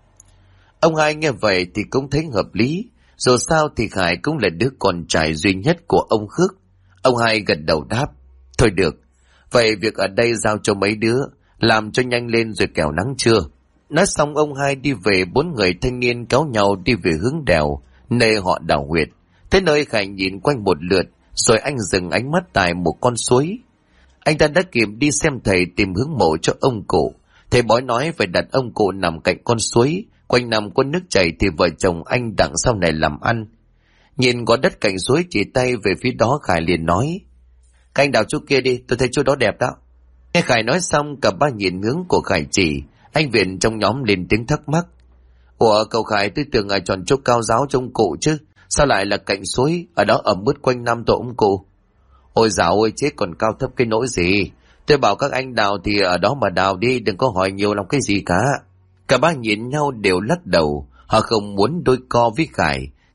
Ông Hai nghe vậy thì cũng thấy hợp lý. Dù sao thì Khải cũng là đứa con trai duy nhất của ông Khước. Ông Hai gật đầu đáp. Thôi được, vậy việc ở đây giao cho mấy đứa, làm cho nhanh lên rồi kẻo nắng trưa. Nói xong ông Hai đi về, bốn người thanh niên kéo nhau đi về hướng đèo, nơi họ đào huyệt. Tới nơi Khải nhìn quanh một lượt, rồi anh dừng ánh mắt tại một con suối. Anh ta đã kịp đi xem thầy tìm hướng mộ cho ông cụ. Thầy bói nói phải đặt ông cụ nằm cạnh con suối, quanh nằm có nước chảy thì vợ chồng anh đặng sau này làm ăn. Nhìn có đất cạnh suối chỉ tay về phía đó, Khải liền nói. Các anh đào chỗ kia đi, tôi thấy chỗ đó đẹp đó. Nghe Khải nói xong, cả ba nhìn hướng của Khải chỉ. Anh Viện trong nhóm lên tiếng thắc mắc. Cậu Khải, tôi tưởng chọn chỗ cao giáo cho ông cụ chứ, sao lại là cạnh suối, ở đó ẩm ướt quanh năm tổ ông cụ? Ôi dạo ơi, chết còn cao thấp cái nỗi gì. Tôi bảo các anh đào thì ở đó mà đào đi, đừng có hỏi nhiều làm cái gì cả. Cả ba nhìn nhau đều lắc đầu, họ không muốn đôi co với Khải.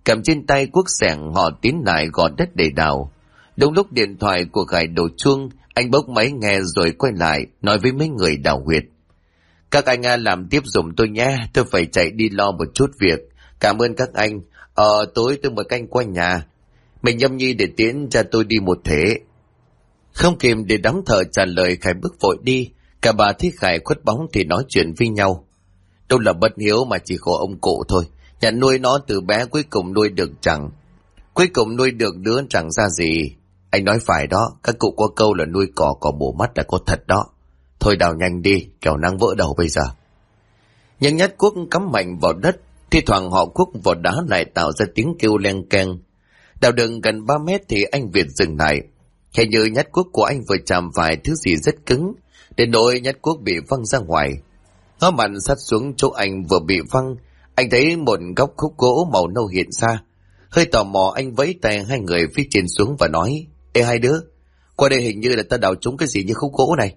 Cầm trên tay cuốc xẻng họ tiến lại gò đất để đào. Đúng lúc điện thoại của Khải đổ chuông, anh bốc máy nghe rồi quay lại nói với mấy người đào huyệt: các anh làm tiếp giùm tôi nhé, tôi phải chạy đi lo một chút việc. Cảm ơn các anh. Tối tôi mời canh qua nhà. Mình nhâm nhi để tiễn cha tôi đi một thế. Không kìm để đóng thở trả lời, Khải bước vội đi. Cả bà thấy Khải khuất bóng thì nói chuyện với nhau. Đâu là bất hiếu mà chỉ khổ ông cụ thôi. Nhận nuôi nó từ bé cuối cùng nuôi được đứa chẳng ra gì. Anh nói phải đó, các cụ có câu là nuôi cỏ cỏ bổ mắt là có thật đó. Thôi đào nhanh đi, kẻo nắng vỡ đầu bây giờ. Nhưng nhát cuốc cắm mạnh vào đất, thi thoảng họ cuốc vào đá lại tạo ra tiếng kêu len keng. Đào đường gần 3 mét thì anh Việt dừng lại. Hình như nhát cuốc của anh vừa chạm phải thứ gì rất cứng, đến nỗi nhát cuốc bị văng ra ngoài. Ngó mặt sát xuống chỗ anh vừa bị văng, anh thấy một góc khúc gỗ màu nâu hiện ra. Hơi tò mò anh vẫy tay hai người phía trên xuống và nói: ê hai đứa, qua đây hình như là ta đào trúng cái gì như khúc gỗ này.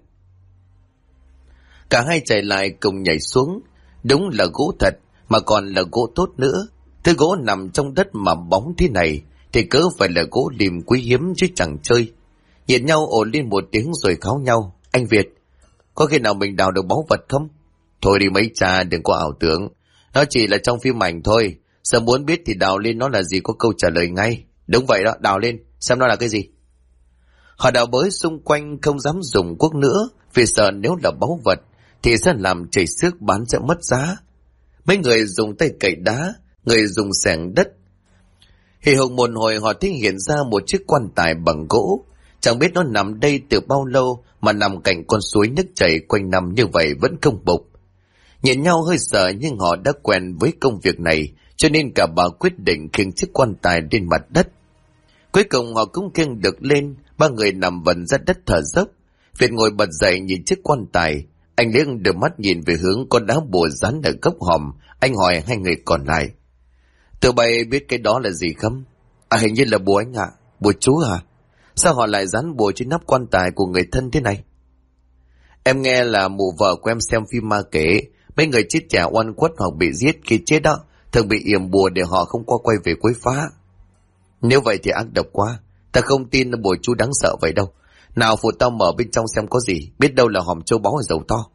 Cả hai chạy lại cùng nhảy xuống. Đúng là gỗ thật, mà còn là gỗ tốt nữa. Thứ gỗ nằm trong đất mà bóng thế này thì cớ phải là gỗ lim quý hiếm chứ chẳng chơi. Nhìn nhau ồn lên một tiếng rồi kháo nhau: anh Việt, có khi nào mình đào được báu vật không? Thôi đi mấy cha, đừng có ảo tưởng. Nó chỉ là trong phim ảnh thôi. Giờ muốn biết thì đào lên nó là gì có câu trả lời ngay. Đúng vậy đó, đào lên xem nó là cái gì. Họ đào bới xung quanh không dám dùng cuốc nữa, vì sợ nếu là báu vật thì sẽ làm chảy xước bán sẽ mất giá. Mấy người dùng tay cậy đá, người dùng xẻng đất. Hì hục một hồi họ thấy hiện ra một chiếc quan tài bằng gỗ. Chẳng biết nó nằm đây từ bao lâu mà nằm cạnh con suối nước chảy quanh năm như vậy vẫn không bục. Nhìn nhau hơi sợ nhưng họ đã quen với công việc này, cho nên cả bà quyết định khiêng chiếc quan tài lên mặt đất. Cuối cùng họ cũng khiêng được lên, ba người nằm vần ra đất thở dốc. Việt ngồi bật dậy nhìn chiếc quan tài, anh liếc đưa mắt nhìn về hướng con đá bùa dán ở gốc hòm. Anh hỏi hai người còn lại: tụi bay biết cái đó là gì không? Hình như là bùa anh ạ. Bùa chú à? Sao họ lại dán bùa trên nắp quan tài của người thân thế này? Em nghe là mụ vợ của em xem phim ma kể, mấy người chết trẻ oan khuất hoặc bị giết khi chết đó thường bị yểm bùa để họ không qua quay về quấy phá. Nếu vậy thì ác độc quá, ta không tin là bùa chú đáng sợ vậy đâu. Nào phụ tao mở bên trong xem có gì, biết đâu là hòm châu báu dầu to.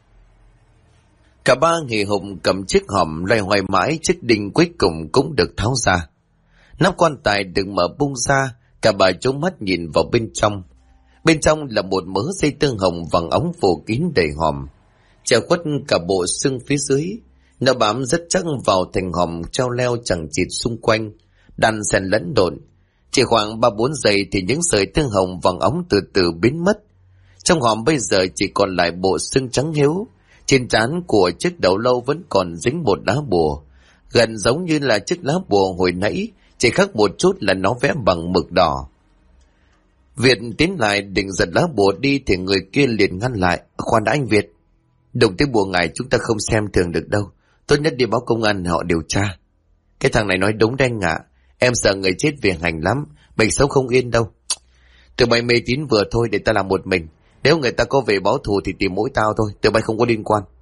Cả ba hì hùng cầm chiếc hòm loay hoay mãi, chiếc đinh cuối cùng cũng được tháo ra. Nắp quan tài được mở bung ra, cả ba trố mắt nhìn vào bên trong. Bên trong là một mớ dây tương hồng vàng óng phủ kín đầy hòm, che khuất cả bộ xương phía dưới. Nó bám rất chắc vào thành hòm treo leo chẳng chịt xung quanh, đan xen lẫn độn. Chỉ khoảng 3-4 giây thì những sợi tương hồng vàng óng từ từ biến mất. Trong hòm bây giờ chỉ còn lại bộ xương trắng hiếu. Trên trán của chiếc đầu lâu vẫn còn dính một lá bùa, gần giống như là chiếc lá bùa hồi nãy, chỉ khác một chút là nó vẽ bằng mực đỏ. Việt tiến lại định giật lá bùa đi thì người kia liền ngăn lại: khoan đã anh Việt, đụng tới bùa ngài chúng ta không xem thường được đâu, tốt nhất đi báo công an họ điều tra. Cái thằng này nói đúng đen ngạ, em sợ người chết vì hành lắm, mình sống không yên đâu. Tụi bay mê tín vừa thôi, để ta làm một mình, nếu người ta có về báo thù thì tìm mỗi tao thôi, tụi bay không có liên quan.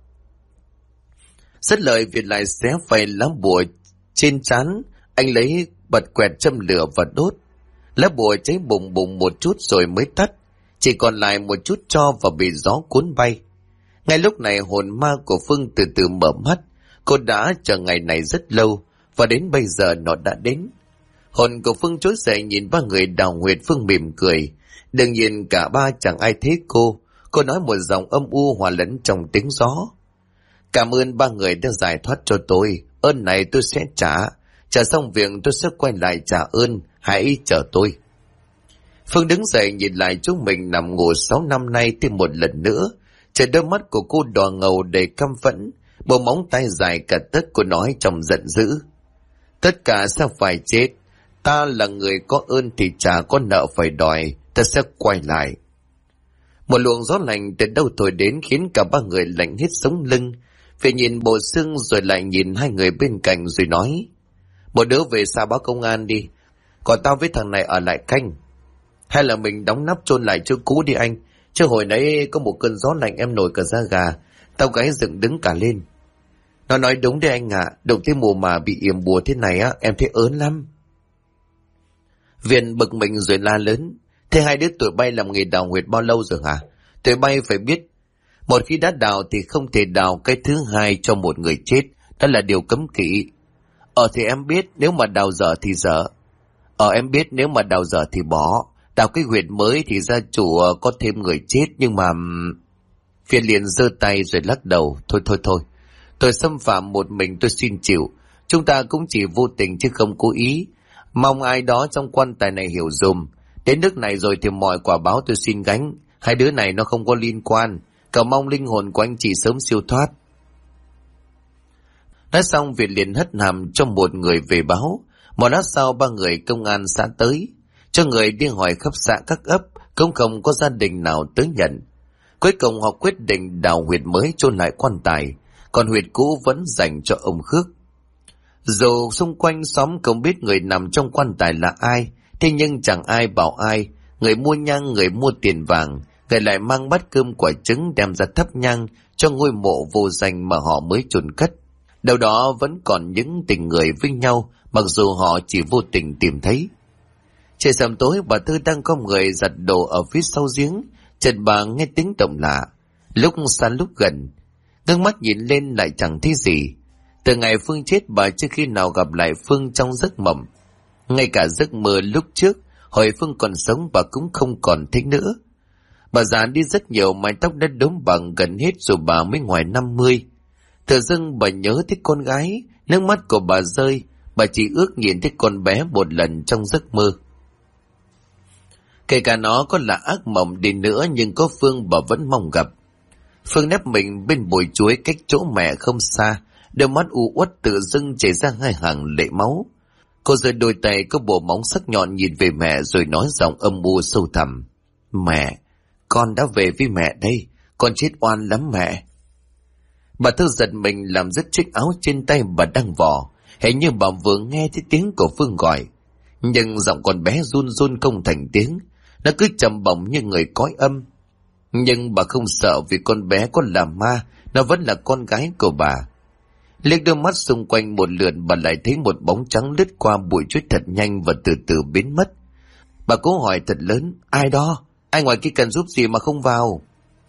Dứt lời Việt lại xé phẩy lá bùa trên trán, anh lấy bật quẹt châm lửa và đốt. Lá bùa cháy bùng bùng một chút rồi mới tắt, chỉ còn lại một chút tro và bị gió cuốn bay. Ngay lúc này hồn ma của Phương từ từ mở mắt. Cô đã chờ ngày này rất lâu và đến bây giờ nó đã đến. Hồn của Phương trỗi dậy nhìn ba người đào huyệt. Phương mỉm cười. Đương nhiên cả ba chẳng ai thấy cô. Cô nói một giọng âm u hòa lẫn trong tiếng gió: cảm ơn ba người đã giải thoát cho tôi, ơn này tôi sẽ trả. Trả xong việc tôi sẽ quay lại trả ơn, hãy chờ tôi. Phương đứng dậy nhìn lại chúng mình nằm ngủ 6 năm nay thêm một lần nữa. Chờ đôi mắt của cô đỏ ngầu đầy căm phẫn, bộ móng tay dài cả tấc. Cô nói trong giận dữ: tất cả sẽ phải chết, ta là người có ơn thì chả có nợ phải đòi, ta sẽ quay lại. Một luồng gió lạnh từ đâu thổi đến khiến cả ba người lạnh hết sống lưng. Vì nhìn bộ xương rồi lại nhìn hai người bên cạnh rồi nói: một đứa về xa báo công an đi, còn tao với thằng này ở lại canh. Hay là mình đóng nắp chôn lại chỗ cũ đi anh, chứ hồi nãy có một cơn gió lạnh em nổi cả da gà, tao gáy dựng đứng cả lên. Nó nói đúng đấy anh ạ, đụng tới mùa mà bị yểm bùa thế này á, em thấy ớn lắm. Viên bực mình rồi la lớn. Thế hai đứa tụi bay làm nghề đào huyệt bao lâu rồi hả? Tụi bay phải biết, một khi đã đào thì không thể đào cái thứ hai cho một người chết, đó là điều cấm kỵ. Thì em biết, nếu mà đào dở thì dở. Em biết, nếu mà đào dở thì bỏ. Đào cái huyệt mới thì gia chủ có thêm người chết, nhưng mà... Viên liền giơ tay rồi lắc đầu. Thôi. Tôi xâm phạm một mình tôi xin chịu. Chúng ta cũng chỉ vô tình chứ không cố ý. Mong ai đó trong quan tài này hiểu dùm. Đến nước này rồi thì mọi quả báo tôi xin gánh. Hai đứa này nó không có liên quan. Cầu mong linh hồn của anh chị sớm siêu thoát. Nói xong Việt liền hất hàm cho một người về báo. Một lát sau 3 người công an xã tới. Cho người đi hỏi khắp xã các ấp, cũng không có gia đình nào tới nhận. Cuối cùng họ quyết định đào huyệt mới chôn lại quan tài, còn huyệt cũ vẫn dành cho ông Khước. Dù xung quanh xóm không biết người nằm trong quan tài là ai, thế nhưng chẳng ai bảo ai. Người mua nhang, người mua tiền vàng, người lại mang bát cơm quả trứng đem ra thắp nhang cho ngôi mộ vô danh mà họ mới chôn cất. Đâu đó vẫn còn những tình người với nhau, mặc dù họ chỉ vô tình tìm thấy. Trời sầm tối, bà Tư đang có người giặt đồ ở phía sau giếng. Chợt bà nghe tiếng động lạ, lúc xa lúc gần, ngước mắt nhìn lên lại chẳng thấy gì. Từ ngày Phương chết, bà chưa khi nào gặp lại Phương trong giấc mộng. Ngay cả giấc mơ lúc trước hồi Phương còn sống bà cũng không còn thấy nữa. Bà già đi rất nhiều, mái tóc đã đốm bằng gần hết rồi bà mới ngoài 50. Tự dưng bà nhớ tới con gái, nước mắt của bà rơi. Bà chỉ ước nhìn thấy con bé một lần trong giấc mơ. Kể cả nó có là ác mộng đi nữa, nhưng có Phương bà vẫn mong gặp. Phương nép mình bên bụi chuối cách chỗ mẹ không xa, đôi mắt u uất tự dưng chảy ra 2 hàng lệ máu. Cô giơ đôi tay có bộ móng sắc nhọn nhìn về mẹ rồi nói giọng âm u sâu thẳm. Mẹ, con đã về với mẹ đây, con chết oan lắm mẹ. Bà Thư giật mình làm rứt chiếc áo trên tay bà đang vò, hình như bà vừa nghe thấy tiếng của Phương gọi. Nhưng giọng con bé run run không thành tiếng, nó cứ trầm bổng như người cõi âm. Nhưng bà không sợ vì con bé có là ma, nó vẫn là con gái của bà. Liếc đôi mắt xung quanh một lượt, bà lại thấy một bóng trắng lướt qua bụi chuối thật nhanh và từ từ biến mất. Bà cố hỏi thật lớn, ai đó? Ai ngoài kia cần giúp gì mà không vào?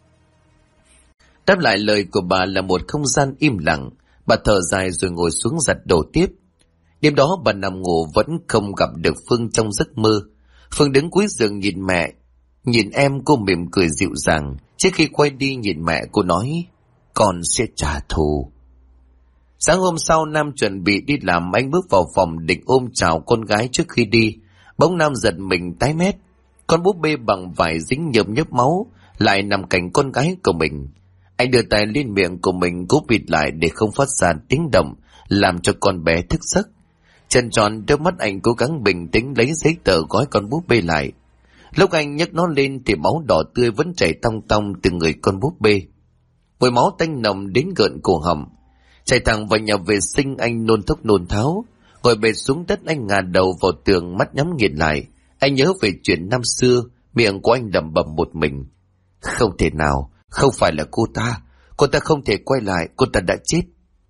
Đáp lại lời của bà là một không gian im lặng. Bà thở dài rồi ngồi xuống giặt đồ tiếp. Đêm đó bà nằm ngủ vẫn không gặp được Phương trong giấc mơ. Phương đứng cuối giường nhìn mẹ, nhìn em. Cô mỉm cười dịu dàng. Trước khi quay đi nhìn mẹ, cô nói, con sẽ trả thù. Sáng hôm sau, Nam chuẩn bị đi làm. Anh bước vào phòng định ôm chào con gái trước khi đi. Bỗng Nam giật mình tái mét. Con búp bê bằng vải dính nhớp nhớp máu lại nằm cạnh con gái của mình. Anh đưa tay lên miệng của mình cố bịt lại để không phát ra tiếng động, làm cho con bé thức giấc. Trần tròn đôi mắt anh cố gắng bình tĩnh lấy giấy tờ gói con búp bê lại. Lúc anh nhấc nó lên thì máu đỏ tươi vẫn chảy tong tong từ người con búp bê. Mùi máu tanh nồng đến gợn cổ họng. Chạy thẳng vào nhà vệ sinh, anh nôn thốc nôn tháo. Ngồi bệt xuống đất, anh ngả đầu vào tường, mắt nhắm nghiền lại. Anh nhớ về chuyện năm xưa, miệng của anh lẩm bẩm một mình. Không thể nào, không phải là cô ta không thể quay lại, cô ta đã chết.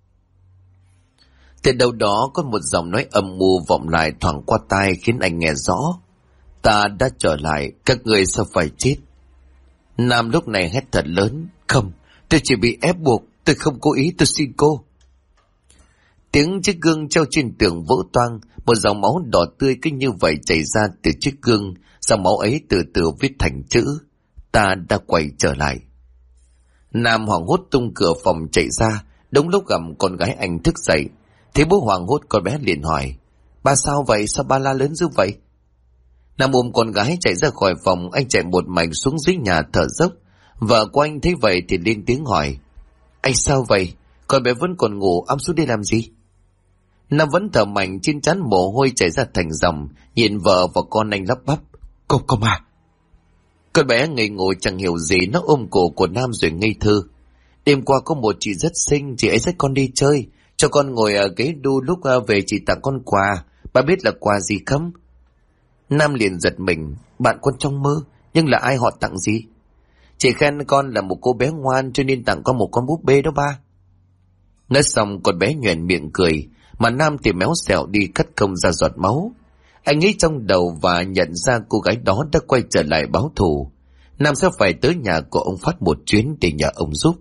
Từ đâu đó có một giọng nói âm mưu vọng lại thoảng qua tai khiến anh nghe rõ. Ta đã trở lại, các người sao phải chết? Nam lúc này hét thật lớn. Không, tôi chỉ bị ép buộc, tôi không cố ý, tôi xin cô. Tiếng chiếc gương treo trên tường vỡ toang, một dòng máu đỏ tươi cứ như vậy chảy ra từ chiếc gương. Dòng máu ấy từ từ viết thành chữ: ta đã quay trở lại. Nam hoảng hốt tung cửa phòng chạy ra, đúng lúc gặp con gái anh thức dậy. Thấy bố hoảng hốt, con bé liền hỏi: ba sao vậy, sao ba la lớn dữ vậy? Nam ôm con gái chạy ra khỏi phòng. Anh chạy một mạch xuống dưới nhà thở dốc. Vợ của anh thấy vậy thì lên tiếng hỏi: anh sao vậy? Con bé vẫn còn ngủ, ấm xuống đây làm gì? Nam vẫn thở mạnh, trên trán mồ hôi chảy ra thành dòng, nhìn vợ và con anh lắp bắp: Cô mà. Con bé ngây ngồi chẳng hiểu gì, nó ôm cổ của Nam rồi ngây thơ: đêm qua có một chị rất xinh, chị ấy dắt con đi chơi, cho con ngồi ở ghế đu, lúc về chị tặng con quà, bà biết là quà gì không? Nam liền giật mình: bạn con trong mơ, nhưng là ai họ tặng gì? Chị khen con là một cô bé ngoan cho nên tặng con một con búp bê đó ba. Nói xong con bé nhoẻn miệng cười, mà Nam thì méo xẹo đi cắt không ra giọt máu. Anh nghĩ trong đầu và nhận ra cô gái đó đã quay trở lại báo thù. Nam sẽ phải tới nhà của ông Phát một chuyến để nhờ ông giúp.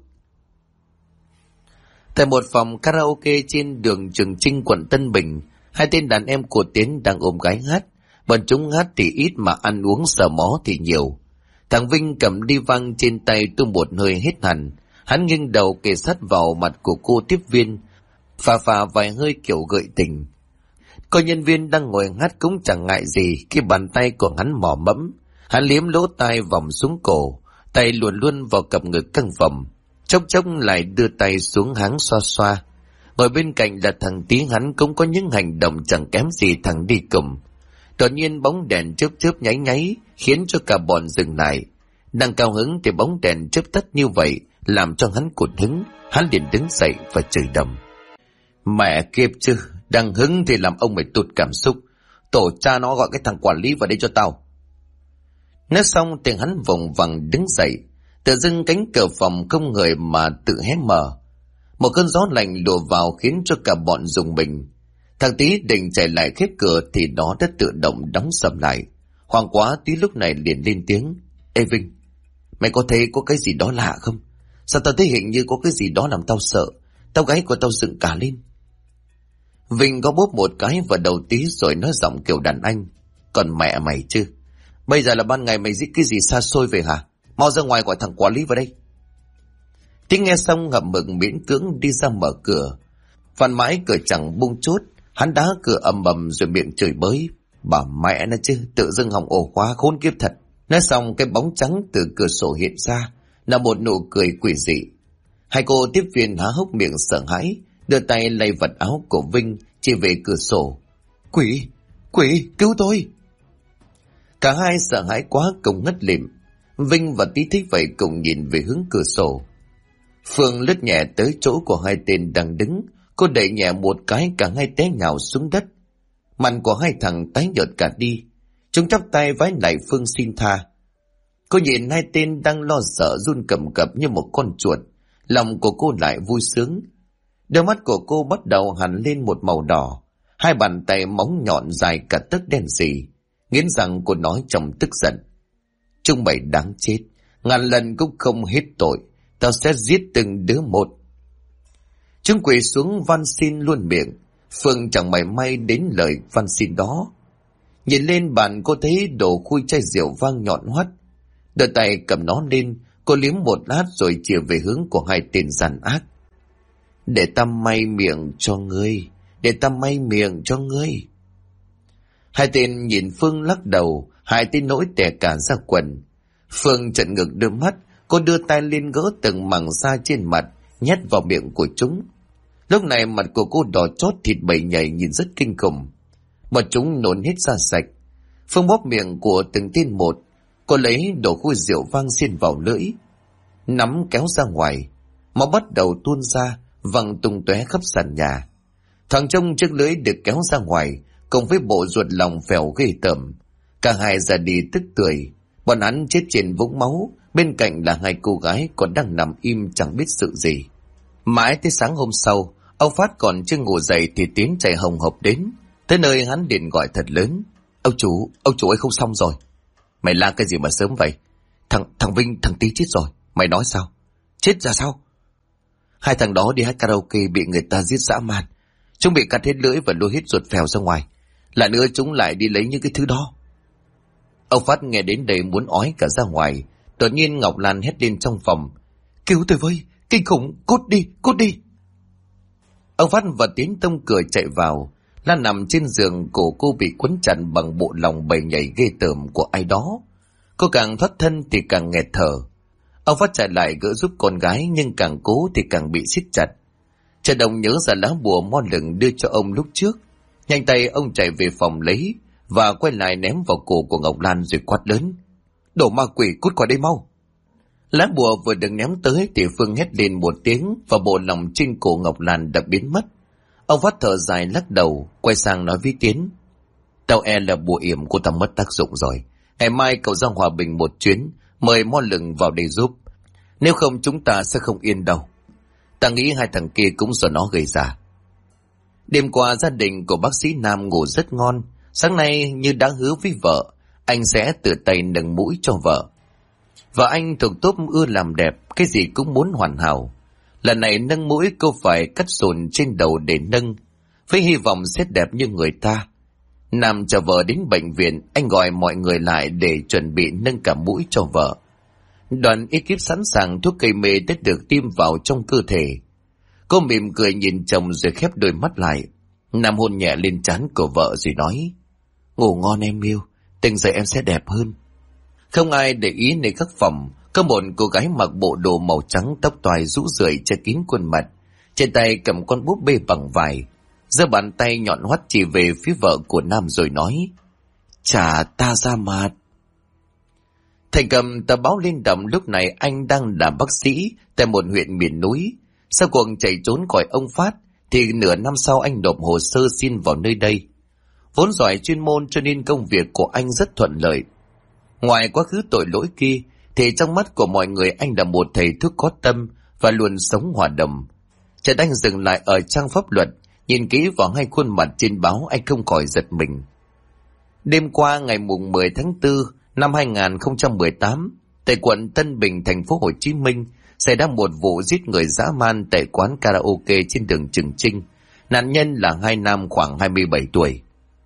Tại một phòng karaoke trên đường Trường Chinh, quận Tân Bình, hai tên đàn em của Tiến đang ôm gái hát. Bọn chúng hát thì ít mà ăn uống sờ mó thì nhiều. Thằng Vinh cầm đi văng trên tay tung một hơi hết hẳn. Hắn nghiêng đầu kề sát vào mặt của cô tiếp viên, phà vài hơi kiểu gợi tình. Cô nhân viên đang ngồi hát cũng chẳng ngại gì khi bàn tay của hắn mò mẫm. Hắn liếm lỗ tai vòng xuống cổ, tay luồn luôn vào cặp ngực căng phồng. Chốc chốc lại đưa tay xuống háng xoa xoa. Ngồi bên cạnh là thằng Tí, hắn cũng có những hành động chẳng kém gì thằng đi cùng. Đột nhiên bóng đèn chớp chớp nháy nháy khiến cho cả bọn dừng lại. Đang cao hứng thì bóng đèn chớp tắt như vậy làm cho hắn cụt hứng. Hắn liền đứng dậy và chửi đầm: Mẹ kiếp chứ, đang hứng thì làm ông mày tụt cảm xúc. Tổ cha nó gọi cái thằng quản lý vào đây cho tao. Nói xong thì hắn vùng vằng đứng dậy. Tự dưng cánh cửa phòng không người mà tự hé mở. Một cơn gió lạnh lùa vào khiến cho cả bọn rùng mình. Thằng Tí định chạy lại khép cửa thì nó đã tự động đóng sầm lại. Hoảng quá, Tí lúc này liền lên tiếng: Ê Vinh, mày có thấy có cái gì đó lạ không? Sao tao thấy hình như có cái gì đó làm tao sợ. Tao gáy của tao dựng cả lên. Vinh có bóp một cái vào đầu Tí rồi nói giọng kiểu đàn anh: Còn mẹ mày chứ, bây giờ là ban ngày mày dĩ cái gì xa xôi về hả? Mau ra ngoài gọi thằng quản lý vào đây. Tí nghe xong ngậm mực miễn cưỡng đi ra mở cửa. Phan mãi cửa chẳng bung chốt, hắn đá cửa ầm ầm rồi miệng chửi bới: Bà mẹ nó chứ, tự dưng hỏng ổ khóa, khốn kiếp thật. Nói xong cái bóng trắng từ cửa sổ hiện ra là một nụ cười quỷ dị. Hai cô tiếp viên há hốc miệng sợ hãi, đưa tay lay vật áo của Vinh chỉ về cửa sổ: Quỷ, quỷ, cứu tôi. Cả hai sợ hãi quá cùng ngất lịm. Vinh và Tí thấy vậy cùng nhìn về hướng cửa sổ. Phương lướt nhẹ tới chỗ của hai tên đang đứng, cô đẩy nhẹ một cái, cả hai té nhào xuống đất. Mặt của hai thằng tái nhợt cả đi. Chúng chắp tay vái lại Phương xin tha. Cô nhìn hai tên đang lo sợ run cầm cập như một con chuột, lòng của cô lại vui sướng. Đôi mắt của cô bắt đầu hằn lên một màu đỏ, hai bàn tay móng nhọn dài cả tấc đen sì. Nghiến răng cô nói trong tức giận: Chúng mày đáng chết, ngàn lần cũng không hết tội, tao sẽ giết từng đứa một. Chúng quỳ xuống van xin luôn miệng. Phương chẳng mảy may đến lời van xin đó. Nhìn lên bàn cô thấy đổ khui chai rượu vang nhọn hoắt. Đôi tay cầm nó lên, cô liếm một lát rồi chìa về hướng của hai tên gian ác: Để ta may miệng cho ngươi, để ta may miệng cho ngươi. Hai tên nhìn Phương lắc đầu, hai tên nỗi tè cả ra quần. Phương trợn ngược đôi mắt, cô đưa tay lên gỡ từng mảng da trên mặt, nhét vào miệng của chúng. Lúc này mặt của cô đỏ chót, thịt bầy nhảy nhìn rất kinh khủng. Mà chúng nôn hết ra sạch. Phương bóp miệng của từng tên một, cô lấy đổ khui rượu vang xiên vào lưỡi, nắm kéo ra ngoài. Máu bắt đầu tuôn ra, văng tung tóe khắp sàn nhà. Thằng trông chiếc lưỡi được kéo ra ngoài, cùng với bộ ruột lòng phèo ghê tởm. Cả hai ra đi tức tưởi. Bọn hắn chết trên vũng máu, bên cạnh là hai cô gái còn đang nằm im chẳng biết sự gì. Mãi tới sáng hôm sau, ông Phát còn chưa ngủ dậy thì Tiến chạy hồng hộc đến. Tới nơi hắn điện gọi thật lớn: ông chủ ấy không xong rồi. Mày la cái gì mà sớm vậy? Thằng Vinh, thằng Tí chết rồi. Mày nói sao? Chết ra sao? Hai thằng đó đi hát karaoke bị người ta giết dã man. Chúng bị cắt hết lưỡi và lôi hết ruột phèo ra ngoài. Lại nữa chúng lại đi lấy những cái thứ đó. Ông Phát nghe đến đây muốn ói cả ra ngoài. Đột nhiên Ngọc Lan hét lên trong phòng: Cứu tôi với, kinh khủng, cút đi. Ông Phát và Tiến tông cửa chạy vào. Lan nằm trên giường, cổ cô bị quấn chặt bằng bộ lòng bầy nhảy ghê tởm của ai đó. Cô càng thoát thân thì càng nghẹt thở. Ông Phát chạy lại gỡ giúp con gái, nhưng càng cố thì càng bị siết chặt. Trần Đồng nhớ ra lá bùa mo lửng đưa cho ông lúc trước. Nhanh tay ông chạy về phòng lấy và quay lại ném vào cổ của Ngọc Lan rồi quát lớn: Đồ ma quỷ, cút qua đây mau. Lá bùa vừa được ném tới thì Phương hét lên một tiếng và bộ lòng trên cổ Ngọc Lan đã biến mất. Ông Phát thở dài lắc đầu, quay sang nói với Tiến: Tao là bùa yểm của tao mất tác dụng rồi. Ngày mai cậu ra Hòa Bình một chuyến, mời mo lửng vào đây giúp. Nếu không chúng ta sẽ không yên đâu. Ta nghĩ hai thằng kia cũng do nó gây ra. Đêm qua gia đình của bác sĩ Nam ngủ rất ngon. Sáng nay như đã hứa với vợ, anh sẽ tự tay nâng mũi cho vợ. Vợ anh thuộc tốp ưa làm đẹp, cái gì cũng muốn hoàn hảo. Lần này nâng mũi cô phải cắt sùn trên đầu để nâng, với hy vọng sẽ đẹp như người ta. Nam chờ vợ đến bệnh viện, anh gọi mọi người lại để chuẩn bị nâng cả mũi cho vợ. Đoàn ekip sẵn sàng, thuốc gây mê đã được tiêm vào trong cơ thể. Cô mỉm cười nhìn chồng rồi khép đôi mắt lại. Nam hôn nhẹ lên trán của vợ rồi nói: ngủ ngon em yêu, tỉnh dậy em sẽ đẹp hơn. Không ai để ý nơi các phòng, có một cô gái mặc bộ đồ màu trắng, tóc toài rũ rượi che kín khuôn mặt, trên tay cầm con búp bê bằng vải, giơ bàn tay nhọn hoắt chỉ về phía vợ của Nam rồi nói: trả ta ra mặt. Thầy cầm tờ báo lên đọc lúc này anh đang là bác sĩ tại một huyện miền núi. Sau cuộc chạy trốn khỏi ông Phát thì nửa năm sau anh nộp hồ sơ xin vào nơi đây. Vốn giỏi chuyên môn cho nên công việc của anh rất thuận lợi. Ngoài quá khứ tội lỗi kia thì trong mắt của mọi người anh là một thầy thuốc có tâm và luôn sống hòa đồng. Chợt anh dừng lại ở trang pháp luật, nhìn kỹ vào hai khuôn mặt trên báo, anh không khỏi giật mình. Đêm qua ngày mùng 10 tháng 4 năm 2018, tại quận Tân Bình, thành phố Hồ Chí Minh, xảy ra một vụ giết người dã man tại quán karaoke trên đường Trường Chinh. Nạn nhân là hai nam khoảng 27 tuổi.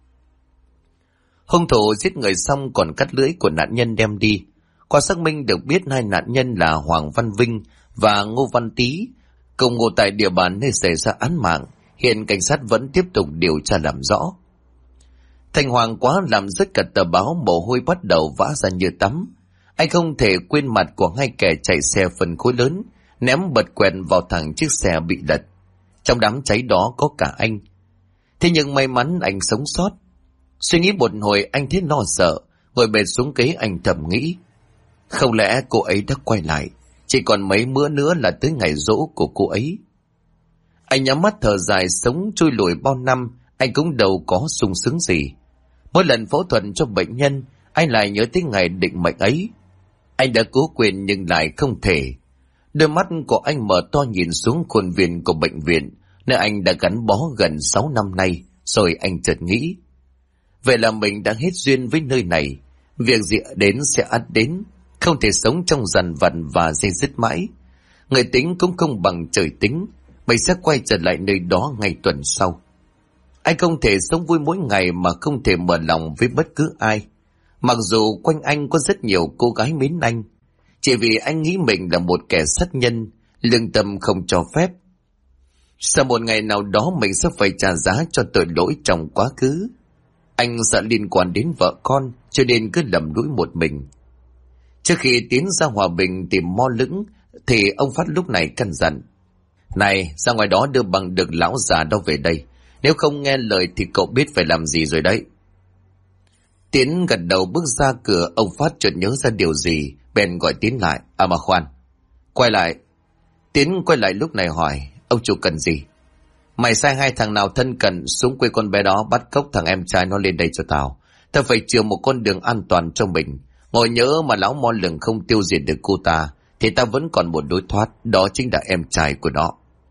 Hung thủ giết người xong còn cắt lưỡi của nạn nhân đem đi. Qua xác minh được biết hai nạn nhân là Hoàng Văn Vinh và Ngô Văn Tý, cùng ngụ tại địa bàn nơi xảy ra án mạng. Hiện cảnh sát vẫn tiếp tục điều tra làm rõ. Thành Hoàng quá làm rớt cả tờ báo, mồ hôi bắt đầu vã ra như tắm. Anh không thể quên mặt của hai kẻ chạy xe phân khối lớn, ném bật quẹt vào thẳng chiếc xe bị lật. Trong đám cháy đó có cả anh. Thế nhưng may mắn anh sống sót. Suy nghĩ một hồi anh thấy lo sợ, ngồi bệt xuống ghế anh thầm nghĩ: không lẽ cô ấy đã quay lại, chỉ còn mấy bữa nữa là tới ngày giỗ của cô ấy. Anh nhắm mắt thở dài, sống trôi lủi bao năm, anh cũng đâu có sung sướng gì. Mỗi lần phẫu thuật cho bệnh nhân, anh lại nhớ tới ngày định mệnh ấy. Anh đã cố quên nhưng lại không thể. Đôi mắt của anh mở to nhìn xuống khuôn viên của bệnh viện, nơi anh đã gắn bó gần 6 năm nay, rồi anh chợt nghĩ: vậy là mình đã hết duyên với nơi này. Việc gì đến sẽ ắt đến, không thể sống trong dằn vặt và dây dứt mãi. Người tính cũng không bằng trời tính, mình sẽ quay trở lại nơi đó ngay tuần sau. Anh không thể sống vui mỗi ngày mà không thể mở lòng với bất cứ ai. Mặc dù quanh anh có rất nhiều cô gái mến anh, chỉ vì anh nghĩ mình là một kẻ sát nhân, lương tâm không cho phép. Sau một ngày nào đó mình sẽ phải trả giá cho tội lỗi trong quá khứ. Anh sợ liên quan đến vợ con, cho nên cứ lầm lũi một mình. Trước khi tiến ra Hòa Bình tìm mo lững, thì ông Phát lúc này căn dặn: này, ra ngoài đó đưa bằng được lão già đó về đây. Nếu không nghe lời thì cậu biết phải làm gì rồi đấy. Tiến gật đầu bước ra cửa. Ông Phát chợt nhớ ra điều gì, bèn gọi Tiến lại. À mà khoan, quay lại. Tiến quay lại lúc này hỏi: ông chủ cần gì? Mày sai hai thằng nào thân cận xuống quê con bé đó bắt cóc thằng em trai nó lên đây cho tao. Tao phải chừa một con đường an toàn cho mình. Ngồi nhớ mà lão mo lừng không tiêu diệt được cô ta thì tao vẫn còn một lối thoát, đó chính là em trai của nó.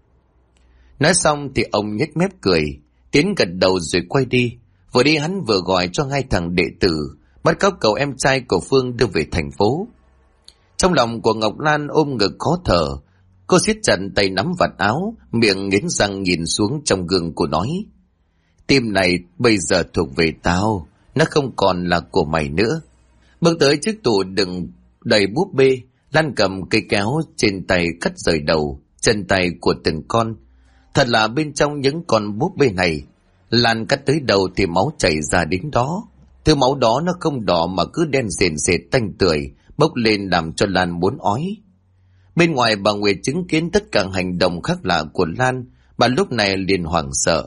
Nói xong thì ông nhếch mép cười. Tiến gật đầu rồi quay đi. Vừa đi hắn vừa gọi cho hai thằng đệ tử bắt cóc cậu em trai của Phương đưa về thành phố. Trong lòng của Ngọc Lan ôm ngực khó thở. Cô siết chặt tay nắm vạt áo, miệng nghiến răng nhìn xuống trong gương của nói: tim này bây giờ thuộc về tao, nó không còn là của mày nữa. Bước tới chiếc tủ đựng đầy búp bê, Lan cầm cây kéo trên tay cắt rời đầu, chân tay của từng con. Thật là bên trong những con búp bê này, Lan cắt tới đầu thì máu chảy ra đến đó. Thứ máu đó nó không đỏ mà cứ đen sền sệt tanh tưởi, bốc lên làm cho Lan muốn ói. Bên ngoài bà Nguyệt chứng kiến tất cả hành động khác lạ của Lan, bà lúc này liền hoảng sợ.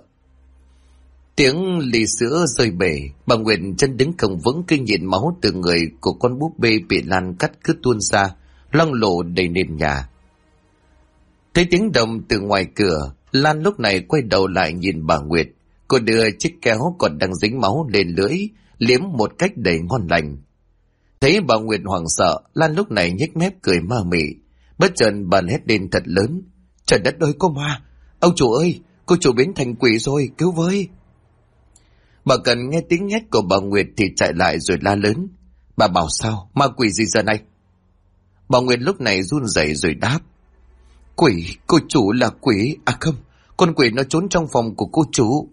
Tiếng ly sữa rơi bể, bà Nguyệt chân đứng không vững khi nhìn máu từ người của con búp bê bị Lan cắt cứ tuôn ra, loang lổ đầy nền nhà. Thấy tiếng động từ ngoài cửa, Lan lúc này quay đầu lại nhìn bà Nguyệt. Cô đưa chiếc kéo còn đang dính máu lên lưỡi, liếm một cách đầy ngon lành. Thấy bà Nguyệt hoảng sợ, Lan lúc này nhếch mép cười ma mị. Bất chợt bà hét lên thật lớn: Trời đất ơi, có ma! Ông chủ ơi, cô chủ biến thành quỷ rồi, cứu với! Bà Cần nghe tiếng hét của bà Nguyệt thì chạy lại rồi la lớn. Bà bảo sao? Ma quỷ gì giờ này? Bà Nguyệt lúc này run rẩy rồi đáp. Quỷ, cô chủ là quỷ. À không, con quỷ nó trốn trong phòng của cô chủ.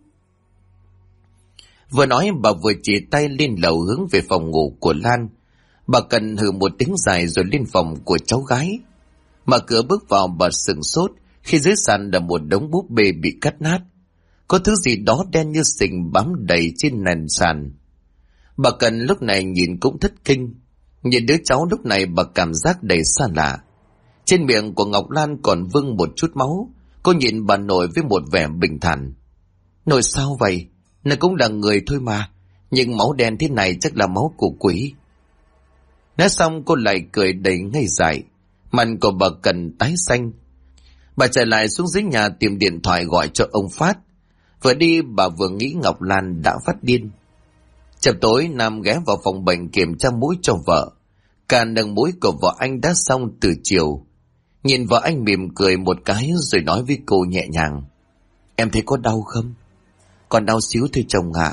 Vừa nói bà vừa chỉ tay lên lầu hướng về phòng ngủ của Lan. Bà Cần hừ một tiếng dài rồi lên phòng của cháu gái. Mở cửa bước vào bà sửng sốt khi dưới sàn là một đống búp bê bị cắt nát. Có thứ gì đó đen như sình bám đầy trên nền sàn. Bà Cần lúc này nhìn cũng thất kinh. Nhìn đứa cháu lúc này bà cảm giác đầy xa lạ. Trên miệng của Ngọc Lan còn vương một chút máu. Cô nhìn bà nội với một vẻ bình thản. Nội sao vậy? Nó cũng là người thôi mà. Nhưng máu đen thế này chắc là máu của quỷ. Nói xong cô lại cười đầy ngây dại. Mặt của bà Cần tái xanh. Bà chạy lại xuống dưới nhà tìm điện thoại gọi cho ông Phát. Vừa đi bà vừa nghĩ Ngọc Lan đã phát điên. Chập tối Nam ghé vào phòng bệnh kiểm tra mũi cho vợ. Cả nâng mũi của vợ anh đã xong từ chiều. Nhìn vợ anh mỉm cười một cái rồi nói với cô nhẹ nhàng. Em thấy có đau không? Còn đau xíu thôi chồng ạ.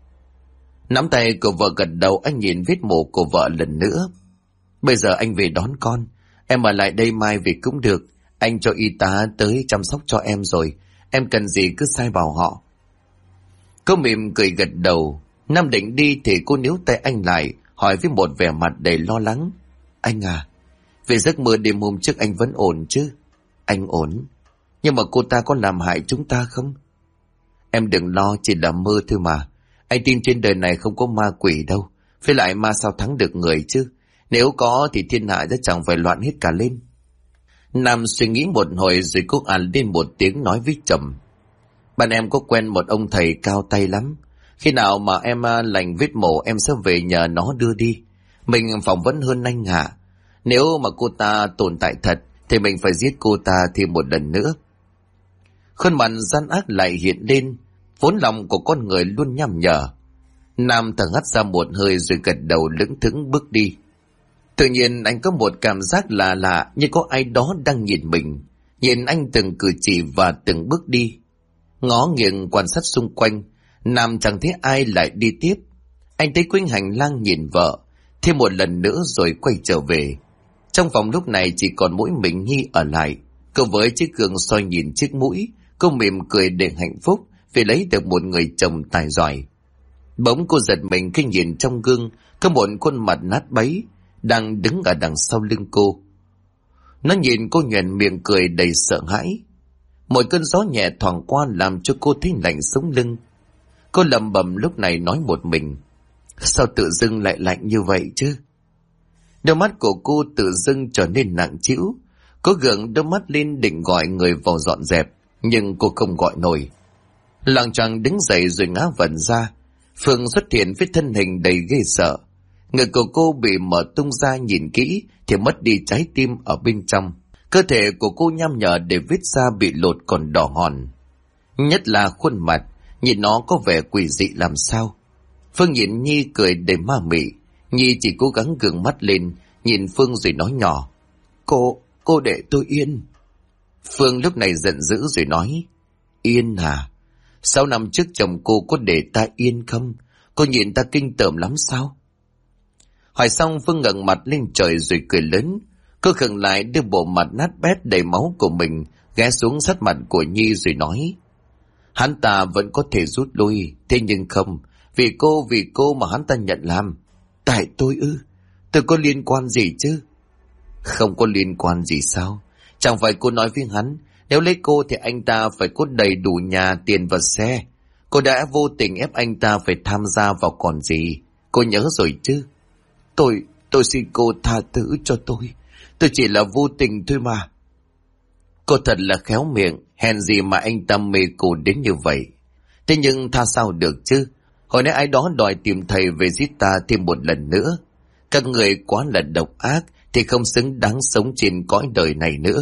Nắm tay của vợ gật đầu, anh nhìn vết mổ của vợ lần nữa. Bây giờ anh về đón con. Em ở lại đây mai về cũng được. Anh cho y tá tới chăm sóc cho em rồi. Em cần gì cứ sai bảo họ. Cô mỉm cười gật đầu. Nam định đi thì cô níu tay anh lại, hỏi với một vẻ mặt đầy lo lắng. Anh à, về giấc mơ đêm hôm trước anh vẫn ổn chứ? Anh ổn. Nhưng mà cô ta có làm hại chúng ta không? Em đừng lo, chỉ là mơ thôi mà. Anh tin trên đời này không có ma quỷ đâu. Với lại ma sao thắng được người chứ? Nếu có thì thiên hạ sẽ chẳng phải loạn hết cả lên. Nam suy nghĩ một hồi rồi cô lên một tiếng nói với chồng. Bạn em có quen một ông thầy cao tay lắm. Khi nào mà em lành vết mổ em sẽ về nhờ nó đưa đi. Mình phỏng vấn hơn anh hả? Nếu mà cô ta tồn tại thật thì mình phải giết cô ta thêm một lần nữa. Khuôn mặt gian ác lại hiện lên. Vốn lòng của con người luôn nham nhở. Nam thở hắt ra một hơi rồi gật đầu lững thững bước đi. Tự nhiên anh có một cảm giác lạ lạ như có ai đó đang nhìn mình. Nhìn anh từng cử chỉ và từng bước đi. Ngó nghiêng quan sát xung quanh. Nam chẳng thấy ai lại đi tiếp. Anh thấy quanh hành lang nhìn vợ thêm một lần nữa rồi quay trở về. Trong phòng lúc này chỉ còn mỗi mình Nhi ở lại. Cô với chiếc gương soi nhìn chiếc mũi. Cô mỉm cười để hạnh phúc vì lấy được một người chồng tài giỏi. Bỗng cô giật mình khi nhìn trong gương có một khuôn mặt nát bấy đang đứng ở đằng sau lưng cô. Nó nhìn cô nhoẻn miệng cười đầy sợ hãi. Một cơn gió nhẹ thoảng qua làm cho cô thấy lạnh sống lưng. Cô lẩm bẩm lúc này nói một mình. Sao tự dưng lại lạnh như vậy chứ? Đôi mắt của cô tự dưng trở nên nặng trĩu. Cô gượng đôi mắt lên định gọi người vào dọn dẹp, nhưng cô không gọi nổi. Loạng choạng đứng dậy rồi ngã vật ra. Phương xuất hiện với thân hình đầy ghê sợ. Người của cô bị mở tung ra, nhìn kỹ thì mất đi trái tim ở bên trong. Cơ thể của cô nham nhở để vết da bị lột còn đỏ hòn. Nhất là khuôn mặt, nhìn nó có vẻ quỷ dị làm sao. Phương nhìn Nhi cười đầy ma mị. Nhi chỉ cố gắng gượng mắt lên, nhìn Phương rồi nói nhỏ. Cô để tôi yên. Phương lúc này giận dữ rồi nói. Yên à? 6 năm trước chồng cô có để ta yên không? Cô nhìn ta kinh tởm lắm sao? Hỏi xong Phương ngẩng mặt lên trời rồi cười lớn. Cô khựng lại đưa bộ mặt nát bét đầy máu của mình ghé xuống sát mặt của Nhi rồi nói. Hắn ta vẫn có thể rút lui, thế nhưng không. Vì cô mà hắn ta nhận làm. Tại tôi ư? Tôi có liên quan gì chứ? Không có liên quan gì sao? Chẳng phải cô nói với hắn, nếu lấy cô thì anh ta phải có đầy đủ nhà, tiền và xe. Cô đã vô tình ép anh ta phải tham gia vào còn gì. Cô nhớ rồi chứ? Tôi xin cô tha thứ cho tôi. Tôi chỉ là vô tình thôi mà. Cô thật là khéo miệng, hèn gì mà anh ta mê cô đến như vậy. Thế nhưng tha sao được chứ? Hồi nãy ai đó đòi tìm thầy về giết ta thêm một lần nữa. Các người quá là độc ác thì không xứng đáng sống trên cõi đời này nữa.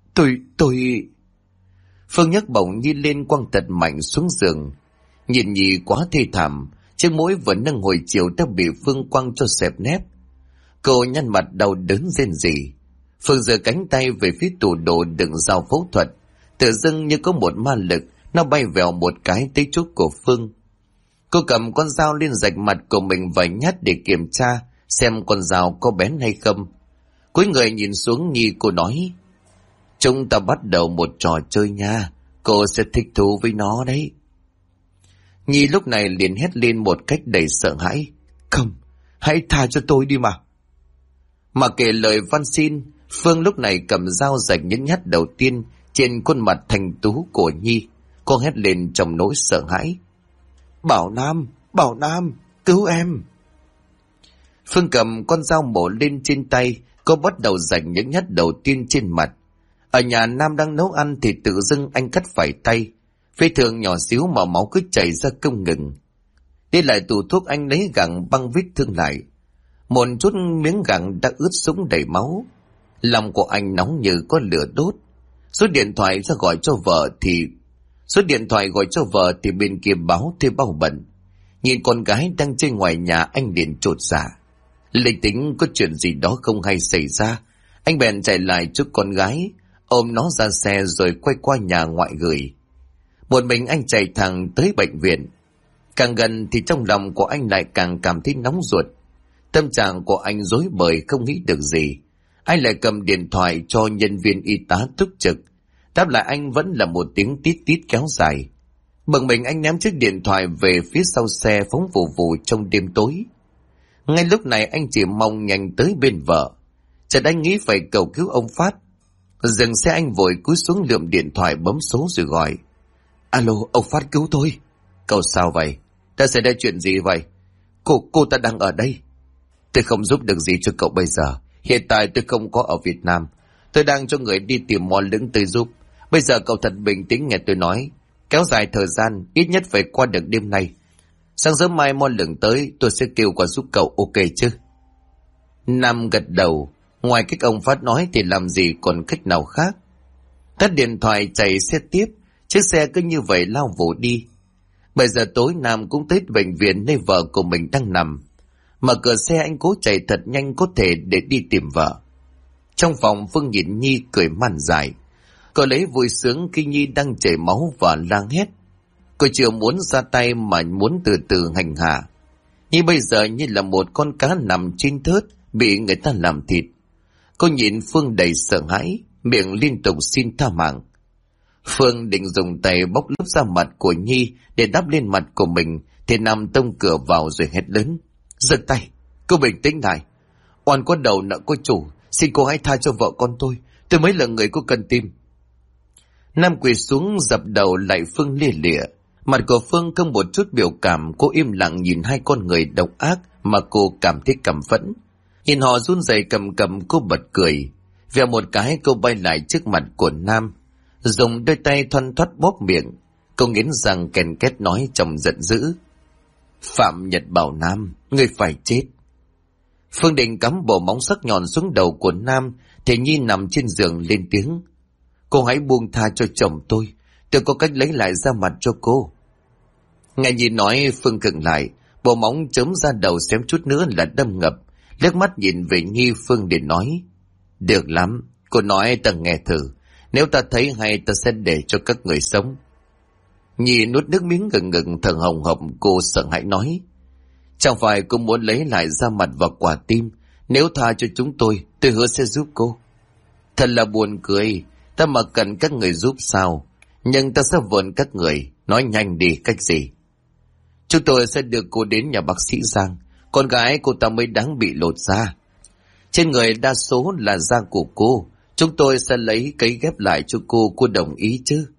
Tôi... Phương nhấc bổng Nhi lên quăng thật mạnh xuống giường. Nhìn Nhi quá thê thảm, chiếc mũi vẫn nâng hồi chiều đã bị Phương quăng cho xẹp nép. Cô nhăn mặt đau đớn rên rỉ. Phương giơ cánh tay về phía tủ đồ đựng dao phẫu thuật. Tự dưng như có một ma lực, nó bay vèo một cái tới chỗ của Phương. Cô cầm con dao lên rạch mặt của mình vài nhát để kiểm tra xem con dao có bén hay không. Cúi người nhìn xuống Nhi, cô nói: chúng ta bắt đầu một trò chơi nha, cô sẽ thích thú với nó đấy. Nhi lúc này liền hét lên một cách đầy sợ hãi: không, hãy tha cho tôi đi mà. Mà kể lời van xin, Phương lúc này cầm dao rạch những nhát đầu tiên trên khuôn mặt thành tú của Nhi. Cô hét lên trong nỗi sợ hãi: Bảo Nam, cứu em. Phương cầm con dao mổ lên trên tay, cô bắt đầu rạch những nhát đầu tiên trên mặt. Ở nhà Nam đang nấu ăn thì tự dưng anh cắt phải tay, vết thương nhỏ xíu mà máu cứ chảy ra không ngừng. Đi lại tủ thuốc, anh lấy gẳng băng vết thương lại. Một chút miếng gẳng đã ướt sũng đầy máu. Lòng của anh nóng như có lửa đốt. Số điện thoại gọi cho vợ thì bên kia báo thuê bao bận. Nhìn con gái đang chơi ngoài nhà, anh liền chột dạ. Linh tính có chuyện gì đó không hay xảy ra, anh bèn chạy lại trước con gái, ôm nó ra xe rồi quay qua nhà ngoại gửi. Một mình anh chạy thẳng tới bệnh viện. Càng gần thì trong lòng của anh lại càng cảm thấy nóng ruột. Tâm trạng của anh rối bời không nghĩ được gì. Anh lại cầm điện thoại cho nhân viên y tá túc trực. Đáp lại anh vẫn là một tiếng tít tít kéo dài. Bực mình anh ném chiếc điện thoại về phía sau xe, phóng vù vù trong đêm tối. Ngay lúc này anh chỉ mong nhanh tới bên vợ. Chợt anh nghĩ phải cầu cứu ông Phát. Dừng xe anh vội cúi xuống lượm điện thoại bấm số rồi gọi: alo, ông Phát cứu tôi. Cậu sao vậy? Đã xảy ra chuyện gì vậy? Cô ta đang ở đây. Tôi không giúp được gì cho cậu bây giờ. Hiện tại tôi không có ở Việt Nam. Tôi đang cho người đi tìm mò lững tới giúp. Bây giờ cậu thật bình tĩnh nghe tôi nói. Kéo dài thời gian, ít nhất phải qua được đêm nay. Sáng sớm mai mò lững tới, tôi sẽ kêu qua giúp cậu, ok chứ? Nam gật đầu. Ngoài cách ông Phát nói thì làm gì còn cách nào khác. Tắt điện thoại chạy xe tiếp. Chiếc xe cứ như vậy lao vụt đi. 7 giờ tối Nam cũng tới bệnh viện nơi vợ của mình đang nằm. Mở cửa xe anh cố chạy thật nhanh có thể để đi tìm vợ. Trong phòng Phương nhìn Nhi cười man dại. Cô lấy vui sướng khi Nhi đang chảy máu và lang hét. Cô chưa muốn ra tay mà muốn từ từ hành hạ. Nhi bây giờ như là một con cá nằm trên thớt bị người ta làm thịt. Cô nhìn Phương đầy sợ hãi, miệng liên tục xin tha mạng. Phương định dùng tay bóc lớp da mặt của Nhi để đắp lên mặt của mình thì Nam tông cửa vào rồi hét lớn: giơ tay, cô bình tĩnh lại. Oan có đầu nợ có chủ, xin cô hãy tha cho vợ con tôi mới là người cô cần tìm. Nam quỳ xuống dập đầu lại Phương lia lịa. Mặt của Phương không một chút biểu cảm, cô im lặng nhìn hai con người độc ác mà cô cảm thấy căm phẫn. Nhìn họ run rẩy cầm cô bật cười. Vèo một cái cô bay lại trước mặt của Nam, dùng đôi tay thoăn thoắt bóp miệng. Cô nghiến răng ken két nói trong giận dữ: Phạm Nhật Bảo Nam, ngươi phải chết. Phương định cắm bộ móng sắc nhọn xuống đầu của Nam thì Nhi nằm trên giường lên tiếng: cô hãy buông tha cho chồng tôi có cách lấy lại da mặt cho cô. Nghe Nhi nói, Phương khựng lại, bộ móng chớm ra đầu xém chút nữa là đâm ngập. Liếc mắt nhìn về Nhi, Phương để nói: được lắm, cô nói ta nghe thử, nếu ta thấy hay ta sẽ để cho các người sống. Nhi nuốt nước miếng ngừng thở hồng hộc, cô sợ hãi nói: chẳng phải cô muốn lấy lại da mặt và quả tim, nếu tha cho chúng tôi hứa sẽ giúp cô. Thật là buồn cười, ta mà cần các người giúp sao, nhưng ta sẽ vượn các người, nói nhanh đi, cách gì? Chúng tôi sẽ đưa cô đến nhà bác sĩ Giang, con gái cô ta mới đáng bị lột da. Trên người đa số là da của cô, chúng tôi sẽ lấy cấy ghép lại cho cô đồng ý chứ?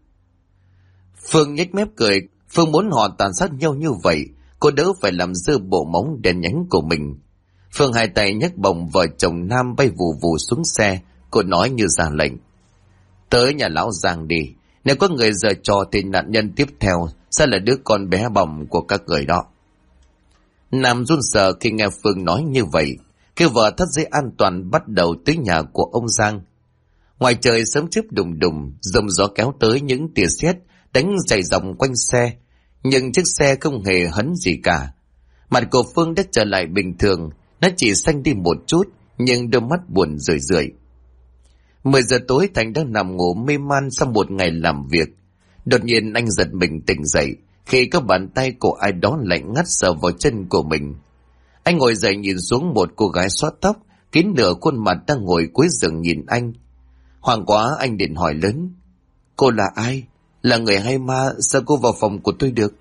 Phương nhếch mép cười, Phương muốn họ tàn sát nhau như vậy, cô đỡ phải làm dơ bộ móng đen nhánh của mình. Phương hai tay nhấc bổng vợ chồng Nam bay vù vù xuống xe, cô nói như ra lệnh: tới nhà lão Giang đi, nếu có người giở trò thì nạn nhân tiếp theo sẽ là đứa con bé bỏng của các người đó. Nam run sợ khi nghe Phương nói như vậy, kêu vợ thắt dây an toàn bắt đầu tới nhà của ông Giang. Ngoài trời sớm chớp đùng đùng, dòng gió kéo tới những tia sét đánh dày dòng quanh xe, nhưng chiếc xe không hề hấn gì cả. Mặt của Phương đã trở lại bình thường, nó chỉ xanh đi một chút, nhưng đôi mắt buồn rười rượi. 10 giờ tối Thành đang nằm ngủ mê man sau một ngày làm việc. Đột nhiên anh giật mình tỉnh dậy khi có bàn tay của ai đó lạnh ngắt sờ vào chân của mình. Anh ngồi dậy nhìn xuống một cô gái xõa tóc, kín nửa khuôn mặt đang ngồi cuối giường nhìn anh. Hoảng quá anh định hỏi lớn: cô là ai? Là người hay ma? Sao cô vào phòng của tôi được?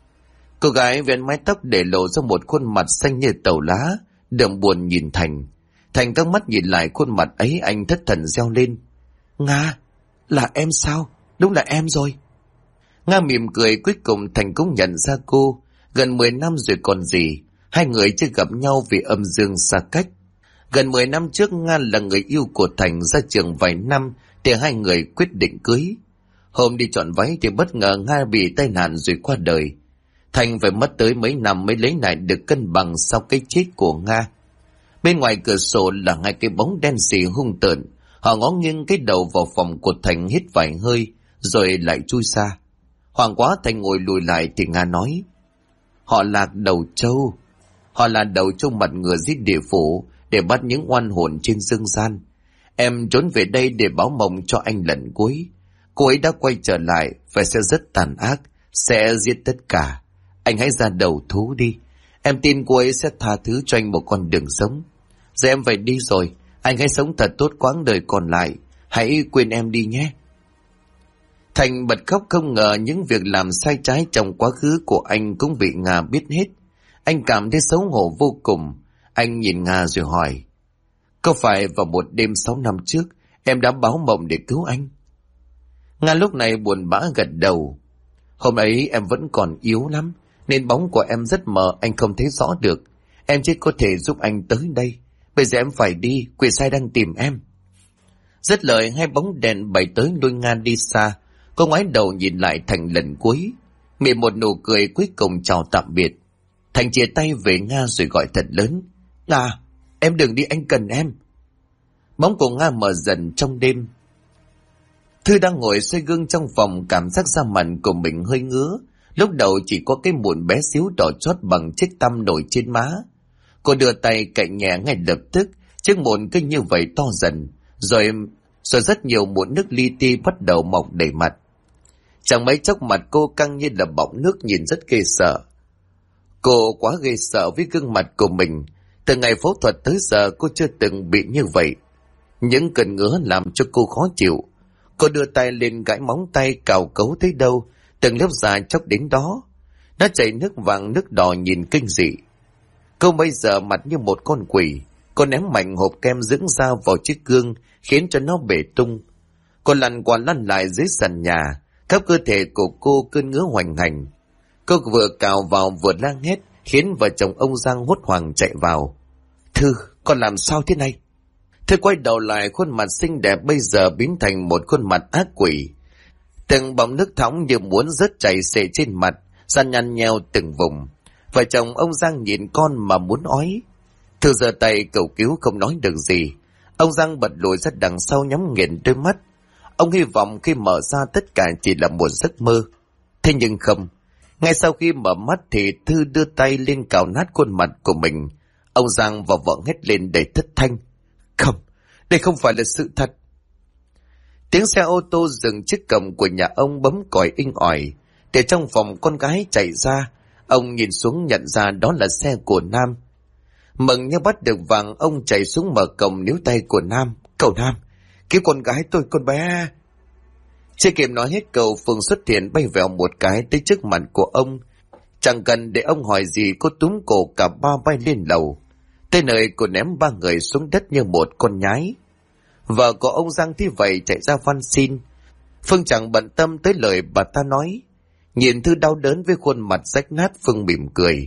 Cô gái vén mái tóc để lộ ra một khuôn mặt xanh như tàu lá, đượm buồn nhìn Thành. Thành các mắt nhìn lại khuôn mặt ấy, anh thất thần reo lên: Nga, là em sao? Đúng là em rồi. Nga mỉm cười, cuối cùng Thành cũng nhận ra cô. Gần 10 năm rồi còn gì, hai người chưa gặp nhau vì âm dương xa cách. Gần 10 năm trước Nga là người yêu của Thành, ra trường vài năm thì hai người quyết định cưới. Hôm đi chọn váy thì bất ngờ Nga bị tai nạn rồi qua đời. Thành phải mất tới mấy năm mới lấy lại được cân bằng sau cái chết của Nga. Bên ngoài cửa sổ là hai cái bóng đen xì hung tợn. Họ ngó nghiêng cái đầu vào phòng của Thành, hít vài hơi rồi lại chui xa. Hoảng quá Thành ngồi lùi lại thì Nga nói: họ là đầu trâu. Họ là đầu trâu mặt ngựa giết địa phủ để bắt những oan hồn trên dương gian. Em trốn về đây để báo mộng cho anh lần cuối. Cô ấy đã quay trở lại và sẽ rất tàn ác, sẽ giết tất cả. Anh hãy ra đầu thú đi. Em tin cô ấy sẽ tha thứ cho anh một con đường sống. Giờ em phải đi rồi, anh hãy sống thật tốt quãng đời còn lại. Hãy quên em đi nhé. Thành bật khóc, không ngờ những việc làm sai trái trong quá khứ của anh cũng bị Nga biết hết. Anh cảm thấy xấu hổ vô cùng. Anh nhìn Nga rồi hỏi: có phải vào một đêm 6 năm trước em đã báo mộng để cứu anh? Nga lúc này buồn bã gật đầu: hôm ấy em vẫn còn yếu lắm, nên bóng của em rất mờ, anh không thấy rõ được. Em chỉ có thể giúp anh tới đây. Bây giờ em phải đi, quỷ sai đang tìm em. Dứt lời, hai bóng đèn bay tới đôi Nga đi xa. Cô ngoái đầu nhìn lại Thành lần cuối, mỉm một nụ cười cuối cùng chào tạm biệt. Thành chia tay về Nga rồi gọi thật lớn: Nga, em đừng đi, anh cần em. Bóng của Nga mờ dần trong đêm. Thư đang ngồi xoay gương trong phòng, cảm giác da mặt của mình hơi ngứa. Lúc đầu chỉ có cái mụn bé xíu đỏ chót bằng chiếc tăm nổi trên má. Cô đưa tay cạnh nhẹ ngay lập tức, chiếc mụn cứ như vậy to dần, rồi rất nhiều mụn nước li ti bắt đầu mọc đầy mặt. Chẳng mấy chốc mặt cô căng như là bọng nước, nhìn rất ghê sợ. Cô quá ghê sợ với gương mặt của mình. Từ ngày phẫu thuật tới giờ cô chưa từng bị như vậy. Những cơn ngứa làm cho cô khó chịu. Cô đưa tay lên gãi móng tay, cào cấu tới đâu từng lớp da chóc đến đó. Nó chảy nước vàng nước đỏ nhìn kinh dị. Cô bây giờ mặt như một con quỷ. Cô ném mạnh hộp kem dưỡng da vào chiếc gương, khiến cho nó bể tung. Cô lăn qua lăn lại dưới sàn nhà, khắp cơ thể của cô cơn ngứa hoành hành. Cô vừa cào vào vừa la hét, khiến vợ chồng ông Giang hốt hoảng chạy vào. Thư, con làm sao thế này? Thư quay đầu lại, khuôn mặt xinh đẹp bây giờ biến thành một khuôn mặt ác quỷ. Từng bọng nước thõng như muốn rớt chảy xệ trên mặt, da nhăn nheo từng vùng. Vợ chồng ông Giang nhìn con mà muốn ói. Thư giơ tay cầu cứu không nói được gì. Ông Giang bật lùi ra đằng sau, nhắm nghiền đôi mắt. Ông hy vọng khi mở ra tất cả chỉ là một giấc mơ. Thế nhưng không. Ngay sau khi mở mắt thì Thư đưa tay lên cào nát khuôn mặt của mình. Ông Giang và vợ hét lên đầy thất thanh: Không, đây không phải là sự thật. Tiếng xe ô tô dừng trước cổng của nhà ông bấm còi inh ỏi. Từ trong phòng con gái chạy ra. Ông nhìn xuống nhận ra đó là xe của Nam. Mừng như bắt được vàng, ông chạy xuống mở cổng níu tay của Nam: Cậu Nam, cứu con gái tôi, con bé. Chưa kịp nói hết câu, Phương xuất hiện bay vèo một cái tới trước mặt của ông. Chẳng cần để ông hỏi gì, cô túm cổ cả ba bay lên lầu. Tới nơi cô ném ba người xuống đất như một con nhái. Vợ của ông Giang thấy vậy chạy ra van xin. Phương chẳng bận tâm tới lời bà ta nói. Nhìn Thư đau đớn với khuôn mặt rách nát, Phương mỉm cười: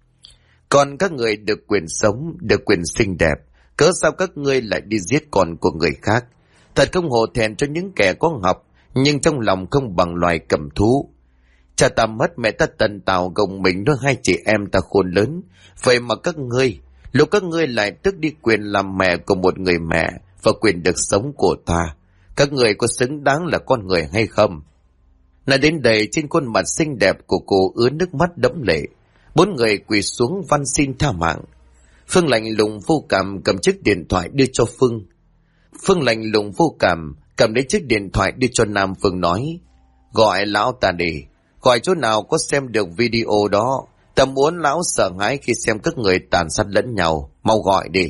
Còn các người được quyền sống, được quyền xinh đẹp, cớ sao các ngươi lại đi giết con của người khác? Thật không hổ thẹn cho những kẻ có học, nhưng trong lòng không bằng loài cầm thú. Cha ta mất, mẹ ta tần tảo gồng mình nuôi hai chị em ta khôn lớn. Vậy mà các ngươi, lúc các ngươi lại tước đi quyền làm mẹ của một người mẹ và quyền được sống của ta. Các ngươi có xứng đáng là con người hay không? Nói đến đây, trên khuôn mặt xinh đẹp của cô ứa nước mắt đẫm lệ. Bốn người quỳ xuống van xin tha mạng. Phương lạnh lùng vô cảm cầm chiếc điện thoại đưa cho Phương. Phương lạnh lùng vô cảm, cầm lấy chiếc điện thoại đưa cho Nam Phương nói: gọi lão ta đi, gọi chỗ nào có xem được video đó. Ta muốn lão sợ hãi khi xem các người tàn sát lẫn nhau, mau gọi đi.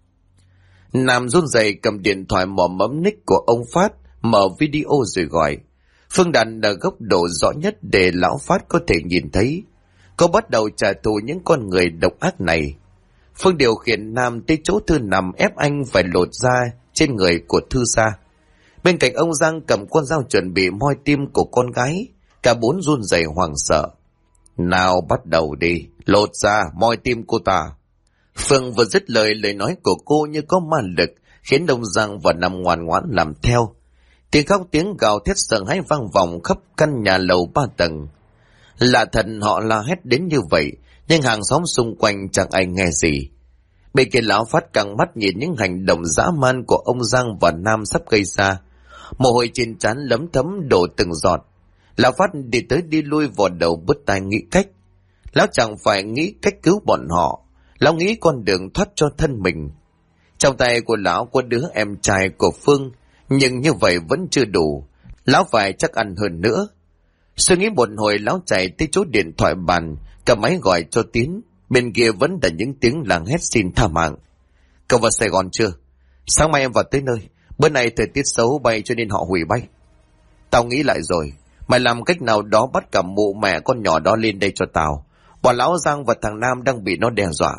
Nam run rẩy cầm điện thoại mò mẫm nick của ông Phát, mở video rồi gọi. Phương đặt ở góc độ rõ nhất để lão Phát có thể nhìn thấy. Cô bắt đầu trả thù những con người độc ác này. Phương điều khiển Nam tới chỗ Thư nằm, ép anh phải lột da trên người của Thư ra. Bên cạnh ông Giang cầm con dao chuẩn bị moi tim của con gái. Cả bốn run rẩy hoảng sợ. Nào bắt đầu đi, lột ra moi tim cô ta. Phương vừa dứt lời nói của cô như có ma lực, khiến ông Giang và Nam ngoan ngoãn làm theo. Tiếng khóc tiếng gào thét sợ hãi vang vọng khắp căn nhà lầu 3 tầng. Lạ thật, họ la hét đến như vậy, nhưng hàng xóm xung quanh chẳng ai nghe gì. Bên kia lão Phát căng mắt nhìn những hành động dã man của ông Giang và Nam sắp gây ra. Mồ hôi trên trán lấm thấm đổ từng giọt. Lão Phát đi tới đi lui vò đầu bứt tai nghĩ cách. Lão chẳng phải nghĩ cách cứu bọn họ, lão nghĩ con đường thoát cho thân mình. Trong tay của lão có đứa em trai của Phương, nhưng như vậy vẫn chưa đủ. Lão phải chắc ăn hơn nữa. Suy nghĩ một hồi, lão chạy tới chỗ điện thoại bàn, cầm máy gọi cho Tiến. Bên kia vẫn là những tiếng làng hét xin tha mạng. Cậu vào Sài Gòn chưa? Sáng mai em vào tới nơi. Bữa nay thời tiết xấu bay cho nên họ hủy bay. Tao nghĩ lại rồi, mày làm cách nào đó bắt cả mụ mẹ con nhỏ đó lên đây cho tao. Bọn lão Giang và thằng Nam đang bị nó đe dọa.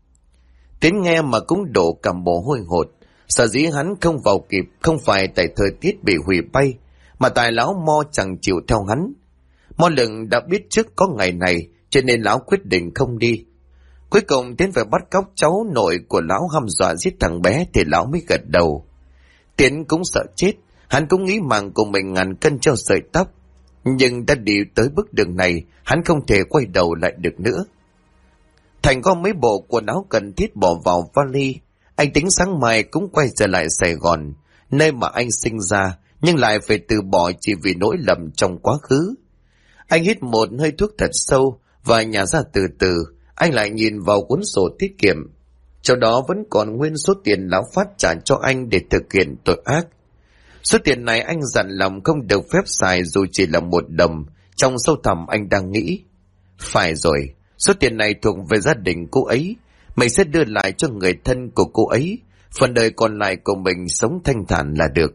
Tiến nghe mà cũng đổ cả mồ hôi hột. Sở dĩ hắn không vào kịp không phải tại thời tiết bị hủy bay, mà tại lão Mo chẳng chịu theo hắn. Mo Lừng đã biết trước có ngày này, cho nên lão quyết định không đi. Cuối cùng Tiến phải bắt cóc cháu nội của lão, hăm dọa giết thằng bé thì lão mới gật đầu. Tiến cũng sợ chết, hắn cũng nghĩ mạng của mình ngàn cân treo sợi tóc. Nhưng đã đi tới bước đường này, hắn không thể quay đầu lại được nữa. Thành có mấy bộ quần áo cần thiết bỏ vào vali. Anh tính sáng mai cũng quay trở lại Sài Gòn, nơi mà anh sinh ra, nhưng lại phải từ bỏ chỉ vì nỗi lầm trong quá khứ. Anh hít một hơi thuốc thật sâu và nhả ra từ từ. Anh lại nhìn vào cuốn sổ tiết kiệm. Trong đó vẫn còn nguyên số tiền lão Phát trả cho anh để thực hiện tội ác. Số tiền này anh dặn lòng không được phép xài dù chỉ là 1 đồng. Trong sâu thẳm anh đang nghĩ, phải rồi, số tiền này thuộc về gia đình cô ấy. Mình sẽ đưa lại cho người thân của cô ấy. Phần đời còn lại của mình sống thanh thản là được.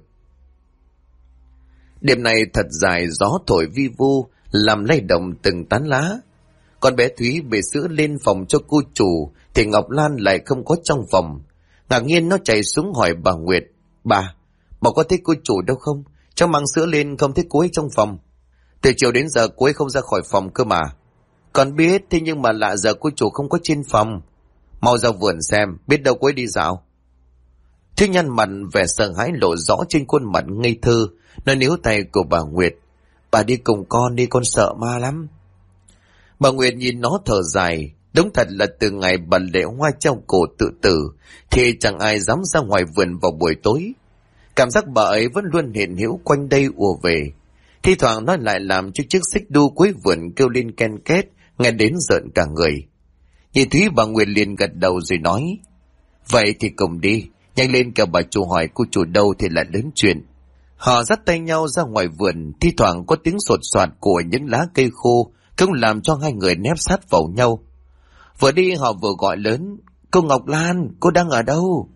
Đêm này thật dài, gió thổi vi vu, làm lay động từng tán lá. Con bé Thúy bê sữa lên phòng cho cô chủ, thì Ngọc Lan lại không có trong phòng. Ngạc nhiên nó chạy xuống hỏi bà Nguyệt. Bà có thấy cô chủ đâu không? Cháu mang sữa lên không thấy cô ấy trong phòng. Từ chiều đến giờ cô ấy không ra khỏi phòng cơ mà. Con biết, thế nhưng mà lạ giờ cô chủ không có trên phòng. Mau ra vườn xem, biết đâu cô ấy đi dạo. Thúy nhăn mặt, vẻ sợ hãi lộ rõ trên khuôn mặt ngây thơ. Nó níu tay của bà Nguyệt. Bà đi cùng con đi, con sợ ma lắm. Bà Nguyệt nhìn nó thở dài. Đúng thật là từ ngày bà Lệ Hoa treo cổ tự tử thì chẳng ai dám ra ngoài vườn vào buổi tối. Cảm giác bà ấy vẫn luôn hiện hữu quanh đây ùa về. Thi thoảng nó lại làm cho chiếc xích đu cuối vườn kêu lên ken két, nghe đến rợn cả người. Nhìn Thúy, bà Nguyệt liền gật đầu rồi nói, vậy thì cùng đi, nhanh lên kẻo bà chủ hỏi cô chủ đâu thì lại lớn chuyện. Họ dắt tay nhau ra ngoài vườn, thi thoảng có tiếng sột soạt của những lá cây khô cũng làm cho hai người nép sát vào nhau. Vừa đi họ vừa gọi lớn, cô Ngọc Lan, cô đang ở đâu?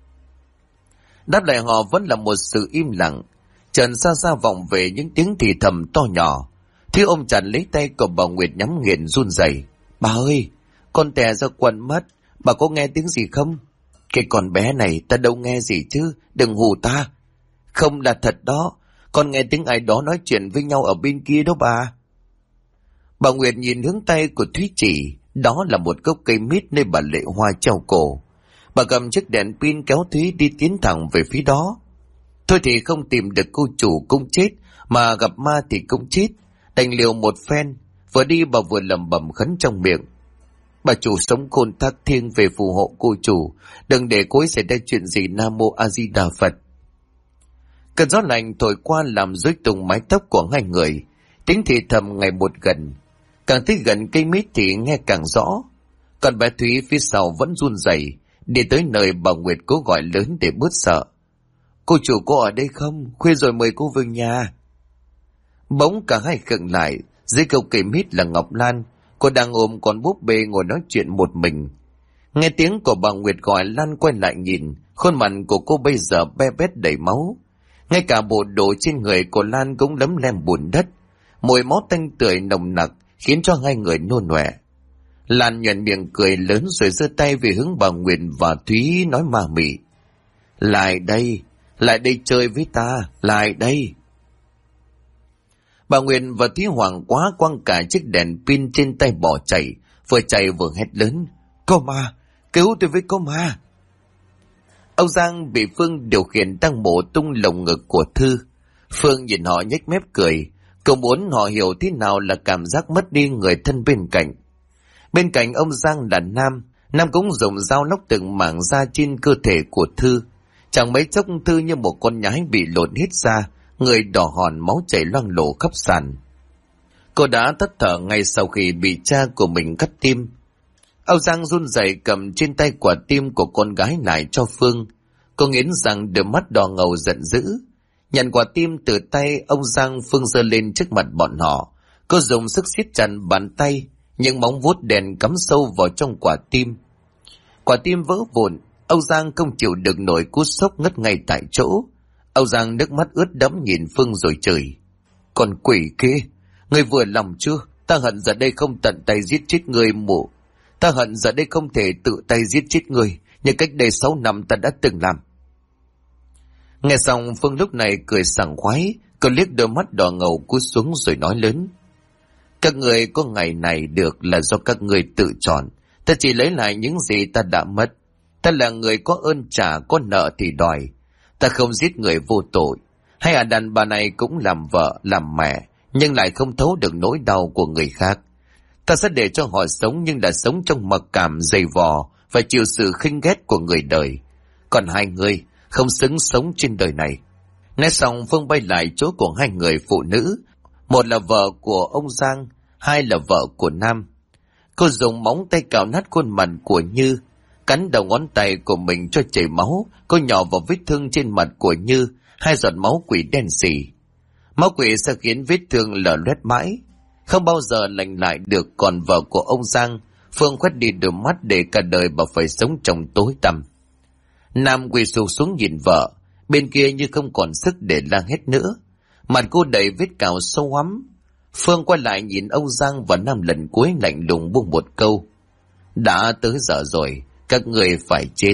Đáp lại họ vẫn là một sự im lặng. Trần xa xa vọng về những tiếng thì thầm to nhỏ. Thúy ôm chặt lấy tay của bà Nguyệt nhắm nghiền run rẩy. Bà ơi, con tè ra quần mất, bà có nghe tiếng gì không? Cái con bé này ta đâu nghe gì chứ, đừng hù ta. Không là thật đó, con nghe tiếng ai đó nói chuyện với nhau ở bên kia đó bà. Bà Nguyệt nhìn hướng tay của Thúy chỉ, đó là một gốc cây mít nơi bà Lệ Hoa treo cổ. Bà cầm chiếc đèn pin kéo Thúy đi tiến thẳng về phía đó. Thôi thì không tìm được cô chủ cũng chết, mà gặp ma thì cũng chết. Đành liều một phen, vừa đi bà vừa lẩm bẩm khấn trong miệng. Bà chủ sống khôn thác thiêng về phù hộ cô chủ, đừng để cô ấy xảy ra chuyện gì, Nam Mô A Di Đà Phật. Cơn gió lạnh thổi qua làm rối tung mái tóc của hai người, tiếng thì thầm ngày một gần. Càng tới gần cây mít thì nghe càng rõ. Còn bé Thúy phía sau vẫn run rẩy, đi tới nơi bà Nguyệt cố gọi lớn để bớt sợ. Cô chủ có ở đây không? Khuya rồi mời cô về nhà. Bỗng cả hai khựng lại. Dưới câu cây mít là Ngọc Lan. Cô đang ôm con búp bê ngồi nói chuyện một mình. Nghe tiếng của bà Nguyệt gọi, Lan quay lại nhìn. Khuôn mặt của cô bây giờ be bét đầy máu. Ngay cả bộ đồ trên người của Lan cũng lấm lem bùn đất. Mùi máu tanh tưởi nồng nặc khiến cho hai người nôn ọe. Lan nhoẻn miệng cười lớn rồi giơ tay về hướng bà Nguyệt và Thúy nói ma mị: lại đây chơi với ta, lại đây. Bà Nguyệt và Thúy hoảng quá, quăng cả chiếc đèn pin trên tay bỏ chạy, vừa chạy vừa hét lớn: có ma, cứu tôi với, có ma. Âu Giang bị Phương điều khiển đang mổ tung lồng ngực của Thư. Phương nhìn họ nhếch mép cười, cậu muốn họ hiểu thế nào là cảm giác mất đi người thân bên cạnh. Bên cạnh ông Giang là Nam cũng dùng dao lóc từng mảng da trên cơ thể của Thư. Chẳng mấy chốc Thư như một con nhái bị lột hết da, người đỏ hòn, máu chảy loang lổ khắp sàn. Cô đã tắt thở ngay sau khi bị cha của mình cắt tim. Âu Giang run rẩy cầm trên tay quả tim của con gái lại cho Phương. Cô nghiến răng, đôi mắt đỏ ngầu giận dữ. Nhận quả tim từ tay ông Giang, Phương giơ lên trước mặt bọn họ. Cô dùng sức siết chặt bàn tay, những móng vuốt đèn cắm sâu vào trong quả tim. Quả tim vỡ vụn. Âu Giang không chịu được nổi cú sốc, ngất ngay tại chỗ. Âu Giang nước mắt ướt đẫm nhìn Phương rồi chửi: còn quỷ kia, ngươi vừa lòng chưa? Ta hận giờ đây không tận tay giết chết ngươi mụ. Ta hận giờ đây không thể tự tay giết chết ngươi như cách đây 6 năm ta đã từng làm. Nghe xong, Phương lúc này cười sảng khoái. Cô liếc đôi mắt đỏ ngầu cúi xuống rồi nói lớn: các người có ngày này được là do các người tự chọn. Ta chỉ lấy lại những gì ta đã mất. Ta là người có ơn trả, có nợ thì đòi. Ta không giết người vô tội. Hay đàn bà này cũng làm vợ, làm mẹ, nhưng lại không thấu được nỗi đau của người khác. Ta sẽ để cho họ sống, nhưng đã sống trong mặc cảm dày vò và chịu sự khinh ghét của người đời. Còn hai người không xứng sống trên đời này. Nói xong, Phương bay lại chỗ của hai người phụ nữ. Một là vợ của ông Giang, hai là vợ của Nam. Cô dùng móng tay cào nát khuôn mặt của Như, cắn đầu ngón tay của mình cho chảy máu. Cô nhỏ vào vết thương trên mặt của Như 2 giọt máu quỷ đen sì. Máu quỷ sẽ khiến vết thương lở loét mãi, không bao giờ lành lại được. Còn vợ của ông Giang, Phương khuét đi đôi mắt để cả đời bà phải sống trong tối tăm. Nam quỳ sụp xuống nhìn vợ, bên kia như không còn sức để la hét nữa. Mặt cô đầy vết cào sâu hoắm. Phương quay lại nhìn ông Giang và Nam lần cuối lạnh lùng buông một câu: đã tới giờ rồi, các người phải chết.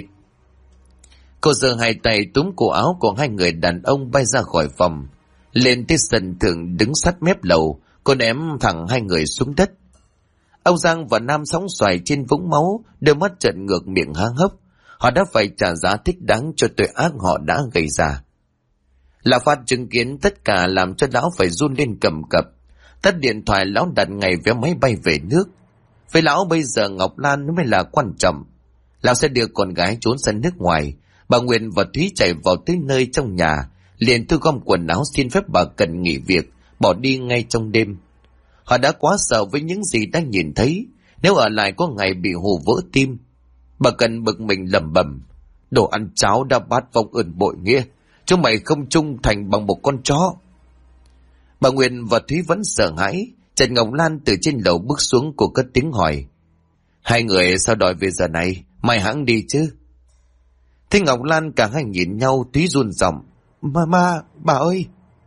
Cô giơ 2 tay túm cổ áo của 2 người đàn ông bay ra khỏi phòng. Lên tới sân thượng đứng sát mép lầu, cô ném thẳng 2 người xuống đất. Ông Giang và Nam sóng xoài trên vũng máu, đôi mắt trợn ngược, miệng há hốc. Họ đã phải trả giá thích đáng cho tội ác họ đã gây ra. Lão Phát chứng kiến tất cả làm cho lão phải run lên cầm cập. Tắt điện thoại, lão đặt ngay vé máy bay về nước. Với lão bây giờ Ngọc Lan mới là quan trọng. Lão sẽ đưa con gái trốn sang nước ngoài. Bà Nguyên và Thúy chạy vào tới nơi trong nhà, liền thu gom quần áo xin phép bà Cần nghỉ việc, bỏ đi ngay trong đêm. Họ đã quá sợ với những gì đang nhìn thấy, nếu ở lại có ngày bị hù vỡ tim. Bà Cần bực mình lẩm bẩm: đồ ăn cháo đã bát vong ơn bội nghĩa, chúng mày không trung thành bằng một con chó. Bà Nguyên và Thúy vẫn sợ hãi. Trần Ngọc Lan từ trên lầu bước xuống, cô cất tiếng hỏi: hai người sao đòi về giờ này, mày hãng đi chứ? Thế Ngọc Lan, cả hai nhìn nhau. Thúy run giọng: bà ơi.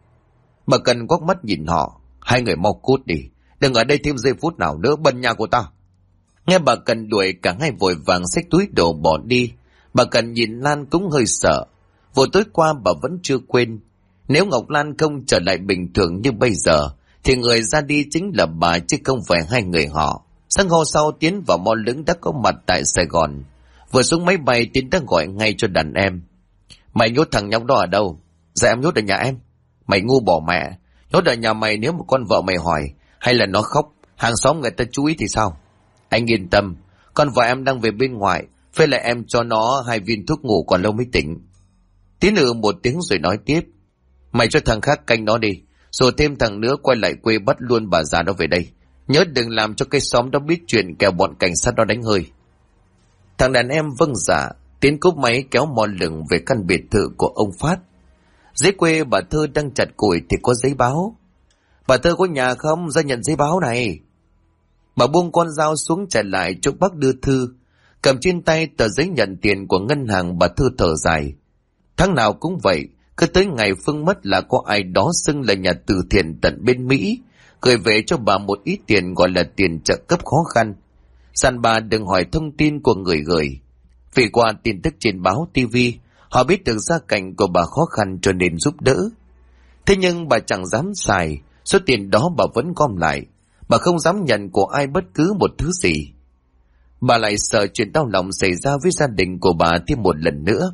Bà Cần quắc mắt nhìn họ: hai người mau cút đi, đừng ở đây thêm giây phút nào nữa, bần nhà của ta. Nghe bà Cần đuổi, cả hai vội vàng xách túi đồ bỏ đi. Bà Cần nhìn Lan cũng hơi sợ. Vừa tối qua bà vẫn chưa quên, nếu Ngọc Lan không trở lại bình thường như bây giờ thì người ra đi chính là bà, chứ không phải hai người họ. Sáng hôm sau, Tiến và Mo Lững đã có mặt tại Sài Gòn. Vừa xuống máy bay, Tiến đã gọi ngay cho đàn em: mày nhốt thằng nhóc đó ở đâu? Dạ em nhốt ở nhà em. Mày ngu bỏ mẹ, nhốt ở nhà mày, nếu một con vợ mày hỏi hay là nó khóc, hàng xóm người ta chú ý thì sao? Anh yên tâm, con vợ em đang về bên ngoài, phải là em cho nó 2 viên thuốc ngủ còn lâu mới tỉnh. Tiến một tiếng rồi nói tiếp: mày cho thằng khác canh nó đi, rồi thêm thằng nữa quay lại quê bắt luôn bà già đó về đây. Nhớ đừng làm cho cái xóm đó biết chuyện, kẻo bọn cảnh sát đó đánh hơi. Thằng đàn em vâng dạ. Tiến cúp máy kéo Mo Lửng về căn biệt thự của ông Phát. Dưới quê bà Thơ đang chặt củi thì có giấy báo. Bà Thơ có nhà không? Ra nhận giấy báo này. Bà buông con dao xuống chạy lại chỗ bác đưa thư. Cầm trên tay tờ giấy nhận tiền của ngân hàng, bà Thơ thở dài. Tháng nào cũng vậy, cứ tới ngày Phương mất là có ai đó xưng là nhà từ thiện tận bên Mỹ, gửi về cho bà một ít tiền gọi là tiền trợ cấp khó khăn. Dặn bà đừng hỏi thông tin của người gửi, vì qua tin tức trên báo TV, họ biết được gia cảnh của bà khó khăn cho nên giúp đỡ. Thế nhưng bà chẳng dám xài, số tiền đó bà vẫn gom lại. Bà không dám nhận của ai bất cứ một thứ gì. Bà lại sợ chuyện đau lòng xảy ra với gia đình của bà thêm một lần nữa.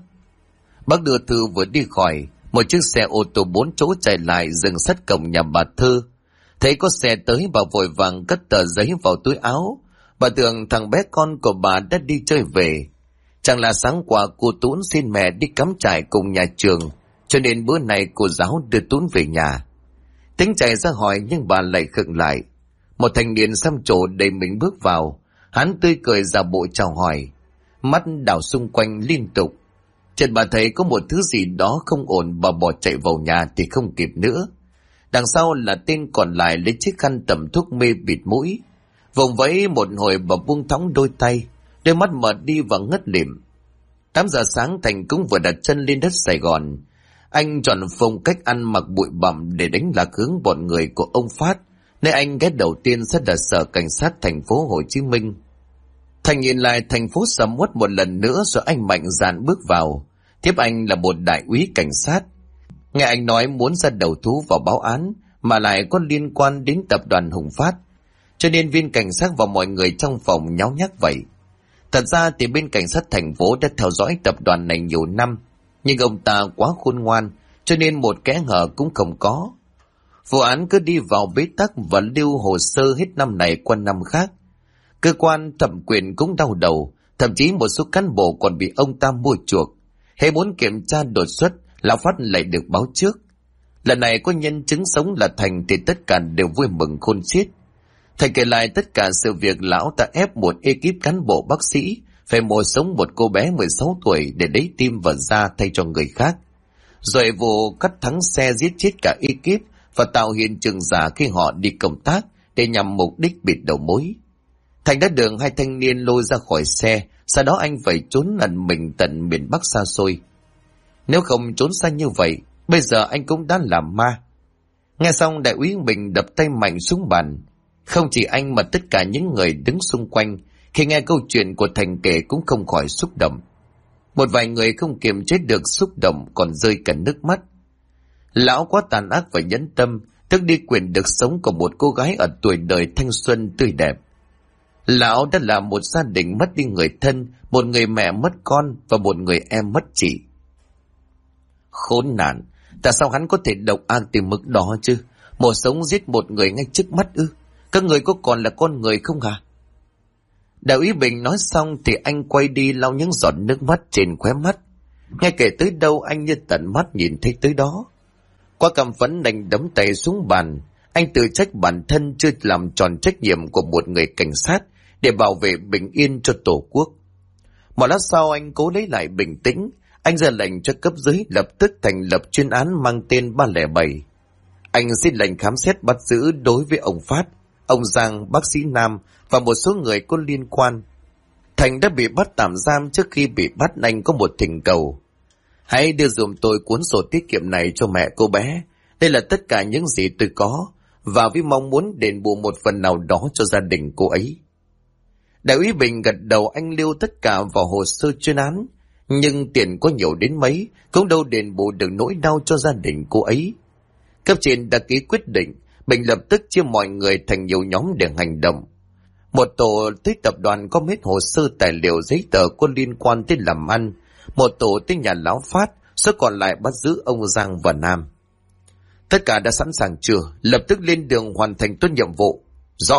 Bác đưa thư vừa đi khỏi, một chiếc xe ô tô 4 chỗ chạy lại dừng sát cổng nhà bà Thơ. Thấy có xe tới, bà vội vàng cất tờ giấy vào túi áo. Bà tưởng thằng bé con của bà đã đi chơi về. Chẳng là sáng qua cô Tún xin mẹ đi cắm trại cùng nhà trường, cho nên bữa nay cô giáo đưa Tún về nhà. Tính chạy ra hỏi nhưng bà lại khựng lại. Một thanh niên xăm trổ đầy mình bước vào. Hắn tươi cười giả bộ chào hỏi, mắt đảo xung quanh liên tục. Chợt bà thấy có một thứ gì đó không ổn, bà bỏ chạy vào nhà thì không kịp nữa. Đằng sau là tên còn lại lấy chiếc khăn tẩm thuốc mê bịt mũi. Vùng vẫy một hồi bà buông thõng đôi tay, đôi mắt mở đi và ngất lịm. 8 giờ sáng Thành cũng vừa đặt chân lên đất Sài Gòn. Anh chọn phong cách ăn mặc bụi bặm để đánh lạc hướng bọn người của ông Phát, nơi anh ghé đầu tiên sẽ là sở cảnh sát thành phố Hồ Chí Minh. Thành nhìn lại thành phố sầm uất một lần nữa rồi anh mạnh dạn bước vào. Tiếp anh là một đại úy cảnh sát. Nghe anh nói muốn ra đầu thú vào báo án mà lại có liên quan đến tập đoàn Hùng Phát, cho nên viên cảnh sát và mọi người trong phòng nháo nhác vậy. Thật ra thì bên cảnh sát thành phố đã theo dõi tập đoàn này nhiều năm, nhưng ông ta quá khôn ngoan cho nên một kẽ hở cũng không có. Vụ án cứ đi vào bế tắc và lưu hồ sơ hết năm này qua năm khác. Cơ quan thẩm quyền cũng đau đầu, thậm chí một số cán bộ còn bị ông ta mua chuộc. Hễ muốn kiểm tra đột xuất, lão Phát lại được báo trước. Lần này có nhân chứng sống là Thành thì tất cả đều vui mừng khôn xiết. Thành kể lại tất cả sự việc lão ta ép một ekip cán bộ bác sĩ phải mổ sống một cô bé 16 tuổi để lấy tim và da thay cho người khác. Rồi vụ cắt thắng xe giết chết cả ekip và tạo hiện trường giả khi họ đi công tác để nhằm mục đích bịt đầu mối. Thành đã được hai thanh niên lôi ra khỏi xe, sau đó anh phải trốn ẩn mình tận miền Bắc xa xôi. Nếu không trốn xa như vậy, bây giờ anh cũng đã làm ma. Nghe xong đại úy Bình đập tay mạnh xuống bàn. Không chỉ anh mà tất cả những người đứng xung quanh khi nghe câu chuyện của Thành kể cũng không khỏi xúc động. Một vài người không kiềm chế được xúc động còn rơi cả nước mắt. Lão quá tàn ác và nhẫn tâm, tước đi quyền được sống của một cô gái ở tuổi đời thanh xuân tươi đẹp. Lão đã làm một gia đình mất đi người thân, một người mẹ mất con và một người em mất chị. Khốn nạn, tại sao hắn có thể độc ác tới mức đó chứ? Một sống giết một người ngay trước mắt ư? Các người có còn là con người không hả? Đại úy Bình nói xong thì anh quay đi lau những giọt nước mắt trên khóe mắt. Nghe kể tới đâu anh như tận mắt nhìn thấy tới đó. Qua căm phẫn đành đấm tay xuống bàn. Anh tự trách bản thân chưa làm tròn trách nhiệm của một người cảnh sát để bảo vệ bình yên cho Tổ quốc. Một lát sau anh cố lấy lại bình tĩnh. Anh ra lệnh cho cấp dưới lập tức thành lập chuyên án mang tên 307. Anh xin lệnh khám xét bắt giữ đối với ông Phát, ông Giang, bác sĩ Nam và một số người có liên quan. Thành đã bị bắt tạm giam. Trước khi bị bắt anh có một thỉnh cầu. Hãy đưa dùm tôi cuốn sổ tiết kiệm này cho mẹ cô bé. Đây là tất cả những gì tôi có, và với mong muốn đền bù một phần nào đó cho gia đình cô ấy. Đại úy Bình gật đầu. Anh lưu tất cả vào hồ sơ chuyên án, nhưng tiền có nhiều đến mấy cũng đâu đền bù được nỗi đau cho gia đình cô ấy. Cấp trên đã ký quyết định. Bình lập tức chia mọi người thành nhiều nhóm để hành động. Một tổ tới tập đoàn có hết hồ sơ tài liệu giấy tờ có liên quan tới làm ăn. Một tổ tới nhà lão Phát, số còn lại bắt giữ ông Giang và Nam. Tất cả đã sẵn sàng chưa? Lập tức lên đường hoàn thành tốt nhiệm vụ. Rõ.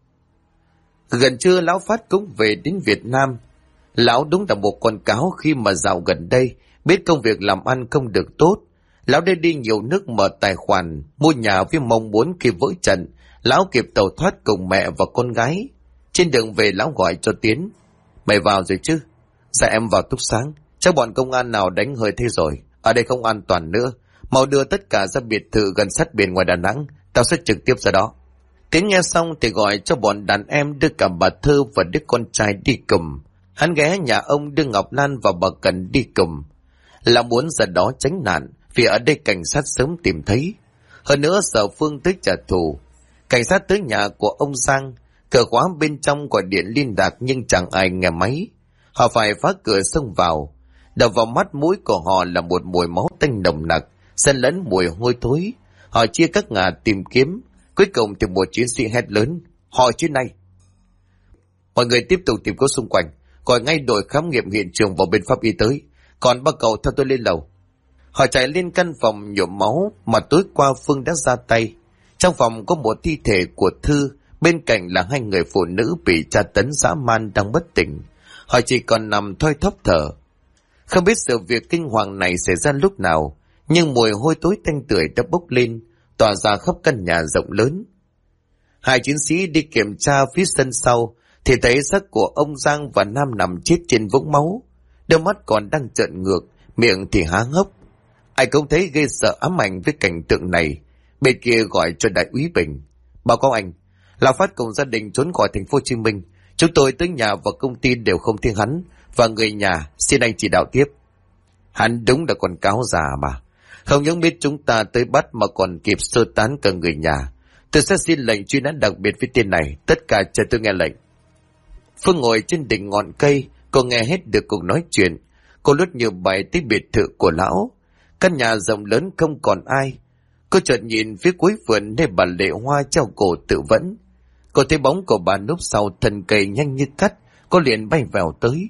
Gần trưa lão Phát cũng về đến Việt Nam. Lão đúng là một con cáo khi mà dạo gần đây biết công việc làm ăn không được tốt. Lão đã đi nhiều nước mở tài khoản, mua nhà với mong muốn khi vỡ trận, lão kịp tàu thoát cùng mẹ và con gái. Trên đường về lão gọi cho Tiến. Mày vào rồi chứ? Dạ em vào lúc sáng. Chắc bọn công an nào đánh hơi thế rồi. Ở đây không an toàn nữa. Mau đưa tất cả ra biệt thự gần sát biển ngoài Đà Nẵng, tao sẽ trực tiếp ra đó. Tiến nghe xong thì gọi cho bọn đàn em đưa cả bà Thơ và đứa con trai đi cùng. Hắn ghé nhà ông đưa Ngọc Lan và bà Cần đi cùng, là muốn ra đó tránh nạn, vì ở đây cảnh sát sớm tìm thấy. Hơn nữa sợ Phương tới trả thù. Cảnh sát tới nhà của ông Giang, cửa khóa bên trong gọi điện liên lạc nhưng chẳng ai nghe máy. Họ phải phá cửa xông vào. Đập vào mắt mũi của họ là một mùi máu tanh nồng nặc, xen lẫn mùi hôi thối. Họ chia các ngả tìm kiếm. Cuối cùng thì một chiến sĩ hét lớn: "Họ trên này!" Mọi người tiếp tục tìm kiếm xung quanh, gọi ngay đội khám nghiệm hiện trường vào bên pháp y tới. Còn ba cậu theo tôi lên lầu. Họ chạy lên căn phòng nhuộm máu mà tối qua Phương đã ra tay. Trong phòng có một thi thể của Thư, bên cạnh là hai người phụ nữ bị tra tấn dã man đang bất tỉnh. Họ chỉ còn nằm thoi thóp thở. Không biết sự việc kinh hoàng này xảy ra lúc nào, nhưng mùi hôi tối tanh tưởi đã bốc lên, tỏa ra khắp căn nhà rộng lớn. Hai chiến sĩ đi kiểm tra phía sân sau thì thấy xác của ông Giang và Nam nằm chết trên vũng máu, đôi mắt còn đang trợn ngược, miệng thì há hốc. Ai cũng thấy ghê sợ ám ảnh với cảnh tượng này. Bên kia gọi cho đại úy Bình: "Báo cáo anh, Lão Phát cùng gia đình trốn khỏi thành phố Hồ Chí Minh. Chúng tôi tới nhà và công ty đều không thấy hắn và người nhà, xin anh chỉ đạo tiếp." Hắn đúng là con cáo già mà. Không những biết chúng ta tới bắt mà còn kịp sơ tán cả người nhà. Tôi sẽ xin lệnh truy nã đặc biệt với tên này. Tất cả chờ tôi nghe lệnh. Phương ngồi trên đỉnh ngọn cây, cô nghe hết được cuộc nói chuyện. Cô lướt nhiều bài tới biệt thự của lão. Căn nhà rộng lớn không còn ai. Cô chợt nhìn phía cuối vườn nơi bà Lệ Hoa treo cổ tự vẫn. Cô thấy bóng của bà núp sau thân cây nhanh như cắt. Cô liền bay vào tới.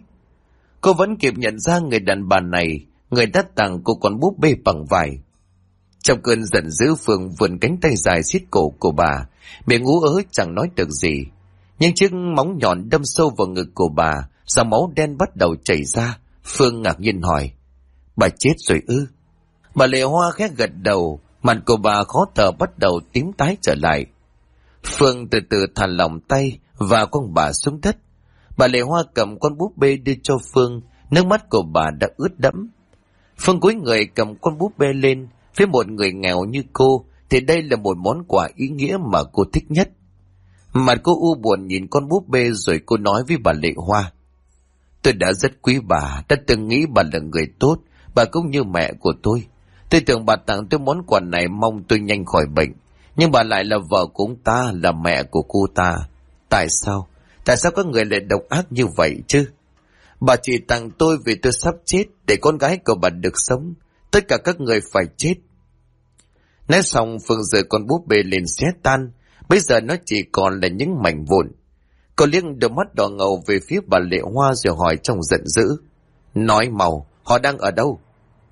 Cô vẫn kịp nhận ra người đàn bà này, người đã tặng cô con búp bê bằng vải. Trong cơn giận dữ, Phương vươn cánh tay dài siết cổ của bà, miệng ú ớ chẳng nói được gì. Nhưng chiếc móng nhọn đâm sâu vào ngực của bà, dòng máu đen bắt đầu chảy ra. Phương ngạc nhiên hỏi: "Bà chết rồi ư?" Bà Lệ Hoa khẽ gật đầu, mặt của bà khó thở bắt đầu tím tái trở lại. Phương từ từ thả lỏng tay và quăng bà xuống đất. Bà Lệ Hoa cầm con búp bê đưa cho Phương, nước mắt của bà đã ướt đẫm. Phương cúi người cầm con búp bê lên. Với một người nghèo như cô thì đây là một món quà ý nghĩa mà cô thích nhất. Mặt cô u buồn nhìn con búp bê rồi cô nói với bà Lệ Hoa: "Tôi đã rất quý bà, đã từng nghĩ bà là người tốt, bà cũng như mẹ của tôi. Tôi tưởng bà tặng tôi món quà này mong tôi nhanh khỏi bệnh, nhưng bà lại là vợ của ông ta, là mẹ của cô ta. Tại sao các người lại độc ác như vậy chứ? Bà chỉ tặng tôi vì tôi sắp chết để con gái của bà được sống. Tất cả các người phải chết." Nói xong, Phương rời con búp bê lên xé tan. Bây giờ nó chỉ còn là những mảnh vụn. Cô liếc đôi mắt đỏ ngầu về phía bà Lệ Hoa rồi hỏi trong giận dữ: "Nói mau, họ đang ở đâu?"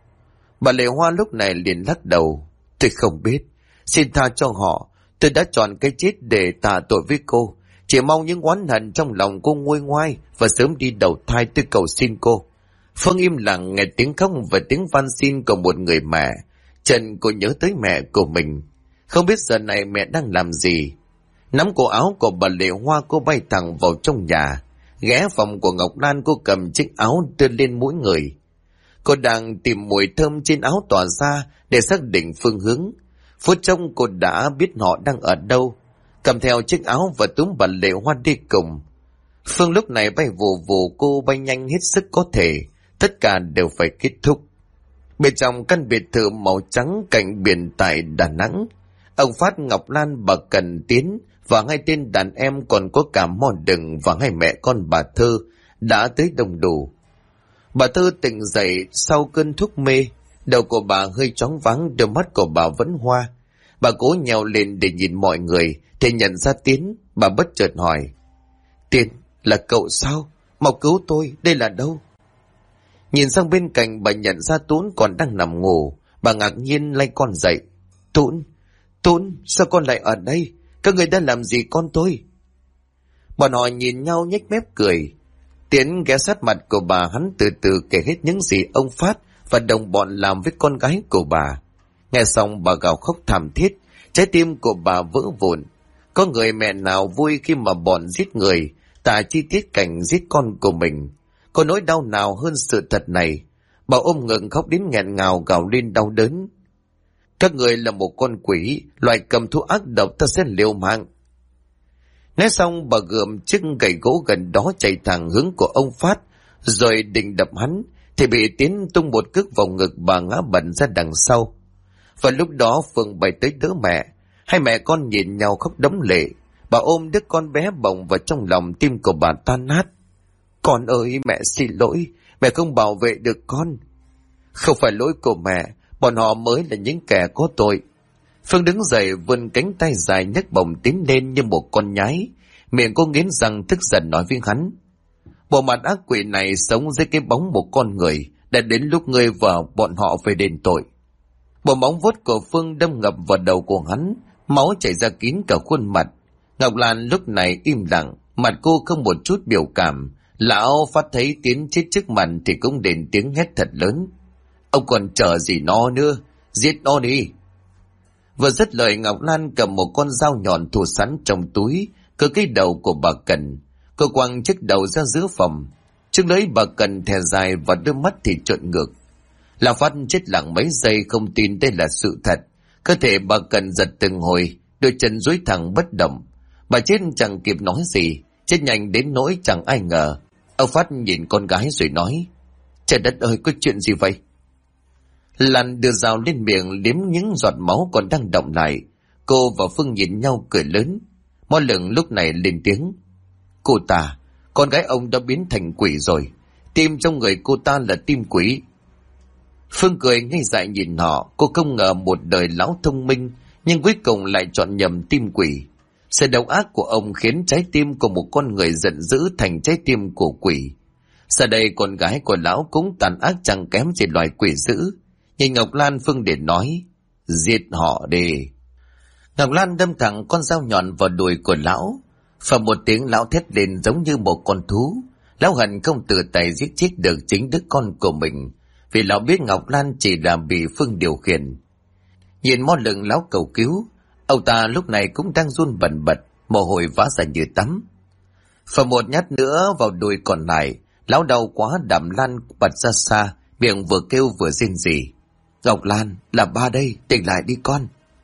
Bà Lệ Hoa lúc này liền lắc đầu: "Tôi không biết. Xin tha cho họ. Tôi đã chọn cái chết để tạ tội với cô. Chỉ mong những oán hận trong lòng cô nguôi ngoai và sớm đi đầu thai, tôi cầu xin cô." Phương im lặng nghe tiếng khóc và tiếng van xin của một người mẹ. Trần cô nhớ tới mẹ của mình. Không biết giờ này mẹ đang làm gì. Nắm cổ áo của bà Lệ Hoa, cô bay thẳng vào trong nhà. Ghé phòng của Ngọc Lan, cô cầm chiếc áo đưa lên mũi người. Cô đang tìm mùi thơm trên áo tỏa ra để xác định phương hướng. Phút trong cô đã biết họ đang ở đâu. Cầm theo chiếc áo và túm bà Lệ Hoa đi cùng. Phương lúc này bay vù vù, cô bay nhanh hết sức có thể. Tất cả đều phải kết thúc. Bên trong căn biệt thự màu trắng cạnh biển tại Đà Nẵng, ông Phát, Ngọc Lan, bà Cần, Tiến và hai tên đàn em, còn có cả Mòn Đừng và hai mẹ con bà Thơ đã tới đông đủ. Bà Thơ tỉnh dậy sau cơn thuốc mê, đầu của bà hơi choáng váng, đôi mắt của bà vẫn hoa. Bà cố nhèo lên để nhìn mọi người thì nhận ra Tiến. Bà bất chợt hỏi: "Tiến, là cậu sao? Mau cứu tôi, đây là đâu?" Nhìn sang bên cạnh, bà nhận ra Tún còn đang nằm ngủ. Bà ngạc nhiên lay con dậy: Tún, sao con lại ở đây? Các người đã làm gì con tôi?" Bọn họ nhìn nhau nhếch mép cười. Tiến ghé sát mặt của bà, hắn từ từ kể hết những gì ông Phát và đồng bọn làm với con gái của bà. Nghe xong bà gào khóc thảm thiết, trái tim của bà vỡ vụn. Có người mẹ nào vui khi mà bọn giết người tả chi tiết cảnh giết con của mình? Có nỗi đau nào hơn sự thật này? Bà ôm ngực khóc đến nghẹn ngào, gào lên đau đớn. Các người là một con quỷ, loài cầm thú ác độc, ta sẽ liều mạng. Nói xong bà gượm chiếc gậy gỗ gần đó chạy thẳng hướng của ông Phát, rồi định đập hắn, thì bị Tiến tung một cước vào ngực, bà ngã bật ra đằng sau. Và lúc đó Phương bay tới đỡ mẹ. Hai mẹ con nhìn nhau khóc đẫm lệ. Bà ôm đứa con bé bồng vào trong lòng, tim của bà tan nát. Con ơi, mẹ xin lỗi, mẹ không bảo vệ được con. Không phải lỗi của mẹ, bọn họ mới là những kẻ có tội. Phương đứng dậy vươn cánh tay dài nhấc bổng Tiến lên như một con nhái. Miệng cô nghiến răng tức giận nói với hắn: bộ mặt ác quỷ này sống dưới cái bóng một con người, đã đến lúc ngươi và bọn họ phải đền tội. Bộ móng vuốt của Phương đâm ngập vào đầu của hắn, máu chảy ra kín cả khuôn mặt. Ngọc Lan lúc này im lặng, mặt cô không một chút biểu cảm. Lão Phát thấy Tiến chết trước mặt thì cũng đền tiếng hét thật lớn: ông còn chờ gì nó nữa, giết nó đi. Vừa dứt lời, Ngọc Lan cầm một con dao nhọn thủ sẵn trong túi, cưa cái đầu của bà Cần. Cô quăng chiếc đầu ra giữa phòng. Trước lưỡi bà Cần thè dài và đôi mắt thì trợn ngược. Lão Phát chết lặng mấy giây, không tin đây là sự thật. Cơ thể bà Cần giật từng hồi, đôi chân duỗi thẳng bất động. Bà chết chẳng kịp nói gì, chết nhanh đến nỗi chẳng ai ngờ. Ông Phát nhìn con gái rồi nói: trời đất ơi, có chuyện gì vậy? Lan đưa dao lên miệng liếm những giọt máu còn đang đọng lại. Cô và Phương nhìn nhau cười lớn. Mo Lựng lúc này lên tiếng: cô ta, con gái ông đã biến thành quỷ rồi. Tim trong người cô ta là tim quỷ. Phương cười ngây dại nhìn họ. Cô không ngờ một đời lão thông minh, nhưng cuối cùng lại chọn nhầm tim quỷ. Sự độc ác của ông khiến trái tim của một con người giận dữ thành trái tim của quỷ. Giờ đây con gái của lão cũng tàn ác chẳng kém gì loài quỷ dữ. Nhìn Ngọc Lan, Phương để nói: giết họ đi. Ngọc Lan đâm thẳng con dao nhọn vào đùi của lão. Và một tiếng lão thét lên giống như một con thú. Lão hận không tự tay giết chết được chính đứa con của mình, vì lão biết Ngọc Lan chỉ là bị Phương điều khiển. Nhìn Mo Lựng lão cầu cứu, ông ta lúc này cũng đang run bần bật, mồ hôi vã ra như tắm. Và một nhát nữa vào đùi còn lại. Lão đau quá đạp Lan bật ra xa, miệng vừa kêu vừa rên rỉ: Ngọc Lan, là ba đây, tỉnh lại đi con.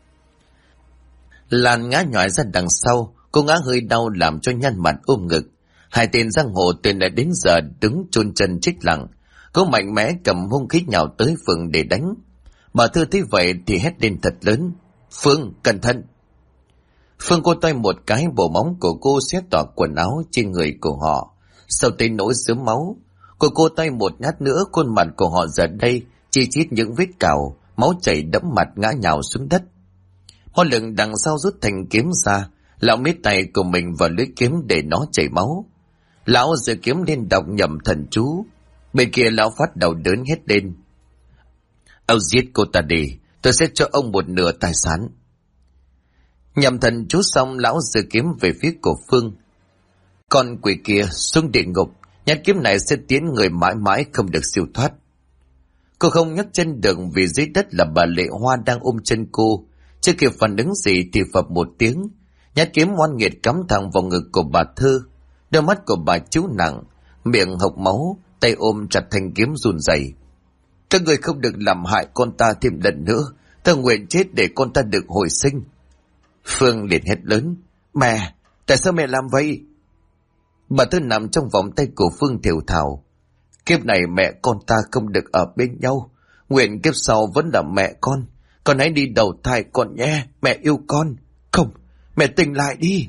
Lan ngã nhòi ra đằng sau, cô ngã hơi đau làm cho nhăn mặt ôm ngực. Hai tên giang hồ từ nãy đến giờ đứng chôn chân chết lặng. Cô mạnh mẽ cầm hung khí nhào tới Phương để đánh. Bà Thư thấy vậy thì hét lên thật lớn: Phương, cẩn thận! Phương cô tay một cái, bộ móng của cô xé toạc quần áo trên người của họ, sau tới nỗi rớm máu. Cô tay một nhát nữa, khuôn mặt của họ giờ đây chi chít những vết cào, máu chảy đẫm mặt ngã nhào xuống đất. Mo Lựng đằng sau rút thanh kiếm ra, lão miết tay của mình vào lưỡi kiếm để nó chảy máu. Lão giơ kiếm lên đọc nhầm thần chú. Bên kia lão Phát đầu đớn hét lên: ông giết cô ta đi, tôi sẽ cho ông một nửa tài sản. Nhầm thần chú xong, lão giơ kiếm về phía của Phương. Con quỷ kia xuống địa ngục, nhát kiếm này sẽ tiến người mãi mãi không được siêu thoát. Cô không nhấc chân được vì dưới đất là bà Lệ Hoa đang ôm chân cô. Chưa kịp phản ứng gì thì phập một tiếng, nhát kiếm oan nghiệt cắm thẳng vào ngực của bà Thư. Đôi mắt của bà chú nặng, miệng hộc máu, tay ôm chặt thanh kiếm run rẩy. Các người không được làm hại con ta thêm lần nữa, ta nguyện chết để con ta được hồi sinh. Phương liền hét lớn: mẹ, tại sao mẹ làm vậy? Bà Thư nằm trong vòng tay của Phương thều thào: kiếp này mẹ con ta không được ở bên nhau, nguyện kiếp sau vẫn là mẹ con hãy đi đầu thai con nhé, mẹ yêu con. Không, mẹ tỉnh lại đi.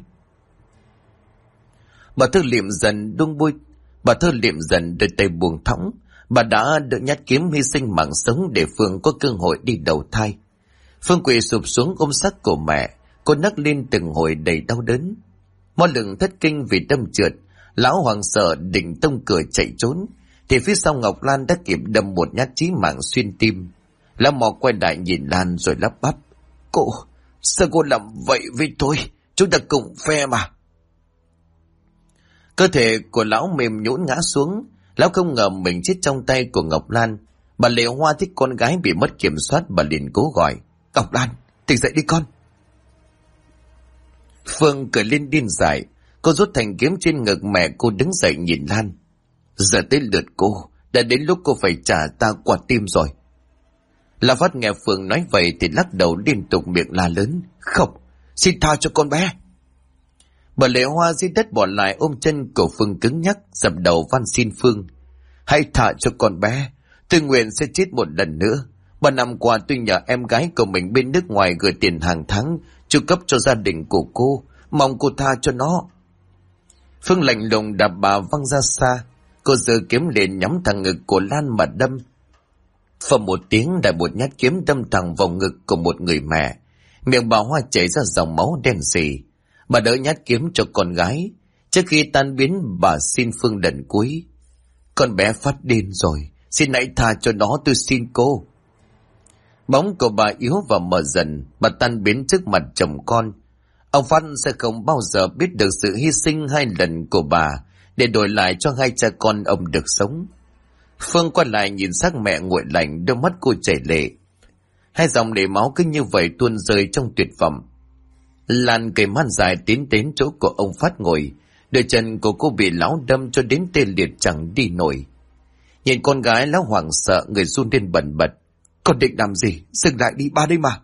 Bà Thư liệm dần đôi tay buông thõng. Bà đã được nhát kiếm hy sinh mạng sống để Phương có cơ hội đi đầu thai. Phương quỳ sụp xuống ôm xác của mẹ, cô nấc lên từng hồi đầy đau đớn. Mo Lựng thất kinh vì đâm trượt, lão hoảng sợ định tông cửa chạy trốn, thì phía sau Ngọc Lan đã kịp đâm một nhát chí mạng xuyên tim. Lão mò quay lại nhìn Lan rồi lắp bắp: cô, sao cô làm vậy với tôi? Chúng ta cùng phe mà. Cơ thể của lão mềm nhũn ngã xuống. Lão không ngờ mình chết trong tay của Ngọc Lan. Bà Lệ Hoa thích con gái bị mất kiểm soát, bà liền cố gọi: Ngọc Lan, tỉnh dậy đi con. Phương cười lên điên dại. Cô rút thanh kiếm trên ngực mẹ cô, đứng dậy nhìn Lan: giờ tới lượt cô, đã đến lúc cô phải trả ta quả tim rồi. La Phát nghe Phương nói vậy thì lắc đầu liên tục, miệng la lớn: Không, xin tha cho con bé. Bà Lệ Hoa dưới đất bỏ lại ôm chân của Phương cứng nhắc, dập đầu van xin Phương: Hãy tha cho con bé, tôi nguyện sẽ chết một lần nữa. 3 năm qua tôi nhờ em gái của mình bên nước ngoài gửi tiền hàng tháng chu cấp cho gia đình của cô, mong cô tha cho nó. Phương lạnh lùng đạp bà văng ra xa. Cô giơ kiếm lên nhắm thẳng ngực của Lan mà đâm. Phầm một tiếng, đại một nhát kiếm đâm thẳng vào ngực của một người mẹ. Miệng bà Hoa chảy ra dòng máu đen sì. Bà đỡ nhát kiếm cho con gái. Trước khi tan biến, bà xin Phương lần cuối: Con bé phát điên rồi, xin hãy tha cho nó, tôi xin cô. Bóng của bà yếu và mờ dần, bà tan biến trước mặt chồng con. Ông Phát sẽ không bao giờ biết được sự hy sinh 2 lần của bà để đổi lại cho 2 cha con ông được sống. Phương quay lại nhìn xác mẹ nguội lạnh, đôi mắt cô chảy lệ. 2 dòng lệ máu cứ như vậy tuôn rơi trong tuyệt vọng. Lan cây mắt dài tiến đến chỗ của ông Phát ngồi. Đôi chân của cô bị lão đâm cho đến tê liệt chẳng đi nổi. Nhìn con gái, lão hoảng sợ, người run lên bần bật: Con định làm gì? Dừng lại đi, ba đây mà.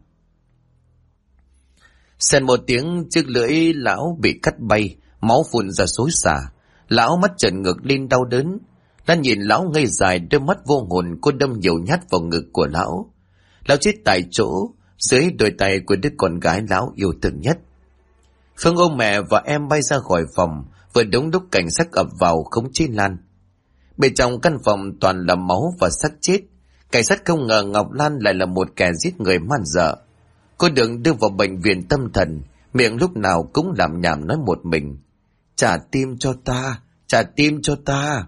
Xèn một tiếng, chiếc lưỡi lão bị cắt bay, máu phun ra xối xả. Lão mắt trợn ngược lên đau đớn. Lan nhìn lão ngây dài, đôi mắt vô hồn, cô đâm nhiều nhát vào ngực của lão. Lão chết tại chỗ, dưới đôi tay của đứa con gái lão yêu thương nhất. Phương ôm mẹ và em bay ra khỏi phòng, vừa đúng lúc cảnh sát ập vào khống chế Lan. Bên trong căn phòng toàn là máu và xác chết. Cảnh sát không ngờ Ngọc Lan lại là một kẻ giết người man dợ. Cô được đưa vào bệnh viện tâm thần, miệng lúc nào cũng làm nhảm nói một mình: Trả tim cho ta, trả tim cho ta.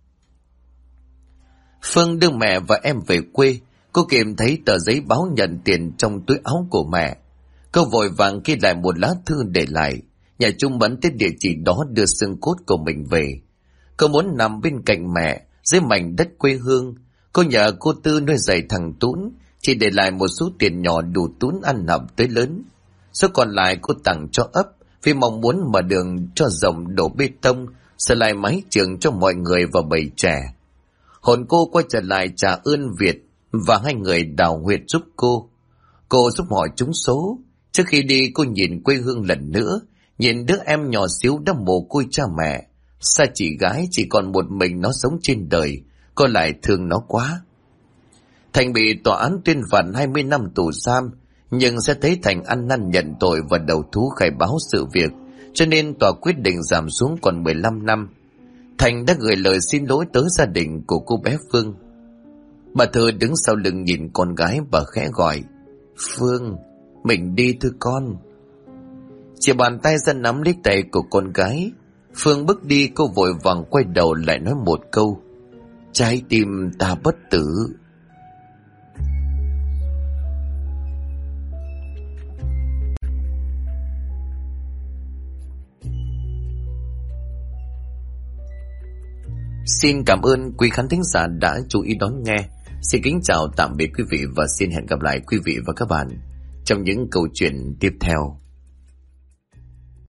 Phương đưa mẹ và em về quê. Cô kịp thấy tờ giấy báo nhận tiền trong túi áo của mẹ. Cô vội vàng ghi lại một lá thư để lại: Nhà Trung Mẫn tới địa chỉ đó đưa xương cốt của mình về. Cô muốn nằm bên cạnh mẹ dưới mảnh đất quê hương. Cô nhờ cô Tư nuôi dạy thằng Tún, chỉ để lại một số tiền nhỏ đủ Tún ăn học tới lớn. Số còn lại cô tặng cho ấp, vì mong muốn mở đường cho rộng đổ bê tông, sửa lại mái trường cho mọi người và bầy trẻ. Hồn cô quay trở lại trả ơn Việt và 2 người đào huyệt giúp cô. Cô giúp họ trúng số. Trước khi đi, cô nhìn quê hương lần nữa, nhìn đứa em nhỏ xíu đã mồ côi cha mẹ. Xa chị gái, chỉ còn một mình nó sống trên đời, cô lại thương nó quá. Thành bị tòa án tuyên phạt 20 năm tù giam, nhưng sẽ thấy Thành ăn năn nhận tội và đầu thú khai báo sự việc, cho nên tòa quyết định giảm xuống còn 15 năm. Thành đã gửi lời xin lỗi tới gia đình của cô bé Phương. Bà Thư đứng sau lưng nhìn con gái, bà khẽ gọi: Phương, mình đi thưa con. Chỉ bàn tay ra nắm lấy tay của con gái. Phương bước đi, cô vội vàng quay đầu lại nói một câu: Trái tim ta bất tử. Xin cảm ơn quý khán thính giả đã chú ý đón nghe. Xin kính chào tạm biệt quý vị và xin hẹn gặp lại quý vị và các bạn trong những câu chuyện tiếp theo.